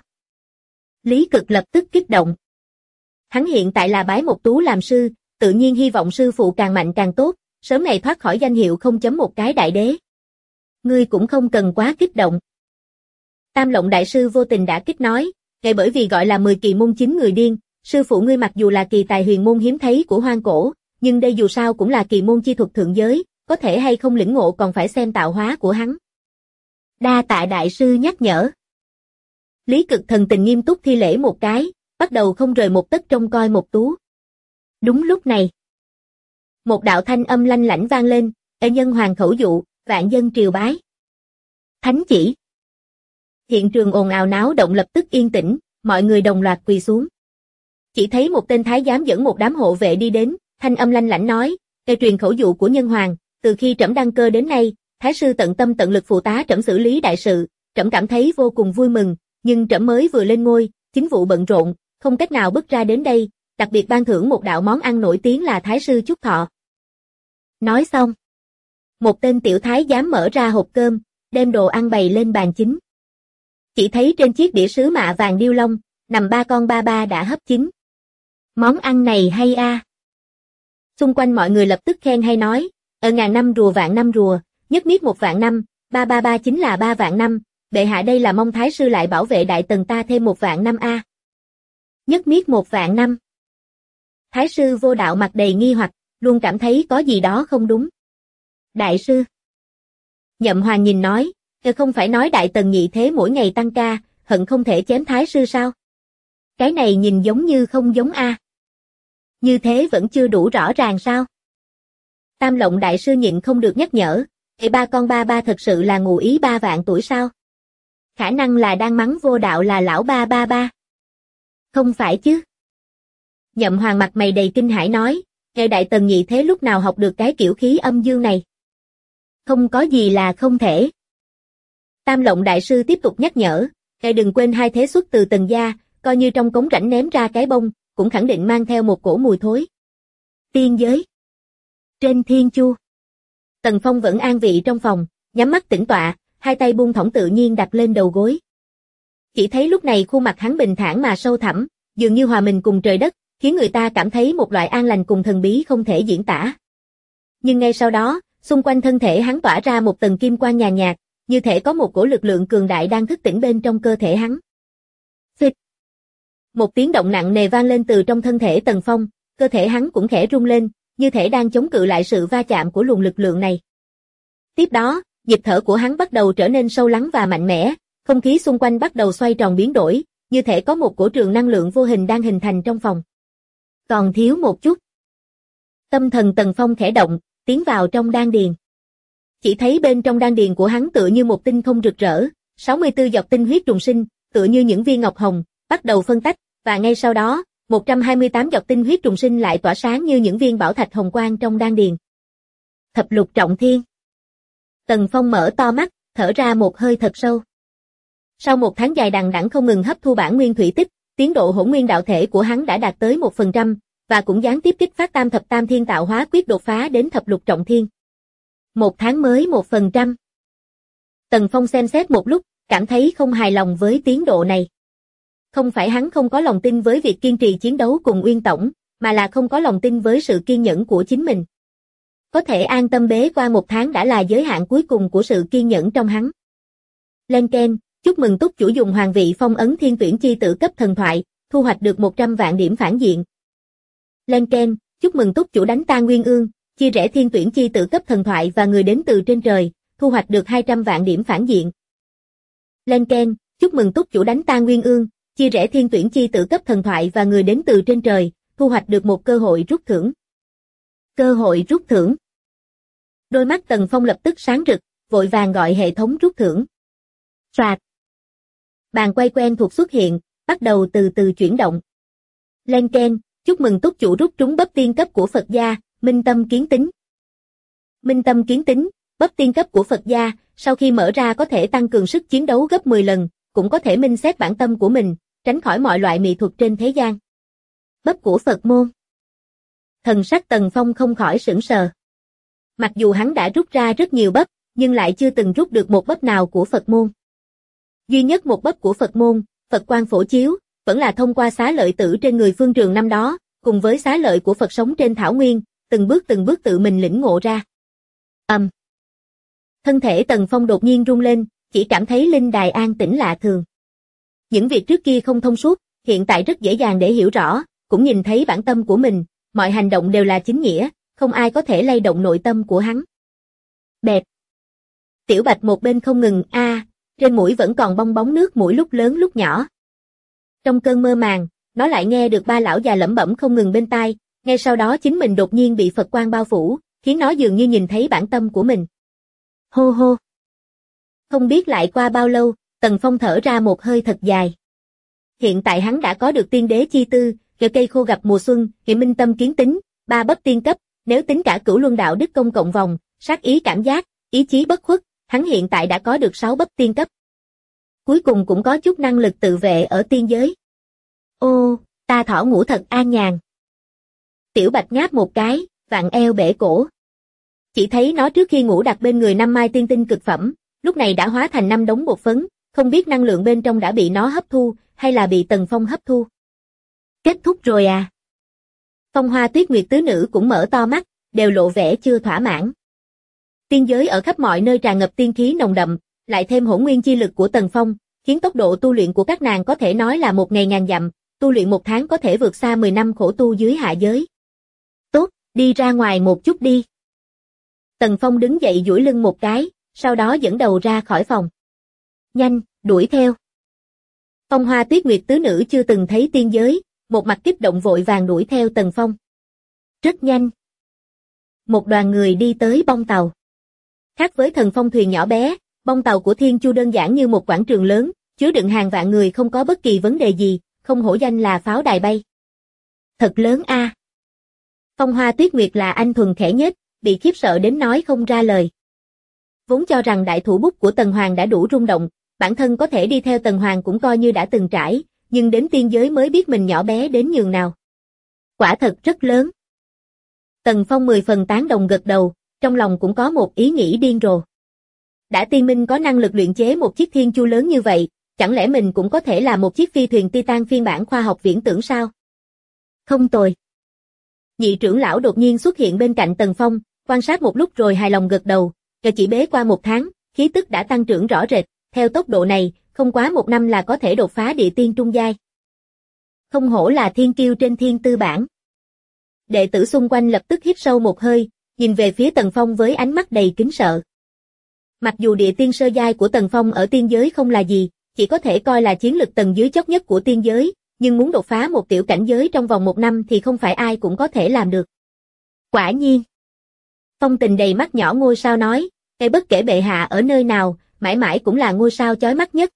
Lý Cực lập tức kích động. Hắn hiện tại là bái Mộc Tú làm sư, tự nhiên hy vọng sư phụ càng mạnh càng tốt, sớm ngày thoát khỏi danh hiệu không chấm một cái đại đế. Ngươi cũng không cần quá kích động. Tam Lộng đại sư vô tình đã kích nói, bởi vì gọi là 10 kỳ môn chính người điên, sư phụ ngươi mặc dù là kỳ tài huyền môn hiếm thấy của hoang cổ, nhưng đây dù sao cũng là kỳ môn chi thuật thượng giới, có thể hay không lĩnh ngộ còn phải xem tạo hóa của hắn. Đa tạ đại sư nhắc nhở. Lý Cực thần tình nghiêm túc thi lễ một cái, bắt đầu không rời một tấc trông coi Mộc Tú. Đúng lúc này, một đạo thanh âm lanh lảnh vang lên, nhân hoàng khẩu dụ, vạn dân triều bái. Thánh chỉ. Hiện trường ồn ào náo động lập tức yên tĩnh, mọi người đồng loạt quỳ xuống. Chỉ thấy một tên thái giám dẫn một đám hộ vệ đi đến, thanh âm lanh lảnh nói, truyền khẩu dụ của nhân hoàng, từ khi trẫm đăng cơ đến nay, thái sư tận tâm tận lực phụ tá trẫm xử lý đại sự, trẫm cảm thấy vô cùng vui mừng, nhưng trẫm mới vừa lên ngôi, chính vụ bận rộn, không cách nào bước ra đến đây, đặc biệt ban thưởng một đạo món ăn nổi tiếng là thái sư chúc thọ. Nói xong, một tên tiểu thái giám mở ra hộp cơm, đem đồ ăn bày lên bàn chính. Chỉ thấy trên chiếc đĩa sứ mạ vàng điêu long, nằm 3 con ba ba đã hấp chín. Món ăn này hay a. Xung quanh mọi người lập tức khen hay nói, ngàn năm rùa vạn năm rùa, nhất miết một vạn năm, 333 chính là 3 vạn năm, bệ hạ đây là mong thái sư lại bảo vệ đại tần ta thêm 1 vạn năm a. Nhất miết 1 vạn năm. Thái sư Vô Đạo mặt đầy nghi hoặc, luôn cảm thấy có gì đó không đúng. Đại sư. Nhậm Hoàng nhìn nói, không phải nói đại tần nhị thế mỗi ngày tăng ca, hận không thể chém thái sư sao? Cái này nhìn giống như không giống a. Như thế vẫn chưa đủ rõ ràng sao? Tam Lộng đại sư nhịn không được nhắc nhở, 3 con ba ba thật sự là ngụ ý 3 vạn tuổi sao? Khả năng là đang mắng Vô Đạo là lão ba ba ba. Không phải chứ? Nhậm Hoàng mặt mày đầy kinh hãi nói, đại tần nhị thế lúc nào học được cái kiểu khí âm dương này? Không có gì là không thể. Tam Lộng đại sư tiếp tục nhắc nhở, đừng quên hai thế xuất từ Tần gia, coi như trong cống rãnh ném ra cái bông, cũng khẳng định mang theo một cổ mùi thối. Tiên giới. Trên thiên chu. Tần Phong vẫn an vị trong phòng, nhắm mắt tĩnh tọa, hai tay buông thõng tự nhiên đặt lên đầu gối. Chỉ thấy lúc này khuôn mặt hắn bình thản mà sâu thẳm, dường như hòa mình cùng trời đất, khiến người ta cảm thấy một loại an lành cùng thần bí không thể diễn tả. Nhưng ngay sau đó, xung quanh thân thể hắn tỏa ra một tầng kim quang nhàn nhạt, như thể có một cổ lực lượng cường đại đang thức tỉnh bên trong cơ thể hắn. Phịch. Một tiếng động nặng nề vang lên từ trong thân thể Tần Phong, cơ thể hắn cũng khẽ rung lên, như thể đang chống cự lại sự va chạm của luồng lực lượng này. Tiếp đó, nhịp thở của hắn bắt đầu trở nên sâu lắng và mạnh mẽ, không khí xung quanh bắt đầu xoay tròn biến đổi, như thể có một cổ trường năng lượng vô hình đang hình thành trong phòng. Còn thiếu một chút. Tâm thần Tần Phong khẽ động, tiến vào trong đan điền. Chỉ thấy bên trong đan điền của hắn tựa như một tinh không rực rỡ, 64 giọt tinh huyết trùng sinh, tựa như những viên ngọc hồng, bắt đầu phân tách, và ngay sau đó, 128 giọt tinh huyết trùng sinh lại tỏa sáng như những viên bảo thạch hồng quang trong đan điền. Thập lục trọng thiên. Tần Phong mở to mắt, thở ra một hơi thật sâu. Sau một tháng dài đằng đẵng không ngừng hấp thu bản nguyên thủy tích, tiến độ hỗn nguyên đạo thể của hắn đã đạt tới 1%, và cũng gián tiếp kích phát tam thập tam thiên tạo hóa quyết đột phá đến thập lục trọng thiên. Một tháng mới 1%. Tần Phong xem xét một lúc, cảm thấy không hài lòng với tiến độ này. Không phải hắn không có lòng tin với việc kiên trì chiến đấu cùng Uyên Tổng, mà là không có lòng tin với sự kiên nhẫn của chính mình. Có thể an tâm bế qua một tháng đã là giới hạn cuối cùng của sự kiên nhẫn trong hắn. Lên keng, chúc mừng túc chủ dùng hoàng vị phong ấn thiên tuyển chi tử cấp thần thoại, thu hoạch được 100 vạn điểm phản diện. Lên keng, chúc mừng túc chủ đánh tan Nguyên Ương, chia rẽ thiên tuyển chi tử cấp thần thoại và người đến từ trên trời, thu hoạch được 200 vạn điểm phản diện. Lên keng, chúc mừng túc chủ đánh tan Nguyên Ương, chia rẽ thiên tuyển chi tử cấp thần thoại và người đến từ trên trời, thu hoạch được một cơ hội rút thưởng. Cơ hội rút thưởng. Đôi mắt Tần Phong lập tức sáng rực, vội vàng gọi hệ thống rút thưởng. Soạt. Bàn quay quen thuộc xuất hiện, bắt đầu từ từ chuyển động. Lên keng, chúc mừng túc chủ rút trúng bắp tiên cấp của Phật gia, Minh Tâm Kiến Tính. Minh Tâm Kiến Tính, bắp tiên cấp của Phật gia, sau khi mở ra có thể tăng cường sức chiến đấu gấp 10 lần, cũng có thể minh xét bản tâm của mình, tránh khỏi mọi loại mỹ thuật trên thế gian. Bắp của Phật môn. Thần sắc Tần Phong không khỏi sửng sờ. Mặc dù hắn đã rút ra rất nhiều bắp, nhưng lại chưa từng rút được một bắp nào của Phật môn. Duy nhất một bắp của Phật môn, Phật Quang Phổ Chiếu, vẫn là thông qua xá lợi tử trên người Phương Trường năm đó, cùng với xá lợi của Phật sống trên thảo nguyên, từng bước tự mình lĩnh ngộ ra. Thân thể Tần Phong đột nhiên rung lên, chỉ cảm thấy linh đài an tĩnh lạ thường. Những việc trước kia không thông suốt, hiện tại rất dễ dàng để hiểu rõ, cũng nhìn thấy bản tâm của mình, mọi hành động đều là chính nghĩa, không ai có thể lay động nội tâm của hắn. Bẹp. Tiểu Bạch một bên không ngừng trên mũi vẫn còn bong bóng nước mũi lúc lớn lúc nhỏ. Trong cơn mơ màng, nó lại nghe được ba lão già lẩm bẩm không ngừng bên tai, ngay sau đó chính mình đột nhiên bị Phật quang bao phủ, khiến nó dường như nhìn thấy bản tâm của mình. Hô hô. Không biết lại qua bao lâu, Tần Phong thở ra một hơi thật dài. Hiện tại hắn đã có được tiên đế chi tư, cây khô gặp mùa xuân, Minh Tâm Kiến Tính, 3 bắp tiên cấp, nếu tính cả Cửu Luân Đạo Đức Công cộng vòng, sát ý cảm giác, ý chí bất khuất, hắn hiện tại đã có được 6 bắp tiên cấp. Cuối cùng cũng có chút năng lực tự vệ ở tiên giới. Ô, ta thỏ ngủ thật an nhàn. Tiểu Bạch ngáp một cái, vặn eo bể cổ. Chỉ thấy nó trước khi ngủ đặt bên người 5 mai tiên tinh cực phẩm, lúc này đã hóa thành 5 đống bột phấn, không biết năng lượng bên trong đã bị nó hấp thu, hay là bị Tần Phong hấp thu. Kết thúc rồi à? Phong Hoa Tuyết Nguyệt tứ nữ cũng mở to mắt, đều lộ vẻ chưa thỏa mãn. Tiên giới ở khắp mọi nơi tràn ngập tiên khí nồng đậm, lại thêm hỗn nguyên chi lực của Tần Phong, khiến tốc độ tu luyện của các nàng có thể nói là một ngày ngàn dặm, tu luyện một tháng có thể vượt xa 10 năm khổ tu dưới hạ giới. Tốt, đi ra ngoài một chút đi. Tần Phong đứng dậy duỗi lưng một cái, sau đó dẫn đầu ra khỏi phòng. Nhanh, đuổi theo. Phong Hoa Tuyết Nguyệt tứ nữ chưa từng thấy tiên giới, một mặt kích động vội vàng đuổi theo Tần Phong. Rất nhanh. Một đoàn người đi tới bong tàu. Khác với Thần Phong thuyền nhỏ bé, bong tàu của Thiên Chu đơn giản như một quảng trường lớn, chứa đựng hàng vạn người không có bất kỳ vấn đề gì, không hổ danh là pháo đài bay. Thật lớn a. Phong Hoa Tuyết Nguyệt là anh thuần khẽ nhếch, bị khiếp sợ đến nói không ra lời. Vốn cho rằng đại thủ bút của Tần Hoàng đã đủ rung động, bản thân có thể đi theo Tần Hoàng cũng coi như đã từng trải, nhưng đến tiên giới mới biết mình nhỏ bé đến nhường nào. Quả thật rất lớn. Tần Phong 10 phần tán đồng gật đầu, trong lòng cũng có một ý nghĩ điên rồ. Đã tiên minh có năng lực luyện chế một chiếc thiên chu lớn như vậy, chẳng lẽ mình cũng có thể là một chiếc phi thuyền Titan phiên bản khoa học viễn tưởng sao? Không tồi. Nhị trưởng lão đột nhiên xuất hiện bên cạnh Tần Phong, quan sát một lúc rồi hài lòng gật đầu, chỉ bế qua 1 tháng, khí tức đã tăng trưởng rõ rệt, theo tốc độ này, không quá 1 năm là có thể đột phá địa tiên trung giai. Không hổ là thiên kiêu trên thiên tư bảng. Đệ tử xung quanh lập tức hít sâu một hơi, nhìn về phía Tần Phong với ánh mắt đầy kính sợ. Mặc dù địa tiên sơ giai của Tần Phong ở tiên giới không là gì, chỉ có thể coi là chiến lực tầng dưới chót nhất của tiên giới, nhưng muốn đột phá một tiểu cảnh giới trong vòng 1 năm thì không phải ai cũng có thể làm được. Quả nhiên. Phong Tình đầy mắt nhỏ ngôi sao nói, bất kể bệ hạ ở nơi nào, mãi mãi cũng là ngôi sao chói mắt nhất.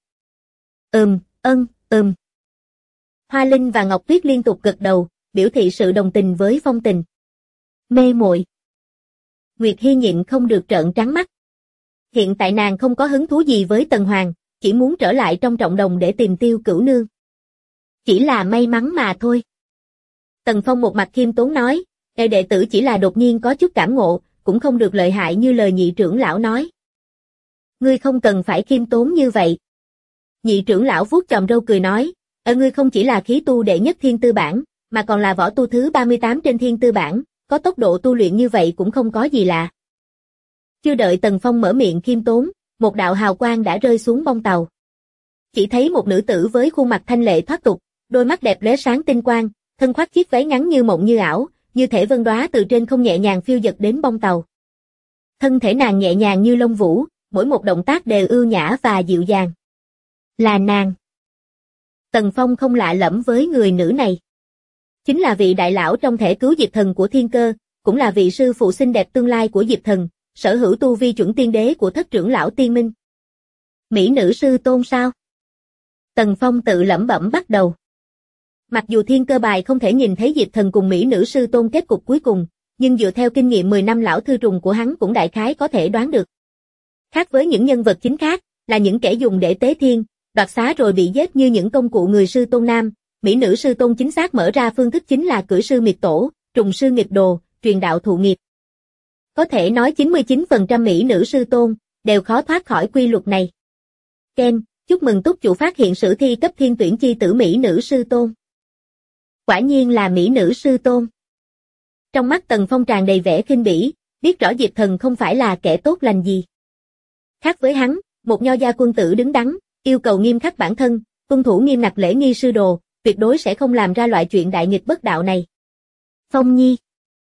Hoa Linh và Ngọc Tuyết liên tục gật đầu, biểu thị sự đồng tình với Phong Tình. Mê muội. Nguyệt Hi nhịn không được trợn trắng mắt. Hiện tại nàng không có hứng thú gì với Tần Hoàng, chỉ muốn trở lại trong trọng đồng để tìm Tiêu Cửu Nương. Chỉ là may mắn mà thôi. Tần Phong một mặt khiêm tốn nói, đệ tử chỉ là đột nhiên có chút cảm ngộ, cũng không được lợi hại như lời nhị trưởng lão nói. Ngươi không cần phải khiêm tốn như vậy. Nhị trưởng lão vuốt chòm râu cười nói, ngươi không chỉ là khí tu đệ nhất thiên tư bảng, mà còn là võ tu thứ 38 trên thiên tư bảng, có tốc độ tu luyện như vậy cũng không có gì lạ. Chưa đợi Tần Phong mở miệng khiêm tốn, một đạo hào quang đã rơi xuống bông tàu. Chỉ thấy một nữ tử với khuôn mặt thanh lệ thoát tục, đôi mắt đẹp lóe sáng tinh quang, thân khoác chiếc váy ngắn như mộng như ảo, như thể vân đóa từ trên không nhẹ nhàng phiêu dật đến bông tàu. Thân thể nàng nhẹ nhàng như lông vũ, mỗi một động tác đều ưu nhã và dịu dàng. Là nàng. Tần Phong không lạ lẫm với người nữ này. Chính là vị đại lão trong thẻ cứu Diệp Thần của Thiên Cơ, cũng là vị sư phụ xinh đẹp tương lai của Diệp Thần, sở hữu tu vi chuẩn tiên đế của thất trưởng lão Tiên Minh. Mỹ nữ sư tôn sao? Tần Phong tự lẩm bẩm bắt đầu. Mặc dù Thiên Cơ bài không thể nhìn thấy Diệp Thần cùng Mỹ nữ sư tôn kết cục cuối cùng, nhưng dựa theo kinh nghiệm 10 năm lão thư trùng của hắn cũng đại khái có thể đoán được. Khác với những nhân vật chính khác, là những kẻ dùng để tế thiên, đoạt xá rồi bị giết như những công cụ người sư tôn nam, Mỹ nữ sư tôn chính xác mở ra phương thức chính là cưỡi sư miệt tổ, trùng sư nghiệp đồ, truyền đạo thụ nghiệp. Có thể nói 99% Mỹ nữ sư tôn đều khó thoát khỏi quy luật này. Ken, chúc mừng túc chủ phát hiện sử thi cấp thiên tuyển chi tử Mỹ nữ sư tôn. Quả nhiên là Mỹ nữ sư tôn. Trong mắt Tần Phong tràn đầy vẻ khinh bỉ, biết rõ Diệp Thần không phải là kẻ tốt lành gì. Khác với hắn, một nho gia quân tử đứng đắn, yêu cầu nghiêm khắc bản thân, tuân thủ nghiêm ngặt lễ nghi sư đồ, tuyệt đối sẽ không làm ra loại chuyện đại nghịch bất đạo này. Phong Nhi.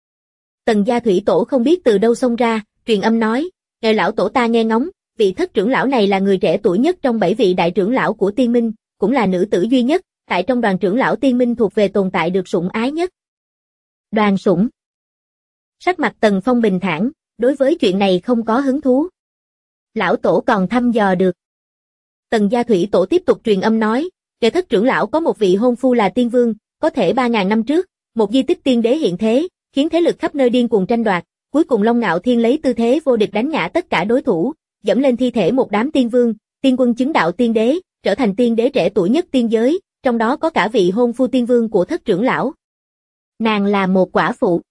Tần gia thủy tổ không biết từ đâu xông ra, truyền âm nói, "Ngài lão tổ ta nghe ngóng, vị thất trưởng lão này là người trẻ tuổi nhất trong 7 vị đại trưởng lão của Tiên Minh, cũng là nữ tử duy nhất, tại trong đoàn trưởng lão Tiên Minh thuộc về tồn tại được sủng ái nhất." Đoàn sủng. Sắc mặt Tần Phong bình thản, đối với chuyện này không có hứng thú. Lão tổ còn thăm dò được. Tần gia thủy tổ tiếp tục truyền âm nói, "Kẻ thất trưởng lão có một vị hôn phu là tiên vương, có thể 3.000 năm trước, một di tích tiên đế hiện thế, khiến thế lực khắp nơi điên cuồng tranh đoạt, cuối cùng Long Ngạo Thiên lấy tư thế vô địch đánh ngã tất cả đối thủ, dẫm lên thi thể một đám tiên vương, tiên quân chứng đạo tiên đế, trở thành tiên đế trẻ tuổi nhất tiên giới, trong đó có cả vị hôn phu tiên vương của thất trưởng lão. Nàng là một quả phụ."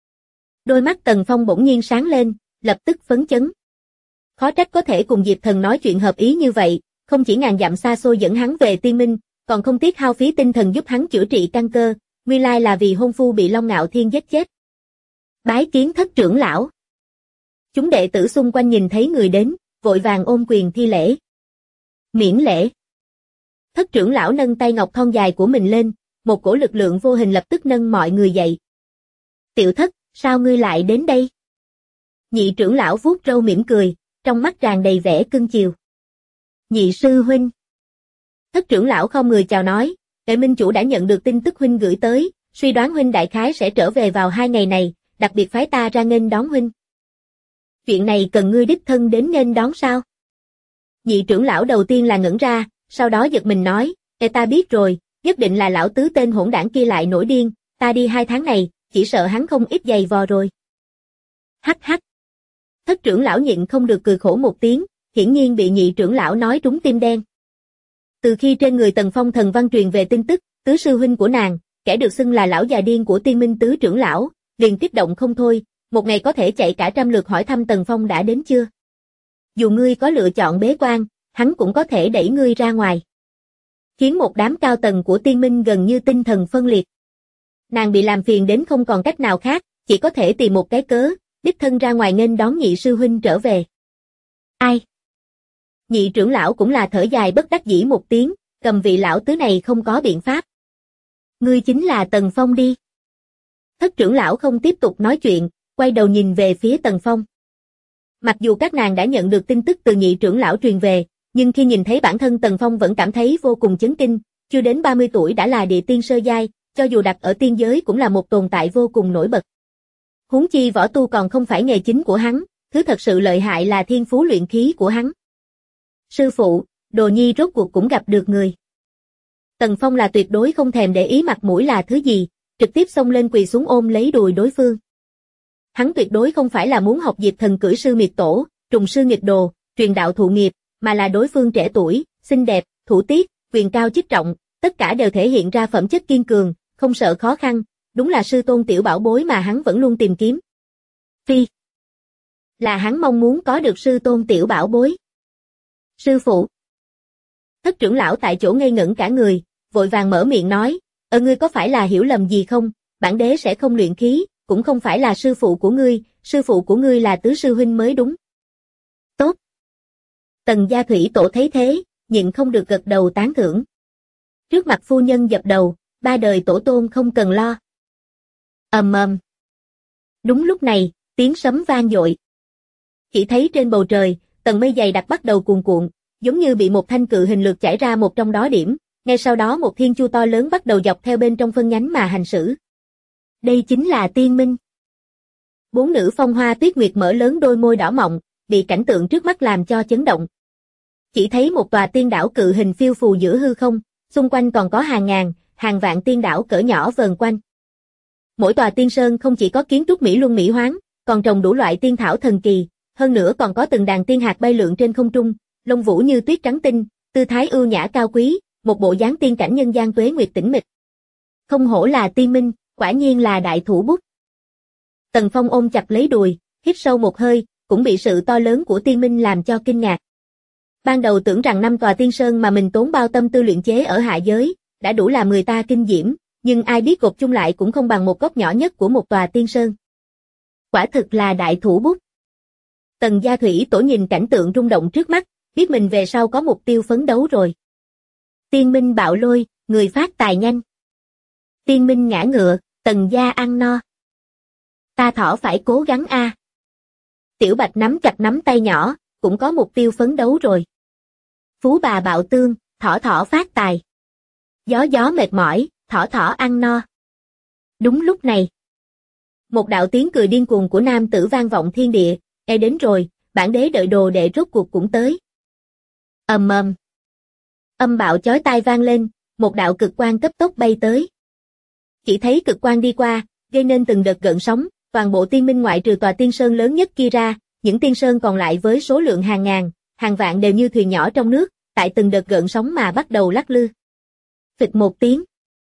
Đôi mắt Tần Phong bỗng nhiên sáng lên, lập tức phấn chấn. Khó trách có thể cùng Diệp Thần nói chuyện hợp ý như vậy, không chỉ ngàn dặm xa xôi dẫn hắn về Tiên Minh, còn không tiếc hao phí tinh thần giúp hắn chữa trị căn cơ, nguyên lai là vì hôn phu bị Long Ngạo Thiên giết chết. Bái kiến thất trưởng lão. Chúng đệ tử xung quanh nhìn thấy người đến, vội vàng ôm quyền thi lễ. Miễn lễ. Thất trưởng lão nâng tay ngọc thon dài của mình lên, một cổ lực lượng vô hình lập tức nâng mọi người dậy. Tiểu thất, sao ngươi lại đến đây? Nhị trưởng lão vuốt râu mỉm cười, trong mắt tràn đầy vẻ cưng chiều. Nhị sư huynh. Thất trưởng lão không người chào nói, đệ minh chủ đã nhận được tin tức huynh gửi tới, suy đoán huynh đại khái sẽ trở về vào 2 ngày này, đặc biệt phái ta ra nghênh đón huynh. Chuyện này cần ngươi đích thân đến nghênh đón sao? Nhị trưởng lão đầu tiên là ngẩn ra, sau đó giật mình nói, ta biết rồi, nhất định là lão tứ tên hỗn đảng kia lại nổi điên, ta đi 2 tháng này, chỉ sợ hắn không ít giày vò rồi. Hắc hắc. Thất trưởng lão nhịn không được cười khổ một tiếng, hiển nhiên bị nhị trưởng lão nói trúng tim đen. Từ khi trên người Tần Phong thần văn truyền về tin tức, tứ sư huynh của nàng, kẻ được xưng là lão già điên của Tiên Minh tứ trưởng lão, liền kích động không thôi, một ngày có thể chạy cả 100 lượt hỏi thăm Tần Phong đã đến chưa. Dù ngươi có lựa chọn bế quan, hắn cũng có thể đẩy ngươi ra ngoài. Khiến một đám cao tầng của Tiên Minh gần như tinh thần phân liệt. Nàng bị làm phiền đến không còn cách nào khác, chỉ có thể tìm một cái cớ, đích thân ra ngoài nghênh đón nhị sư huynh trở về. Ai? Nhị trưởng lão cũng là thở dài bất đắc dĩ một tiếng, cầm vị lão tứ này không có biện pháp. Ngươi chính là Tần Phong đi. Thất trưởng lão không tiếp tục nói chuyện, quay đầu nhìn về phía Tần Phong. Mặc dù các nàng đã nhận được tin tức từ nhị trưởng lão truyền về, nhưng khi nhìn thấy bản thân Tần Phong vẫn cảm thấy vô cùng chấn kinh, chưa đến 30 tuổi đã là địa tiên sơ giai, cho dù đặt ở tiên giới cũng là một tồn tại vô cùng nổi bật. Huống chi võ tu còn không phải nghề chính của hắn, thứ thật sự lợi hại là thiên phú luyện khí của hắn. Sư phụ, Đồ Nhi rốt cuộc cũng gặp được người. Tần Phong là tuyệt đối không thèm để ý mặt mũi là thứ gì, trực tiếp xông lên quỳ xuống ôm lấy đùi đối phương. Hắn tuyệt đối không phải là muốn học Diệp Thần cưỡi sư miệt tổ, trùng sư nghịch đồ, truyền đạo thụ nghiệp, mà là đối phương trẻ tuổi, xinh đẹp, thủ tiết, quyền cao chức trọng, tất cả đều thể hiện ra phẩm chất kiên cường, không sợ khó khăn, đúng là sư tôn tiểu bảo bối mà hắn vẫn luôn tìm kiếm. Phi, là hắn mong muốn có được sư tôn tiểu bảo bối. Sư phụ. Thất trưởng lão tại chỗ ngây ngẩn cả người, vội vàng mở miệng nói, ngươi có phải là hiểu lầm gì không, bản đế sẽ không luyện khí, cũng không phải là sư phụ của ngươi là tứ sư huynh mới đúng. Tốt. Tần gia thủy tổ thấy thế, nhịn không được gật đầu tán thưởng. Trước mặt phu nhân dập đầu, ba đời tổ tôn không cần lo. Ầm ầm. Đúng lúc này, tiếng sấm vang dội. Chỉ thấy trên bầu trời, tầng mây dày đặc bắt đầu cuồn cuộn, giống như bị một thanh cự hình lược chảy ra một trong đó điểm, ngay sau đó một thiên chu to lớn bắt đầu dọc theo bên trong phân nhánh mà hành xử. Đây chính là tiên minh. Bốn nữ Phong Hoa Tuyết Nguyệt mở lớn đôi môi đỏ mọng, bị cảnh tượng trước mắt làm cho chấn động. Chỉ thấy một tòa tiên đảo cự hình phiêu phù giữa hư không, xung quanh còn có hàng ngàn, hàng vạn tiên đảo cỡ nhỏ vờn quanh. Mỗi tòa tiên sơn không chỉ có kiến trúc mỹ luân mỹ hoáng, còn trồng đủ loại tiên thảo thần kỳ, hơn nữa còn có từng đàn tiên hạt bay lượn trên không trung, lông vũ như tuyết trắng tinh, tư thái ưu nhã cao quý, một bộ dáng tiên cảnh nhân gian tuế nguyệt tĩnh mịch. Không hổ là tiên minh, quả nhiên là đại thủ bút. Tần Phong ôm chặt lấy đùi, hít sâu một hơi, cũng bị sự to lớn của tiên minh làm cho kinh ngạc. Ban đầu tưởng rằng 5 tòa tiên sơn mà mình tốn bao tâm tư luyện chế ở hạ giới, đã đủ làm người ta kinh diễm, nhưng ai biết gộp chung lại cũng không bằng một góc nhỏ nhất của một tòa tiên sơn. Quả thực là đại thủ bút. Tần gia thủy tổ nhìn cảnh tượng rung động trước mắt, biết mình về sau có mục tiêu phấn đấu rồi. Tiên minh bạo lôi, người phát tài nhanh. Tiên minh ngã ngựa, Tần gia ăn no. Ta thỏ phải cố gắng a. Tiểu Bạch nắm chặt nắm tay nhỏ, cũng có mục tiêu phấn đấu rồi. Phú bà bạo tương, thỏ thỏ phát tài. Gió gió mệt mỏi, thỏ thỏ ăn no. Đúng lúc này, một đạo tiếng cười điên cuồng của nam tử vang vọng thiên địa, đến rồi, bản đế đợi đồ đệ rốt cuộc cũng tới. Ầm ầm. Âm bạo chói tai vang lên, một đạo cực quang cấp tốc bay tới. Chỉ thấy cực quang đi qua, gây nên từng đợt gợn sóng, toàn bộ tiên minh ngoại trừ tòa tiên sơn lớn nhất kia ra, những tiên sơn còn lại với số lượng hàng ngàn, hàng vạn đều như thuyền nhỏ trong nước, tại từng đợt gợn sóng mà bắt đầu lắc lư. Phịch một tiếng.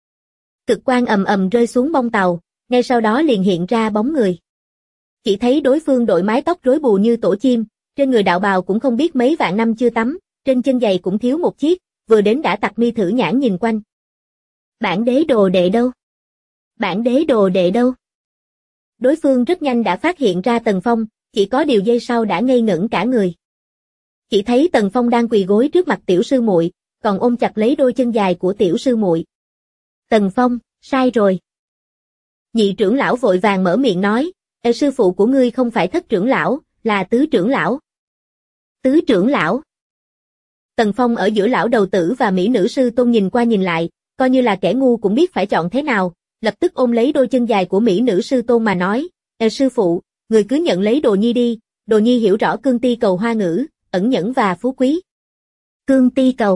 Cực quang ầm ầm rơi xuống bông tàu, ngay sau đó liền hiện ra bóng người. Chỉ thấy đối phương đội mái tóc rối bù như tổ chim, trên người đạo bào cũng không biết mấy vạn năm chưa tắm, trên chân giày cũng thiếu một chiếc, vừa đến đã tặc mi thử nhãn nhìn quanh. Bản đế đồ đệ đâu? Bản đế đồ đệ đâu? Đối phương rất nhanh đã phát hiện ra Tần Phong, chỉ có điều giây sau đã ngây ngẩn cả người. Chỉ thấy Tần Phong đang quỳ gối trước mặt tiểu sư muội, còn ôm chặt lấy đôi chân dài của tiểu sư muội. Tần Phong, sai rồi. Nhị trưởng lão vội vàng mở miệng nói, sư phụ của ngươi không phải thất trưởng lão, là tứ trưởng lão. Tứ trưởng lão. Tần Phong ở giữa lão đầu tử và mỹ nữ sư tôn nhìn qua nhìn lại, coi như là kẻ ngu cũng biết phải chọn thế nào, lập tức ôm lấy đôi chân dài của mỹ nữ sư tôn mà nói, sư phụ, người cứ nhận lấy Đồ Nhi đi, Đồ Nhi hiểu rõ cương ti cầu hoa ngữ, ẩn nhẫn và phú quý. Cương ti cầu.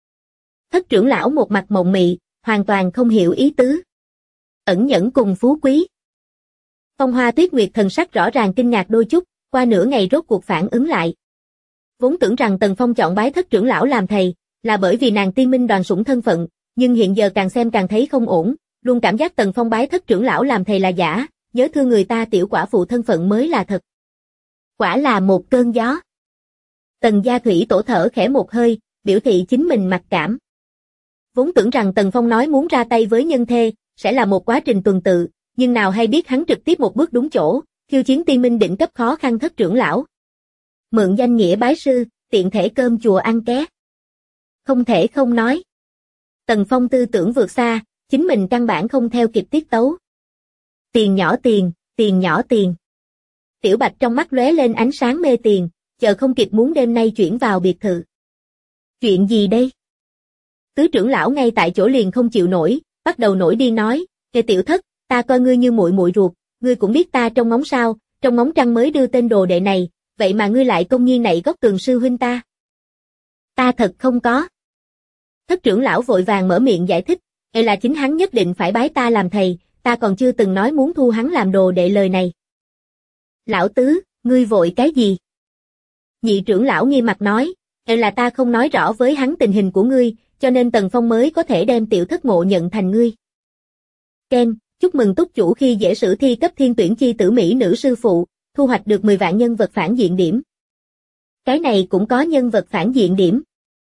Thất trưởng lão một mặt mộng mị, hoàn toàn không hiểu ý tứ. Ẩn nhẫn cùng phú quý. Phong Hoa Tuyết Nguyệt thần sắc rõ ràng kinh ngạc đôi chút, qua nửa ngày rốt cuộc phản ứng lại. Vốn tưởng rằng Tần Phong chọn bái thất trưởng lão làm thầy, là bởi vì nàng tiên minh đoàn sủng thân phận, nhưng hiện giờ càng xem càng thấy không ổn, luôn cảm giác Tần Phong bái thất trưởng lão làm thầy là giả, nhớ thương người ta tiểu quả phụ thân phận mới là thật. Quả là một cơn gió. Tần gia thủy tổ thở khẽ một hơi, biểu thị chính mình mặc cảm. Vốn tưởng rằng Tần Phong nói muốn ra tay với nhân thê, sẽ là một quá trình tuần tự, nhưng nào hay biết hắn trực tiếp một bước đúng chỗ, khiêu chiến tiên minh đỉnh cấp khó khăn Thất trưởng lão. Mượn danh nghĩa bái sư, tiện thể cơm chùa ăn ké. Không thể không nói. Tần Phong tư tưởng vượt xa, chính mình căn bản không theo kịp tiết tấu. Tiền nhỏ tiền, tiền nhỏ tiền. Tiểu Bạch trong mắt lóe lên ánh sáng mê tiền, chờ không kịp muốn đêm nay chuyển vào biệt thự. Chuyện gì đây? Tứ trưởng lão ngay tại chỗ liền không chịu nổi, bắt đầu nổi điên nói, "Kệ Tiểu Thất, ta coi ngươi như muội muội ruột, ngươi cũng biết ta trong ngóng sao, trong ngóng trăng mới đưa tên đồ đệ này, vậy mà ngươi lại công nhiên nạy góc tường sư huynh ta." Ta thật không có. Thất trưởng lão vội vàng mở miệng giải thích, "Đây là chính hắn nhất định phải bái ta làm thầy, ta còn chưa từng nói muốn thu hắn làm đồ đệ lời này." Lão Tứ, ngươi vội cái gì? Nhị trưởng lão nghiêm mặt nói, "Đây là ta không nói rõ với hắn tình hình của ngươi, cho nên Tần Phong mới có thể đem Tiểu Thất mộ nhận thành ngươi." Ken, chúc mừng túc chủ khi dễ sử thi cấp thiên tuyển chi tử mỹ nữ sư phụ, thu hoạch được 10 vạn nhân vật phản diện điểm. Cái này cũng có nhân vật phản diện điểm.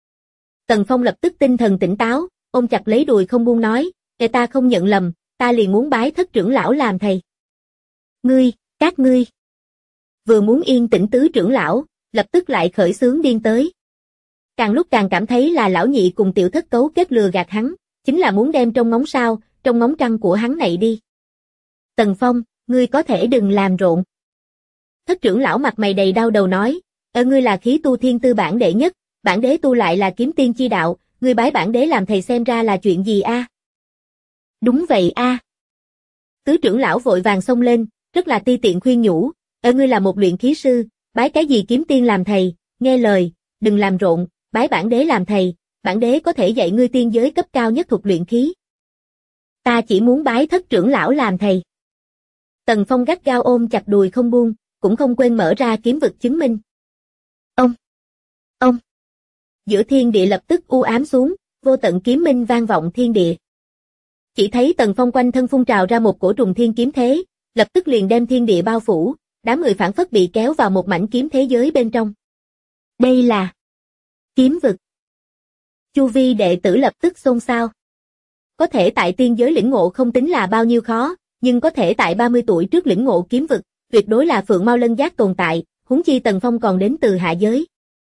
Tần Phong lập tức tinh thần tỉnh táo, ôm chặt lấy đùi không buông nói, "Để ta không nhận lầm, ta liền muốn bái Thất trưởng lão làm thầy." Ngươi, các ngươi. Vừa muốn yên tĩnh tứ trưởng lão, lập tức lại khởi xướng điên tới. Càng lúc càng cảm thấy là lão nhị cùng Tiểu Thất cấu kết lừa gạt hắn, chính là muốn đem trong ngóng sao, trong ngóng trăng của hắn này đi. Tần Phong, ngươi có thể đừng làm rộn. Thất trưởng lão mặt mày đầy đau đầu nói, ngươi là khí tu thiên tư bản đệ nhất, bản đế tu lại là kiếm tiên chi đạo, ngươi bái bản đế làm thầy xem ra là chuyện gì a?" Đúng vậy a. Tứ trưởng lão vội vàng xông lên, rất là ti tiện khuyên nhủ, ngươi là một luyện khí sư, bái cái gì kiếm tiên làm thầy, nghe lời, đừng làm rộn, bái bản đế làm thầy, bản đế có thể dạy ngươi tiên giới cấp cao nhất thuộc luyện khí. Ta chỉ muốn bái Thất trưởng lão làm thầy. Tần Phong gắt gao ôm chặt đùi không buông, cũng không quên mở ra kiếm vực chứng minh. Ông. Giữa thiên địa lập tức u ám xuống, vô tận kiếm minh vang vọng thiên địa. Chỉ thấy Tần Phong quanh thân phun trào ra một cổ trùng thiên kiếm thế, lập tức liền đem thiên địa bao phủ, đám người phản phất bị kéo vào một mảnh kiếm thế giới bên trong. Đây là kiếm vực. Chu vi đệ tử lập tức xôn xao. Có thể tại tiên giới lĩnh ngộ không tính là bao nhiêu khó, nhưng có thể tại 30 tuổi trước lĩnh ngộ kiếm vực, tuyệt đối là phượng mao lân giác tồn tại, huống chi Tần Phong còn đến từ hạ giới.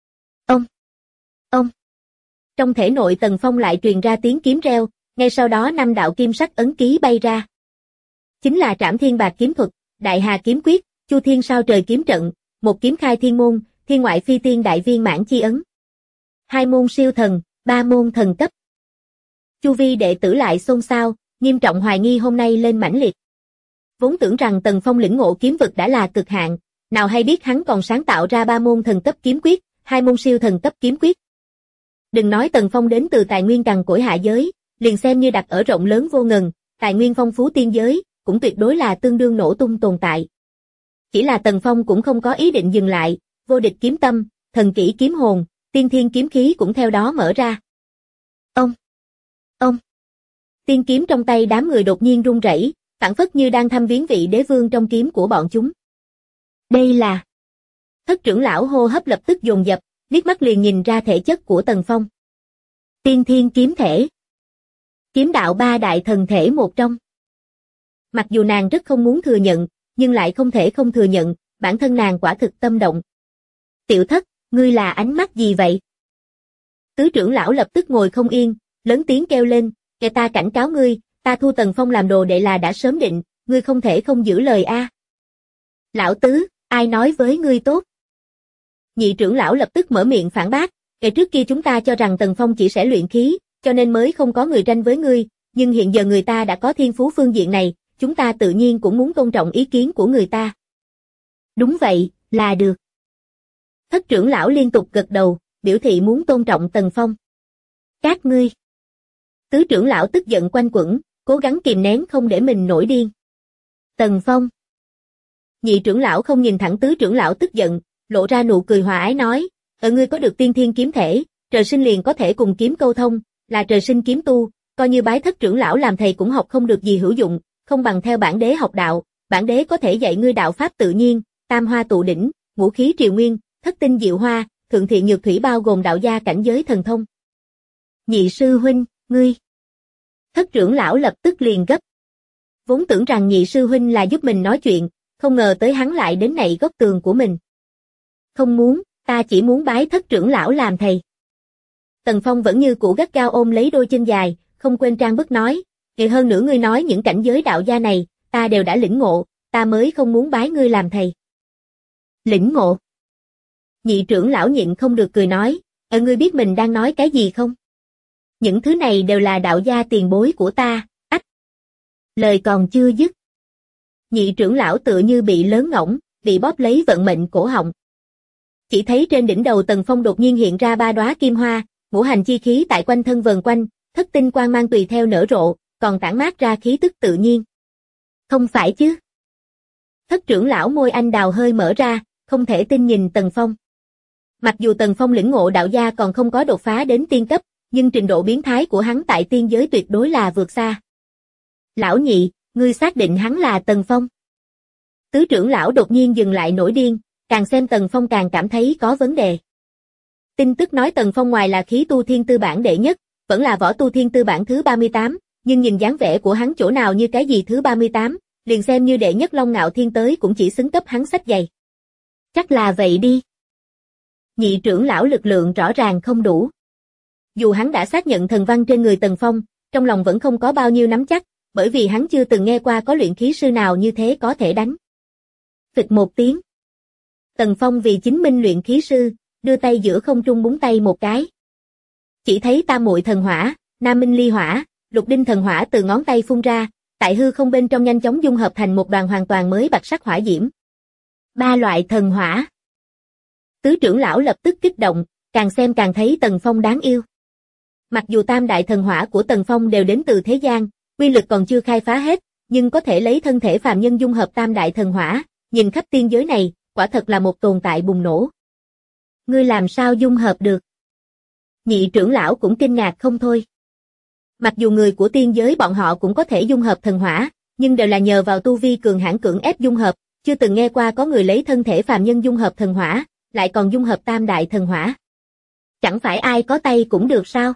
Ông. Trong thể nội Tần Phong lại truyền ra tiếng kiếm reo, ngay sau đó 5 đạo kim sắc ấn ký bay ra. Chính là Trảm Thiên Bạc kiếm thuật, Đại Hà kiếm quyết, Chu Thiên sao trời kiếm trận, một kiếm khai thiên môn, thiên ngoại phi tiên đại viên mãn chi ấn. 2 môn siêu thần, 3 môn thần cấp. Chu vi đệ tử lại xôn xao, nghiêm trọng hoài nghi hôm nay lên mãnh liệt. Vốn tưởng rằng Tần Phong lĩnh ngộ kiếm vực đã là cực hạn, nào hay biết hắn còn sáng tạo ra 3 môn thần cấp kiếm quyết, 2 môn siêu thần cấp kiếm quyết. Đừng nói Tần Phong đến từ tài nguyên cằn cỗi hạ giới, liền xem như đặt ở rộng lớn vô ngần, tài nguyên phong phú tiên giới, cũng tuyệt đối là tương đương nổ tung tồn tại. Chỉ là Tần Phong cũng không có ý định dừng lại, vô địch kiếm tâm, thần kỹ kiếm hồn, tiên thiên kiếm khí cũng theo đó mở ra. Ông. Tiên kiếm trong tay đám người đột nhiên rung rẩy, phảng phất như đang thăm viếng vị đế vương trong kiếm của bọn chúng. Đây là... Thất trưởng lão hô hấp lập tức dồn dập, liếc mắt liền nhìn ra thể chất của Tần Phong. Tiên thiên kiếm thể. Kiếm đạo 3 đại thần thể một trong. Mặc dù nàng rất không muốn thừa nhận, nhưng lại không thể không thừa nhận, bản thân nàng quả thực tâm động. Tiểu Thất, ngươi là ánh mắt gì vậy? Tứ trưởng lão lập tức ngồi không yên, lớn tiếng kêu lên, "Kẻ ta cảnh cáo ngươi, ta thu Tần Phong làm đồ đệ là đã sớm định, ngươi không thể không giữ lời a." Lão Tứ, ai nói với ngươi tốt? Nhị trưởng lão lập tức mở miệng phản bác, "Kể trước kia chúng ta cho rằng Tần Phong chỉ sẽ luyện khí, cho nên mới không có người tranh với ngươi, nhưng hiện giờ người ta đã có thiên phú phương diện này, chúng ta tự nhiên cũng muốn tôn trọng ý kiến của người ta." Đúng vậy, là được. Thất trưởng lão liên tục gật đầu, biểu thị muốn tôn trọng Tần Phong. Các ngươi. Tứ trưởng lão tức giận quanh quẩn, cố gắng kìm nén không để mình nổi điên. Tần Phong. Nhị trưởng lão không nhìn thẳng tứ trưởng lão tức giận, lộ ra nụ cười hòa ái nói, ngươi có được tiên thiên kiếm thể, trời sinh liền có thể cùng kiếm câu thông, là trời sinh kiếm tu, coi như bái Thất trưởng lão làm thầy cũng học không được gì hữu dụng, không bằng theo bản đế học đạo, bản đế có thể dạy ngươi đạo pháp tự nhiên, tam hoa tụ đỉnh, ngũ khí triều nguyên, thất tinh diệu hoa, thượng thiện nhược thủy bao gồm đạo gia cảnh giới thần thông. Nhị sư huynh, ngươi. Thất trưởng lão lập tức liền gấp, Vốn tưởng rằng nhị sư huynh là giúp mình nói chuyện, không ngờ tới hắn lại đến nạy góc tường của mình. Không muốn, ta chỉ muốn bái Thất trưởng lão làm thầy. Tần Phong vẫn như cũ gắt gao ôm lấy đôi chân dài, không quên trang bức nói, hơn nữa ngươi nói những cảnh giới đạo gia này, ta đều đã lĩnh ngộ, ta mới không muốn bái ngươi làm thầy. Lĩnh ngộ? Nhị trưởng lão nhịn không được cười nói, ngươi biết mình đang nói cái gì không? Những thứ này đều là đạo gia tiền bối của ta, ách. Lời còn chưa dứt. Nhị trưởng lão tựa như bị lớn ngỗng, bị bóp lấy vận mệnh cổ họng. Chỉ thấy trên đỉnh đầu Tần Phong đột nhiên hiện ra 3 đóa kim hoa, ngũ hành chi khí tại quanh thân vần quanh, thất tinh quang mang tùy theo nở rộ, còn tản mát ra khí tức tự nhiên. Không phải chứ? Thất trưởng lão môi anh đào hơi mở ra, không thể tin nhìn Tần Phong. Mặc dù Tần Phong lĩnh ngộ đạo gia còn không có đột phá đến tiên cấp, nhưng trình độ biến thái của hắn tại tiên giới tuyệt đối là vượt xa. Lão nhị, ngươi xác định hắn là Tần Phong? Tứ trưởng lão đột nhiên dừng lại nổi điên, càng xem Tần Phong càng cảm thấy có vấn đề. Tin tức nói Tần Phong ngoài là khí tu thiên tư bản đệ nhất, vẫn là võ tu thiên tư bản thứ 38, nhưng nhìn dáng vẻ của hắn chỗ nào như cái gì thứ 38, liền xem như đệ nhất Long Ngạo Thiên tới cũng chỉ xứng cấp hắn xách giày. Chắc là vậy đi. Nhị trưởng lão lực lượng rõ ràng không đủ. Dù hắn đã xác nhận thần văn trên người Tần Phong, trong lòng vẫn không có bao nhiêu nắm chắc, bởi vì hắn chưa từng nghe qua có luyện khí sư nào như thế có thể đánh. Phịch một tiếng. Tần Phong vì chính minh luyện khí sư, đưa tay giữa không trung búng tay một cái. Chỉ thấy tam muội thần hỏa, nam minh ly hỏa, lục đinh thần hỏa từ ngón tay phun ra, tại hư không bên trong nhanh chóng dung hợp thành một đoàn hoàn toàn mới bạch sắc hỏa diễm. 3 loại thần hỏa. Tứ trưởng lão lập tức kích động, càng xem càng thấy Tần Phong đáng yêu. Mặc dù tam đại thần hỏa của Tần Phong đều đến từ thế gian, uy lực còn chưa khai phá hết, nhưng có thể lấy thân thể phàm nhân dung hợp tam đại thần hỏa, nhìn khắp tiên giới này, quả thật là một tồn tại bùng nổ. Ngươi làm sao dung hợp được? Nhị trưởng lão cũng kinh ngạc không thôi. Mặc dù người của tiên giới bọn họ cũng có thể dung hợp thần hỏa, nhưng đều là nhờ vào tu vi cường hãn cưỡng ép dung hợp, chưa từng nghe qua có người lấy thân thể phàm nhân dung hợp thần hỏa, lại còn dung hợp tam đại thần hỏa. Chẳng phải ai có tay cũng được sao?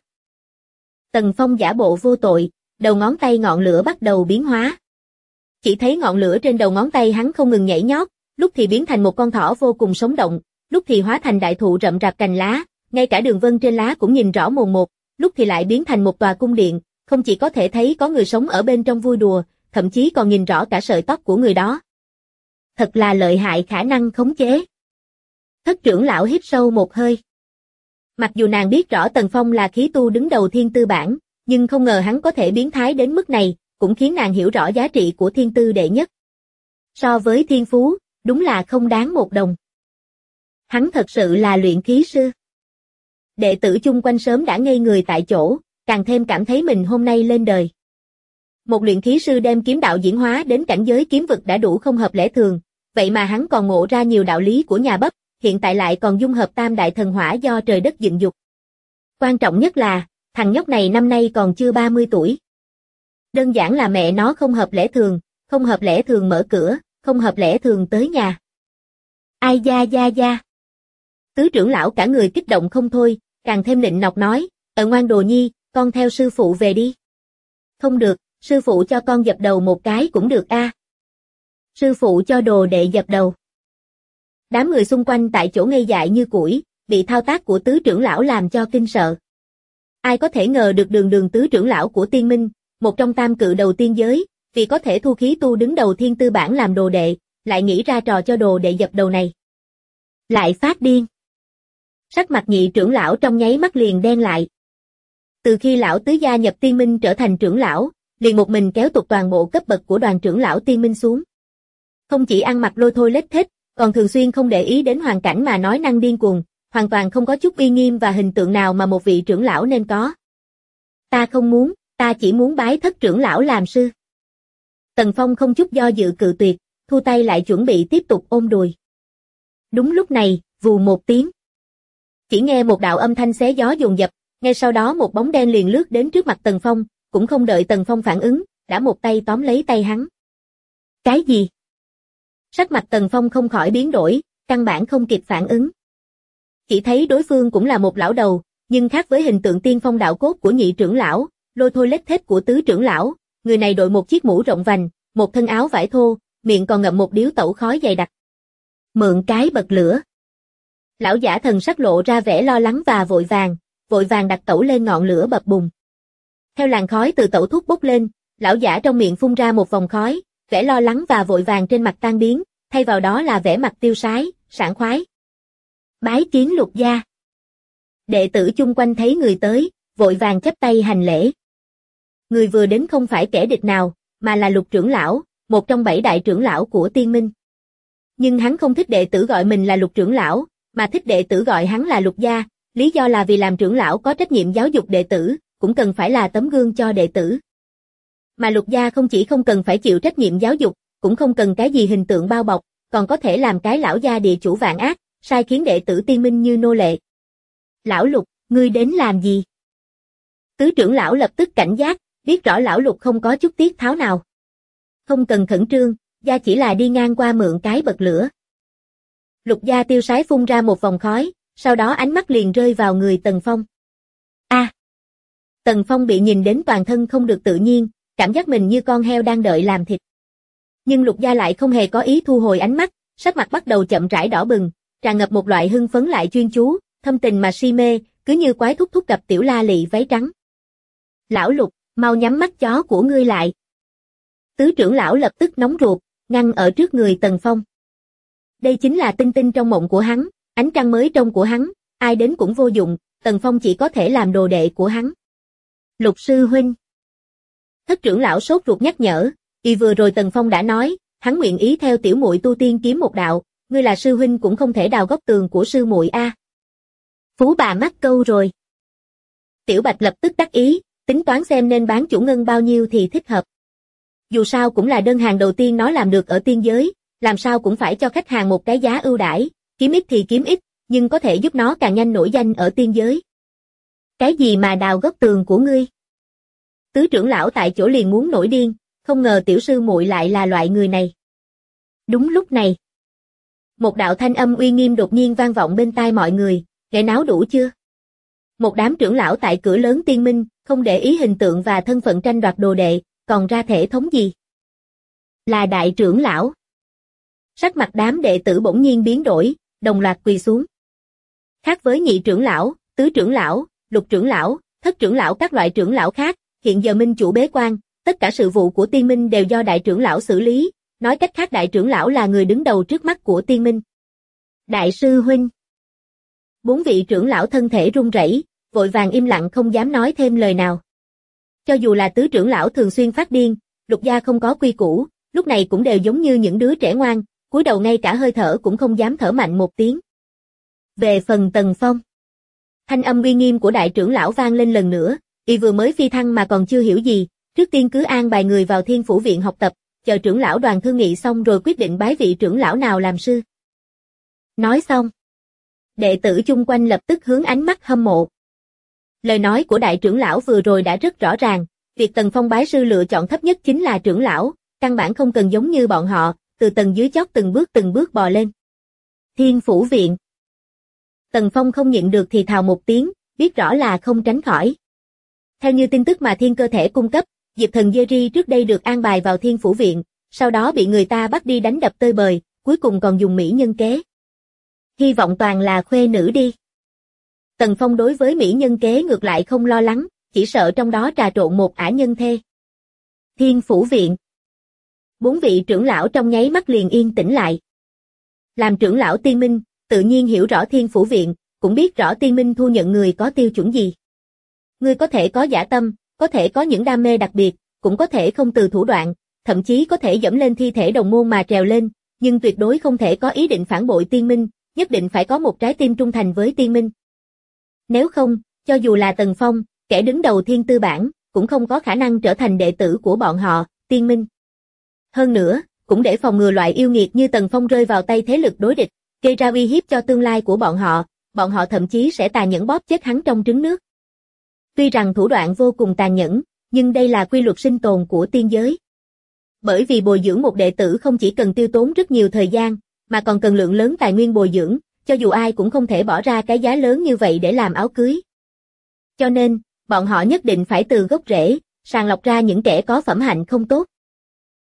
Tần Phong giả bộ vô tội, đầu ngón tay ngọn lửa bắt đầu biến hóa. Chỉ thấy ngọn lửa trên đầu ngón tay hắn không ngừng nhảy nhót, lúc thì biến thành một con thỏ vô cùng sống động, lúc thì hóa thành đại thụ rậm rạp cành lá, ngay cả đường vân trên lá cũng nhìn rõ mồn một, lúc thì lại biến thành một tòa cung điện, không chỉ có thể thấy có người sống ở bên trong vui đùa, thậm chí còn nhìn rõ cả sợi tóc của người đó. Thật là lợi hại khả năng khống chế. Thất trưởng lão hít sâu một hơi. Mặc dù nàng biết rõ Tần Phong là khí tu đứng đầu thiên tư bản, nhưng không ngờ hắn có thể biến thái đến mức này, cũng khiến nàng hiểu rõ giá trị của thiên tư đệ nhất. So với thiên phú, đúng là không đáng một đồng. Hắn thật sự là luyện khí sư. Đệ tử chung quanh sớm đã ngây người tại chỗ, càng thêm cảm thấy mình hôm nay lên đời. Một luyện khí sư đem kiếm đạo diễn hóa đến cảnh giới kiếm vực đã đủ không hợp lẽ thường, vậy mà hắn còn ngộ ra nhiều đạo lý của nhà Bấp, hiện tại lại còn dung hợp tam đại thần hỏa do trời đất dựng dục. Quan trọng nhất là, thằng nhóc này năm nay còn chưa 30 tuổi. Đơn giản là mẹ nó không hợp lẽ thường, không hợp lẽ thường mở cửa, không hợp lẽ thường tới nhà. Ai da da da. Tứ trưởng lão cả người kích động không thôi, càng thêm nịnh nọt nói, ngoan đồ nhi, con theo sư phụ về đi. Không được, sư phụ cho con dập đầu một cái cũng được a. Sư phụ cho đồ đệ dập đầu. Đám người xung quanh tại chỗ ngây dại như củi, bị thao tác của tứ trưởng lão làm cho kinh sợ. Ai có thể ngờ được đường tứ trưởng lão của tiên minh, một trong tam cự đầu tiên giới, vì có thể thu khí tu đứng đầu thiên tư bản làm đồ đệ, lại nghĩ ra trò cho đồ đệ dập đầu này. Lại phát điên. Sắc mặt nhị trưởng lão trong nháy mắt liền đen lại. Từ khi lão tứ gia nhập tiên minh trở thành trưởng lão, liền một mình kéo tụt toàn bộ cấp bậc của đoàn trưởng lão tiên minh xuống. Không chỉ ăn mặc lôi thôi lết thết, còn thường xuyên không để ý đến hoàn cảnh mà nói năng điên cuồng, hoàn toàn không có chút uy nghiêm và hình tượng nào mà một vị trưởng lão nên có. Ta không muốn, ta chỉ muốn bái Thất trưởng lão làm sư. Tần Phong không chút do dự cự tuyệt, thu tay lại chuẩn bị tiếp tục ôm đùi. Đúng lúc này, vù một tiếng. Chỉ nghe một đạo âm thanh xé gió dồn dập, ngay sau đó một bóng đen liền lướt đến trước mặt Tần Phong, cũng không đợi Tần Phong phản ứng, đã một tay tóm lấy tay hắn. Cái gì? Sắc mặt Tần Phong không khỏi biến đổi, căn bản không kịp phản ứng. Chỉ thấy đối phương cũng là một lão đầu, nhưng khác với hình tượng tiên phong đạo cốt của nhị trưởng lão, lôi thôi lết thết của tứ trưởng lão, người này đội một chiếc mũ rộng vành, một thân áo vải thô, miệng còn ngậm một điếu tẩu khói dày đặc. Mượn cái bật lửa. Lão giả thần sắc lộ ra vẻ lo lắng và vội vàng đặt tẩu lên ngọn lửa bập bùng. Theo làn khói từ tẩu thuốc bốc lên, lão giả trong miệng phun ra một vòng khói, vẻ lo lắng và vội vàng trên mặt tan biến, thay vào đó là vẻ mặt tiêu sái, sảng khoái. Bái kiến Lục gia. Đệ tử chung quanh thấy người tới, vội vàng chắp tay hành lễ. Người vừa đến không phải kẻ địch nào, mà là Lục trưởng lão, một trong 7 đại trưởng lão của Tiên Minh. Nhưng hắn không thích đệ tử gọi mình là Lục trưởng lão, mà thích đệ tử gọi hắn là Lục gia, lý do là vì làm trưởng lão có trách nhiệm giáo dục đệ tử, cũng cần phải là tấm gương cho đệ tử. Mà Lục gia không chỉ không cần phải chịu trách nhiệm giáo dục, cũng không cần cái gì hình tượng bao bọc, còn có thể làm cái lão gia địa chủ vạn ác, sai khiến đệ tử Tiên Minh như nô lệ. Lão Lục, ngươi đến làm gì? Tứ trưởng lão lập tức cảnh giác, biết rõ lão Lục không có chút tiết tháo nào. Không cần khẩn trương, gia chỉ là đi ngang qua mượn cái bật lửa. Lục gia tiêu sái phun ra một vòng khói, sau đó ánh mắt liền rơi vào người Tần Phong. Tần Phong bị nhìn đến toàn thân không được tự nhiên, cảm giác mình như con heo đang đợi làm thịt. Nhưng Lục gia lại không hề có ý thu hồi ánh mắt, sắc mặt bắt đầu chậm rãi đỏ bừng, tràn ngập một loại hưng phấn lại chuyên chú, thâm tình mà si mê, cứ như quái thúc thúc gặp tiểu la lị váy trắng. Lão Lục, mau nhắm mắt chó của ngươi lại. Tứ trưởng lão lập tức nóng ruột, ngăn ở trước người Tần Phong. Đây chính là tinh tinh trong mộng của hắn, ánh trăng mới trong của hắn, ai đến cũng vô dụng, Tần Phong chỉ có thể làm đồ đệ của hắn. Lục sư huynh. Thất trưởng lão sốt ruột nhắc nhở, vừa rồi Tần Phong đã nói, hắn nguyện ý theo tiểu muội tu tiên kiếm một đạo, ngươi là sư huynh cũng không thể đào góc tường của sư muội a. Phú bà mắc câu rồi. Tiểu Bạch lập tức đắc ý, tính toán xem nên bán chủ ngân bao nhiêu thì thích hợp. Dù sao cũng là đơn hàng đầu tiên nó làm được ở tiên giới, làm sao cũng phải cho khách hàng một cái giá ưu đãi, kiếm ít thì kiếm ít, nhưng có thể giúp nó càng nhanh nổi danh ở tiên giới. Cái gì mà đào góc tường của ngươi? Tứ trưởng lão tại chỗ liền muốn nổi điên, không ngờ tiểu sư muội lại là loại người này. Đúng lúc này, một đạo thanh âm uy nghiêm đột nhiên vang vọng bên tai mọi người, nghe náo đủ chưa? Một đám trưởng lão tại cửa lớn Tiên Minh, không để ý hình tượng và thân phận tranh đoạt đồ đệ, còn ra thể thống gì? Là đại trưởng lão. Sắc mặt đám đệ tử bỗng nhiên biến đổi, đồng loạt quỳ xuống. Khác với nhị trưởng lão, tứ trưởng lão, lục trưởng lão, thất trưởng lão các loại trưởng lão khác, hiện giờ minh chủ bế quan, tất cả sự vụ của Tiên Minh đều do đại trưởng lão xử lý, nói cách khác đại trưởng lão là người đứng đầu trước mắt của Tiên Minh. Đại sư huynh. 4 vị trưởng lão thân thể run rẩy, vội vàng im lặng không dám nói thêm lời nào. Cho dù là tứ trưởng lão thường xuyên phát điên, Lục gia không có quy củ, lúc này cũng đều giống như những đứa trẻ ngoan, cúi đầu ngay cả hơi thở cũng không dám thở mạnh một tiếng. Về phần Tần Phong, thanh âm uy nghiêm của đại trưởng lão vang lên lần nữa, y vừa mới phi thăng mà còn chưa hiểu gì, trước tiên cứ an bài người vào Thiên Phủ viện học tập, chờ trưởng lão đoàn thương nghị xong rồi quyết định bái vị trưởng lão nào làm sư. Nói xong, đệ tử chung quanh lập tức hướng ánh mắt hâm mộ. Lời nói của đại trưởng lão vừa rồi đã rất rõ ràng, việc Tần Phong bái sư lựa chọn thấp nhất chính là trưởng lão, căn bản không cần giống như bọn họ, từ tầng dưới chót từng bước bò lên. Thiên Phủ viện. Tần Phong không nhịn được thì thào một tiếng, biết rõ là không tránh khỏi. Theo như tin tức mà Thiên Cơ Thể cung cấp, Diệp Thần Jerry trước đây được an bài vào Thiên Phủ viện, sau đó bị người ta bắt đi đánh đập tơi bời, cuối cùng còn dùng mỹ nhân kế. Hy vọng toàn là khuê nữ đi. Tần Phong đối với mỹ nhân kế ngược lại không lo lắng, chỉ sợ trong đó trà trộn một ả nhân thê. Thiên Phủ viện. 4 vị trưởng lão trong nháy mắt liền yên tĩnh lại. Làm trưởng lão Tiên Minh, tự nhiên hiểu rõ Thiên Phủ viện, cũng biết rõ Tiên Minh thu nhận người có tiêu chuẩn gì. Ngươi có thể có dã tâm, có thể có những đam mê đặc biệt, cũng có thể không từ thủ đoạn, thậm chí có thể dẫm lên thi thể đồng môn mà trèo lên, nhưng tuyệt đối không thể có ý định phản bội Tiên Minh, nhất định phải có một trái tim trung thành với Tiên Minh. Nếu không, cho dù là Tần Phong, kẻ đứng đầu Thiên Tư Bảng, cũng không có khả năng trở thành đệ tử của bọn họ, Tiên Minh. Hơn nữa, cũng để phòng ngừa loại yêu nghiệt như Tần Phong rơi vào tay thế lực đối địch, gây ra uy hiếp cho tương lai của bọn họ thậm chí sẽ tàn nhẫn bóp chết hắn trong trứng nước. Tuy rằng thủ đoạn vô cùng tàn nhẫn, nhưng đây là quy luật sinh tồn của tiên giới. Bởi vì bồi dưỡng một đệ tử không chỉ cần tiêu tốn rất nhiều thời gian, mà còn cần lượng lớn tài nguyên bồi dưỡng, cho dù ai cũng không thể bỏ ra cái giá lớn như vậy để làm áo cưới. Cho nên, bọn họ nhất định phải từ gốc rễ, sàng lọc ra những kẻ có phẩm hạnh không tốt.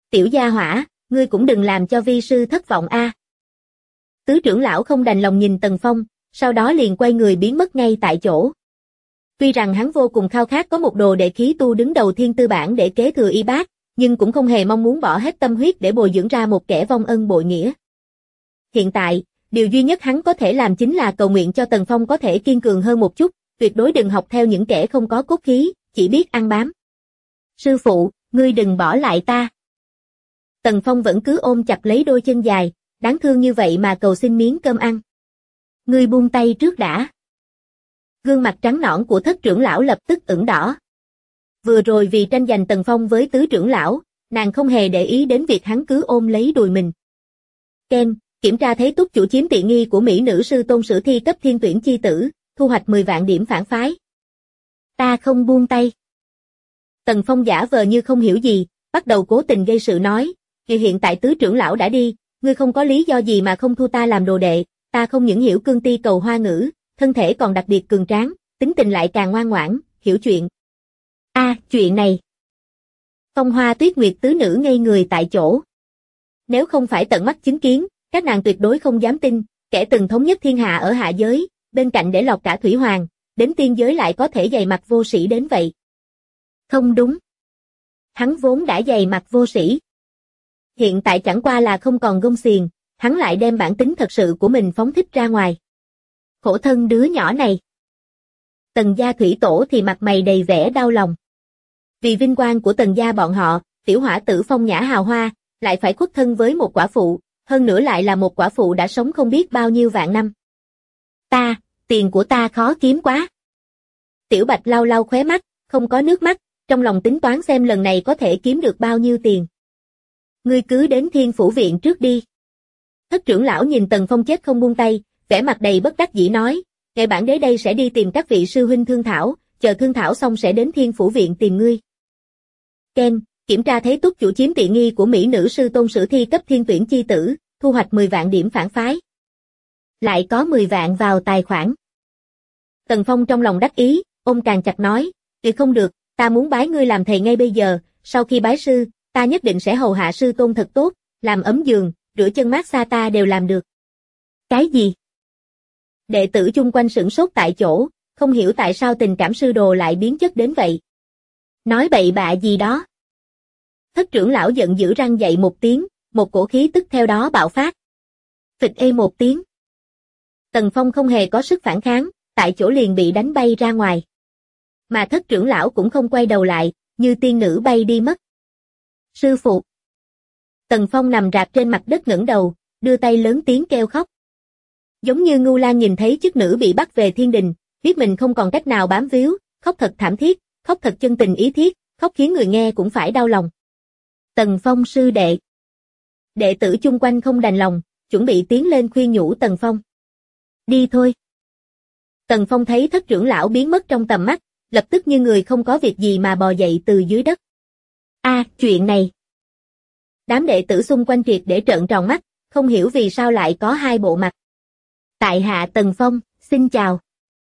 Tiểu gia hỏa, ngươi cũng đừng làm cho vi sư thất vọng a. Tứ trưởng lão không đành lòng nhìn Tần Phong, sau đó liền quay người biến mất ngay tại chỗ. Tuy rằng hắn vô cùng khao khát có một đồ đệ khí tu đứng đầu thiên tư bản để kế thừa y bác, nhưng cũng không hề mong muốn bỏ hết tâm huyết để bồi dưỡng ra một kẻ vong ân bội nghĩa. Hiện tại, điều duy nhất hắn có thể làm chính là cầu nguyện cho Tần Phong có thể kiên cường hơn một chút, tuyệt đối đừng học theo những kẻ không có cốt khí, chỉ biết ăn bám. Sư phụ, ngươi đừng bỏ lại ta. Tần Phong vẫn cứ ôm chặt lấy đôi chân dài, đáng thương như vậy mà cầu xin miếng cơm ăn. Ngươi buông tay trước đã. Gương mặt trắng nõn của thất trưởng lão lập tức ửng đỏ. Vừa rồi vì tranh giành Tần Phong với tứ trưởng lão, nàng không hề để ý đến việc hắn cứ ôm lấy đùi mình. Ken, kiểm tra thấy túc chủ chiếm tiện nghi của mỹ nữ sư tôn sử thi cấp thiên tuyển chi tử, thu hoạch 10 vạn điểm phản phái. Ta không buông tay. Tần Phong giả vờ như không hiểu gì, bắt đầu cố tình gây sự nói, hiện tại tứ trưởng lão đã đi, ngươi không có lý do gì mà không thu ta làm đồ đệ, ta không những hiểu cương ti cầu hoa ngữ, thân thể còn đặc biệt cường tráng, tính tình lại càng ngoan ngoãn, hiểu chuyện. Chuyện này. Phong Hoa Tuyết Nguyệt tứ nữ ngây người tại chỗ. Nếu không phải tận mắt chứng kiến, các nàng tuyệt đối không dám tin, kẻ từng thống nhất thiên hạ ở hạ giới, bên cạnh để lọt cả thủy hoàng, đến tiên giới lại có thể dày mặt vô sĩ đến vậy. Không đúng. Hắn vốn đã dày mặt vô sĩ. Hiện tại chẳng qua là không còn gông xiềng, hắn lại đem bản tính thật sự của mình phóng thích ra ngoài. Khổ thân đứa nhỏ này. Tần gia thủy tổ thì mặt mày đầy vẻ đau lòng. Vì vinh quang của Tần gia bọn họ, tiểu hỏa tử phong nhã hào hoa, lại phải khuất thân với một quả phụ, hơn nữa lại là một quả phụ đã sống không biết bao nhiêu vạn năm. Tiền của ta khó kiếm quá. Tiểu Bạch lau lau khóe mắt, không có nước mắt, trong lòng tính toán xem lần này có thể kiếm được bao nhiêu tiền. Ngươi cứ đến Thiên Phủ Viện trước đi. Thất trưởng lão nhìn Tần Phong chết không buông tay, vẻ mặt đầy bất đắc dĩ nói, ngày bản đế đây sẽ đi tìm các vị sư huynh thương thảo, chờ thương thảo xong sẽ đến Thiên Phủ Viện tìm ngươi. Ken, kiểm tra thấy túc chủ chiếm tiện nghi của mỹ nữ sư tôn sử thi cấp thiên tuyển chi tử, thu hoạch 10 vạn điểm phản phái. Lại có 10 vạn vào tài khoản. Tần Phong trong lòng đắc ý, ôm càng chặt nói, không được, ta muốn bái ngươi làm thầy ngay bây giờ, sau khi bái sư, ta nhất định sẽ hầu hạ sư tôn thật tốt, làm ấm giường, rửa chân mát xa ta đều làm được. Cái gì? Đệ tử chung quanh sửng sốt tại chỗ, không hiểu tại sao tình cảm sư đồ lại biến chất đến vậy. Nói bậy bạ gì đó. Thất trưởng lão giận dữ răng dậy một tiếng, một cổ khí tức theo đó bạo phát. Phịch ê một tiếng. Tần Phong không hề có sức phản kháng, tại chỗ liền bị đánh bay ra ngoài. Mà thất trưởng lão cũng không quay đầu lại, như tiên nữ bay đi mất. Sư phụ. Tần Phong nằm rạp trên mặt đất ngẩng đầu, đưa tay lớn tiếng kêu khóc. Giống như Ngưu Lang nhìn thấy chức nữ bị bắt về thiên đình, biết mình không còn cách nào bám víu, khóc thật thảm thiết, khóc thật chân tình ý thiết, khóc khiến người nghe cũng phải đau lòng. Tần Phong sư đệ. Đệ tử chung quanh không đành lòng, chuẩn bị tiến lên khuyên nhủ Tần Phong. Đi thôi. Tần Phong thấy thất trưởng lão biến mất trong tầm mắt, lập tức như người không có việc gì mà bò dậy từ dưới đất. Chuyện này. Đám đệ tử xung quanh triệt để trợn tròn mắt, không hiểu vì sao lại có hai bộ mặt. Tại hạ Tần Phong, xin chào.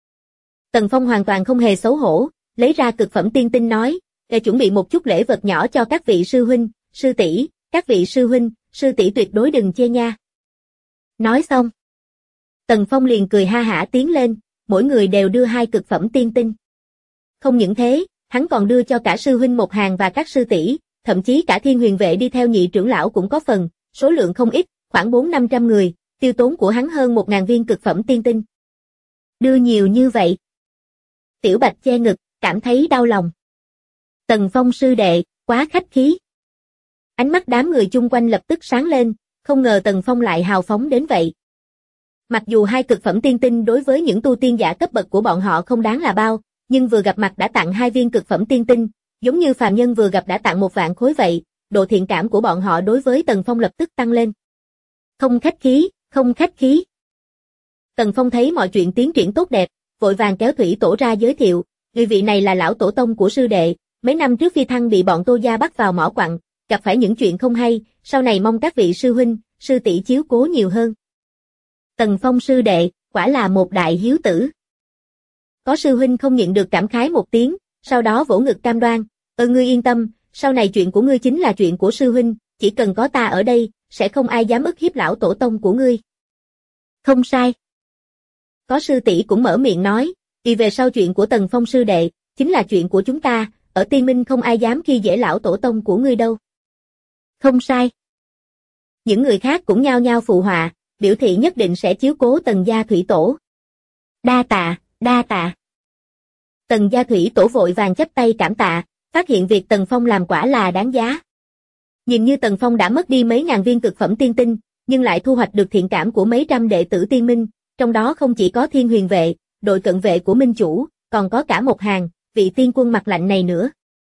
Tần Phong hoàn toàn không hề xấu hổ, lấy ra cực phẩm tiên tinh nói, để chuẩn bị một chút lễ vật nhỏ cho các vị sư huynh, sư tỷ, các vị sư huynh, sư tỷ tuyệt đối đừng chê nha. Nói xong, Tần Phong liền cười ha hả tiến lên, mỗi người đều đưa 2 cực phẩm tiên tinh. Không những thế, hắn còn đưa cho cả sư huynh một hàng và các sư tỷ, thậm chí cả Thiên Huyền vệ đi theo nhị trưởng lão cũng có phần, số lượng không ít, khoảng 400-500 người, tiêu tốn của hắn hơn 1000 viên cực phẩm tiên tinh. Đưa nhiều như vậy. Tiểu Bạch che ngực, cảm thấy đau lòng. Tần Phong sư đệ, quá khách khí. Ánh mắt đám người chung quanh lập tức sáng lên, không ngờ Tần Phong lại hào phóng đến vậy. Mặc dù 2 cực phẩm tiên tinh đối với những tu tiên giả cấp bậc của bọn họ không đáng là bao, nhưng vừa gặp mặt đã tặng 2 viên cực phẩm tiên tinh, giống như phàm nhân vừa gặp đã tặng 1 vạn khối vậy, độ thiện cảm của bọn họ đối với Tần Phong lập tức tăng lên. Không khách khí, không khách khí. Tần Phong thấy mọi chuyện tiến triển tốt đẹp, vội vàng kéo thủy tổ ra giới thiệu, người vị này là lão tổ tông của sư đệ, mấy năm trước phi thăng bị bọn Tô gia bắt vào mỏ quặng, gặp phải những chuyện không hay, sau này mong các vị sư huynh, sư tỷ chiếu cố nhiều hơn. Tần Phong sư đệ, quả là một đại hiếu tử. Có sư huynh không nhịn được cảm khái một tiếng, sau đó vỗ ngực cam đoan, ngươi yên tâm, sau này chuyện của ngươi chính là chuyện của sư huynh, chỉ cần có ta ở đây, sẽ không ai dám ức hiếp lão tổ tông của ngươi. Không sai. Có sư tỷ cũng mở miệng nói, vì về sau chuyện của Tần Phong sư đệ, chính là chuyện của chúng ta, ở Tiên Minh không ai dám khi dễ lão tổ tông của ngươi đâu. Không sai. Những người khác cũng nhao nhao phụ họa, biểu thị nhất định sẽ chiếu cố Tần gia thủy tổ. Đa tạ, đa tạ. Tần gia thủy tổ vội vàng chắp tay cảm tạ, phát hiện việc Tần Phong làm quả là đáng giá. Nhìn như Tần Phong đã mất đi mấy ngàn viên cực phẩm tiên tinh, nhưng lại thu hoạch được thiện cảm của mấy trăm đệ tử Tiên Minh, trong đó không chỉ có Thiên Huyền vệ, đội cận vệ của Minh chủ, còn có cả Một Hàng, vị tiên quân mặt lạnh này nữa.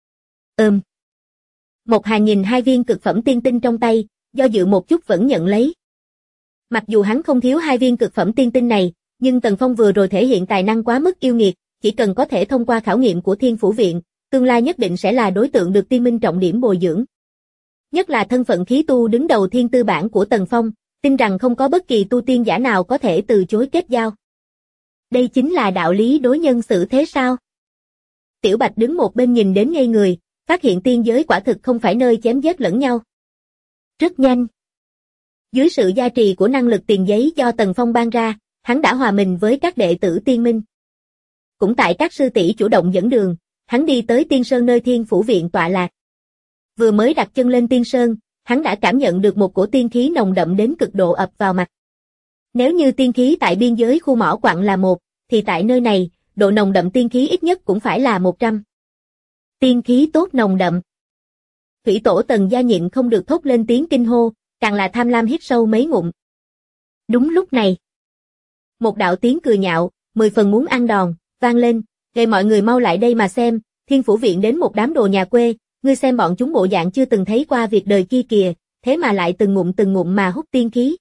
Một Hàng nhìn 2 viên cực phẩm tiên tinh trong tay, do dự một chút vẫn nhận lấy. Mặc dù hắn không thiếu 2 viên cực phẩm tiên tinh này, nhưng Tần Phong vừa rồi thể hiện tài năng quá mức yêu nghiệt, chỉ cần có thể thông qua khảo nghiệm của Thiên Phủ Viện, tương lai nhất định sẽ là đối tượng được Tiên Minh trọng điểm bồi dưỡng. Nhất là thân phận khí tu đứng đầu thiên tư bản của Tần Phong, tin rằng không có bất kỳ tu tiên giả nào có thể từ chối kết giao. Đây chính là đạo lý đối nhân xử thế sao? Tiểu Bạch đứng một bên nhìn đến ngây người, phát hiện tiên giới quả thực không phải nơi chém giết lẫn nhau. Rất nhanh. Dưới sự gia trì của năng lực tiền giấy do Tần Phong ban ra, hắn đã hòa mình với các đệ tử Tiên Minh. Cũng tại các sư tỷ chủ động dẫn đường, hắn đi tới Tiên Sơn nơi Thiên Phủ Viện tọa lạc. Vừa mới đặt chân lên Tiên Sơn, hắn đã cảm nhận được một cổ tiên khí nồng đậm đến cực độ ập vào mặt. Nếu như tiên khí tại biên giới khu mỏ quặng là 1, thì tại nơi này, độ nồng đậm tiên khí ít nhất cũng phải là 100. Tiên khí tốt nồng đậm. Thủy tổ Tần gia nhịn không được thốt lên tiếng kinh hô, càng là tham lam hít sâu mấy ngụm. Đúng lúc này, một đạo tiếng cười nhạo, 10 phần muốn ăn đòn, vang lên, "Gây mọi người mau lại đây mà xem, Thiên Phủ Viện đến một đám đồ nhà quê, ngươi xem bọn chúng bộ dạng chưa từng thấy qua việc đời kia kìa, thế mà lại từng ngụm mà hút tiên khí."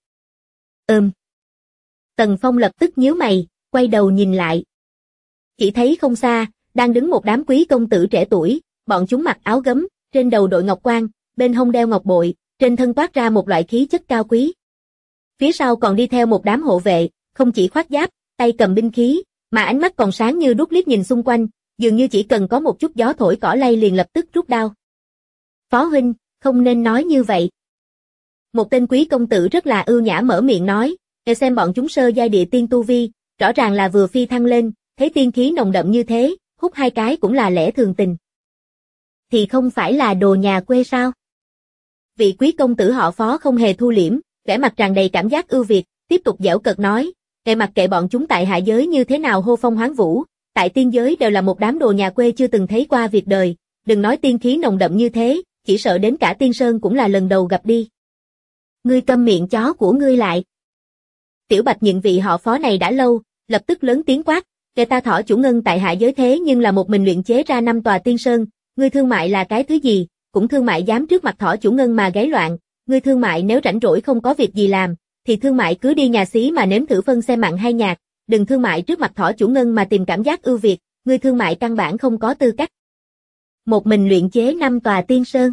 Tần Phong lập tức nhíu mày, quay đầu nhìn lại. Chỉ thấy không xa, đang đứng một đám quý công tử trẻ tuổi, bọn chúng mặc áo gấm, trên đầu đội ngọc quan, bên hông đeo ngọc bội, trên thân toát ra một loại khí chất cao quý. Phía sau còn đi theo một đám hộ vệ, không chỉ khoác giáp, tay cầm binh khí, mà ánh mắt còn sáng như đuốc liếc nhìn xung quanh, dường như chỉ cần có một chút gió thổi cỏ lay liền lập tức rút đao. "Phó huynh, không nên nói như vậy." Một tên quý công tử rất là ưu nhã mở miệng nói, "Để xem bọn chúng sơ giai địa tiên tu vi, rõ ràng là vừa phi thăng lên, thấy tiên khí nồng đậm như thế, hút 2 cái cũng là lẽ thường tình. Thì không phải là đồ nhà quê sao?" Vị quý công tử họ Phó không hề thu liễm, vẻ mặt tràn đầy cảm giác ưu việt, tiếp tục giễu cợt nói, mặc kệ bọn chúng tại hạ giới như thế nào hô phong hoán vũ, tại tiên giới đều là một đám đồ nhà quê chưa từng thấy qua việc đời, đừng nói tiên khí nồng đậm như thế, chỉ sợ đến cả Tiên Sơn cũng là lần đầu gặp đi." "Ngươi câm miệng chó của ngươi lại." Tiểu Bạch nhịn vị họ Phó này đã lâu, lập tức lớn tiếng quát, "Kẻ ta Thỏ chủ ngân tại hạ giới thế nhưng là một mình luyện chế ra 5 tòa Tiên Sơn, ngươi thương mại là cái thứ gì, cũng thương mại dám trước mặt Thỏ chủ ngân mà gáy loạn, ngươi thương mại nếu rảnh rỗi không có việc gì làm, thì thương mại cứ đi nhà xí mà nếm thử phân xem mặn hay nhạt, đừng thương mại trước mặt Thỏ chủ ngân mà tìm cảm giác ưu việt, ngươi thương mại căn bản không có tư cách. Một mình luyện chế 5 tòa Tiên Sơn."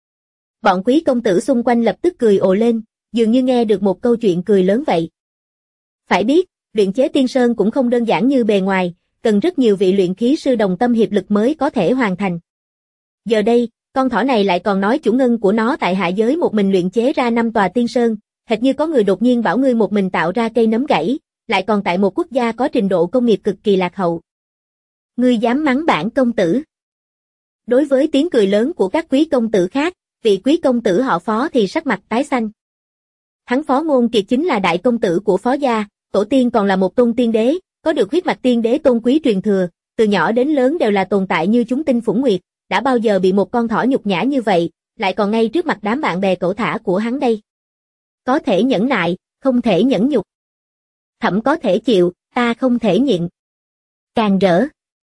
Bọn quý công tử xung quanh lập tức cười ồ lên, dường như nghe được một câu chuyện cười lớn vậy. Phải biết, luyện chế Tiên Sơn cũng không đơn giản như bề ngoài, cần rất nhiều vị luyện khí sư đồng tâm hiệp lực mới có thể hoàn thành. Giờ đây, con thỏ này lại còn nói chủ ngân của nó tại hạ giới một mình luyện chế ra 5 tòa Tiên Sơn, hệt như có người đột nhiên bảo ngươi một mình tạo ra cây nấm gãy, lại còn tại một quốc gia có trình độ công nghiệp cực kỳ lạc hậu. Ngươi dám mắng bản công tử? Đối với tiếng cười lớn của các quý công tử khác, vị quý công tử họ Phó thì sắc mặt tái xanh. Hắn Phó Ngôn Kiệt chính là đại công tử của Phó gia, tổ tiên còn là một tôn tiên đế, có được huyết mạch tiên đế tôn quý truyền thừa, từ nhỏ đến lớn đều là tồn tại như chúng tinh phủng nguyệt, đã bao giờ bị một con thỏ nhục nhã như vậy, lại còn ngay trước mặt đám bạn bè cẩu thả của hắn đây. Có thể nhẫn nại, không thể nhẫn nhục. Thẩm có thể chịu, ta không thể nhịn. Càng rỡ.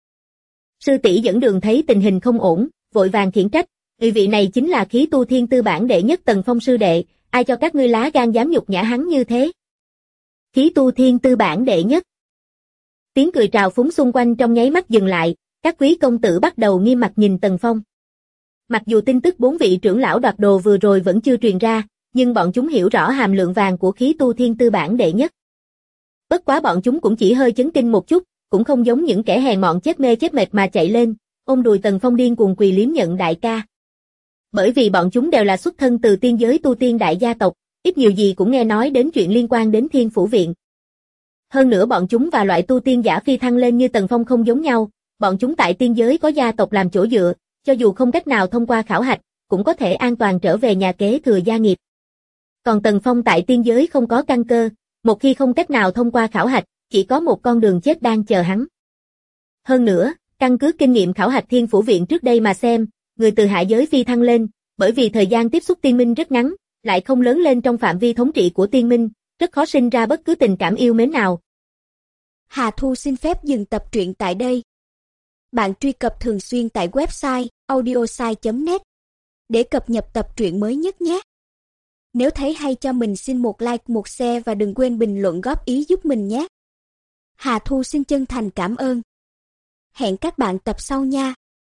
Sư tỷ dẫn đường thấy tình hình không ổn, vội vàng khiển trách, vị này chính là khí tu thiên tư bản đệ nhất Tần Phong sư đệ, ai cho các ngươi lá gan dám nhục nhã hắn như thế? Khí tu thiên tư bản đệ nhất. Tiếng cười trào phúng xung quanh trong nháy mắt dừng lại, các quý công tử bắt đầu nghiêm mặt nhìn Tần Phong. Mặc dù tin tức 4 vị trưởng lão đoạt đồ vừa rồi vẫn chưa truyền ra, nhưng bọn chúng hiểu rõ hàm lượng vàng của khí tu thiên tư bản đệ nhất. Bất quá bọn chúng cũng chỉ hơi chấn kinh một chút, cũng không giống những kẻ hèn mọn chết mê chết mệt mà chạy lên, ôm đùi Tần Phong điên cuồng quỳ liếm nhận đại ca. bởi vì bọn chúng đều là xuất thân từ tiên giới tu tiên đại gia tộc, ít nhiều gì cũng nghe nói đến chuyện liên quan đến Thiên Phủ Viện. Hơn nữa bọn chúng và loại tu tiên giả phi thăng lên như Tần Phong không giống nhau, bọn chúng tại tiên giới có gia tộc làm chỗ dựa, cho dù không cách nào thông qua khảo hạch, cũng có thể an toàn trở về nhà kế thừa gia nghiệp. Còn Tần Phong tại tiên giới không có căn cơ, một khi không cách nào thông qua khảo hạch, chỉ có một con đường chết đang chờ hắn. Hơn nữa, căn cứ kinh nghiệm khảo hạch Thiên Phủ Viện trước đây mà xem, người từ hạ giới phi thăng lên, bởi vì thời gian tiếp xúc tiên minh rất ngắn, lại không lớn lên trong phạm vi thống trị của tiên minh, rất khó sinh ra bất cứ tình cảm yêu mến nào. Hà Thu xin phép dừng tập truyện tại đây. Bạn truy cập thường xuyên tại website audiosai.net để cập nhật tập truyện mới nhất nhé. Nếu thấy hay cho mình xin một like, một share và đừng quên bình luận góp ý giúp mình nhé. Hà Thu xin chân thành cảm ơn. Hẹn các bạn tập sau nha.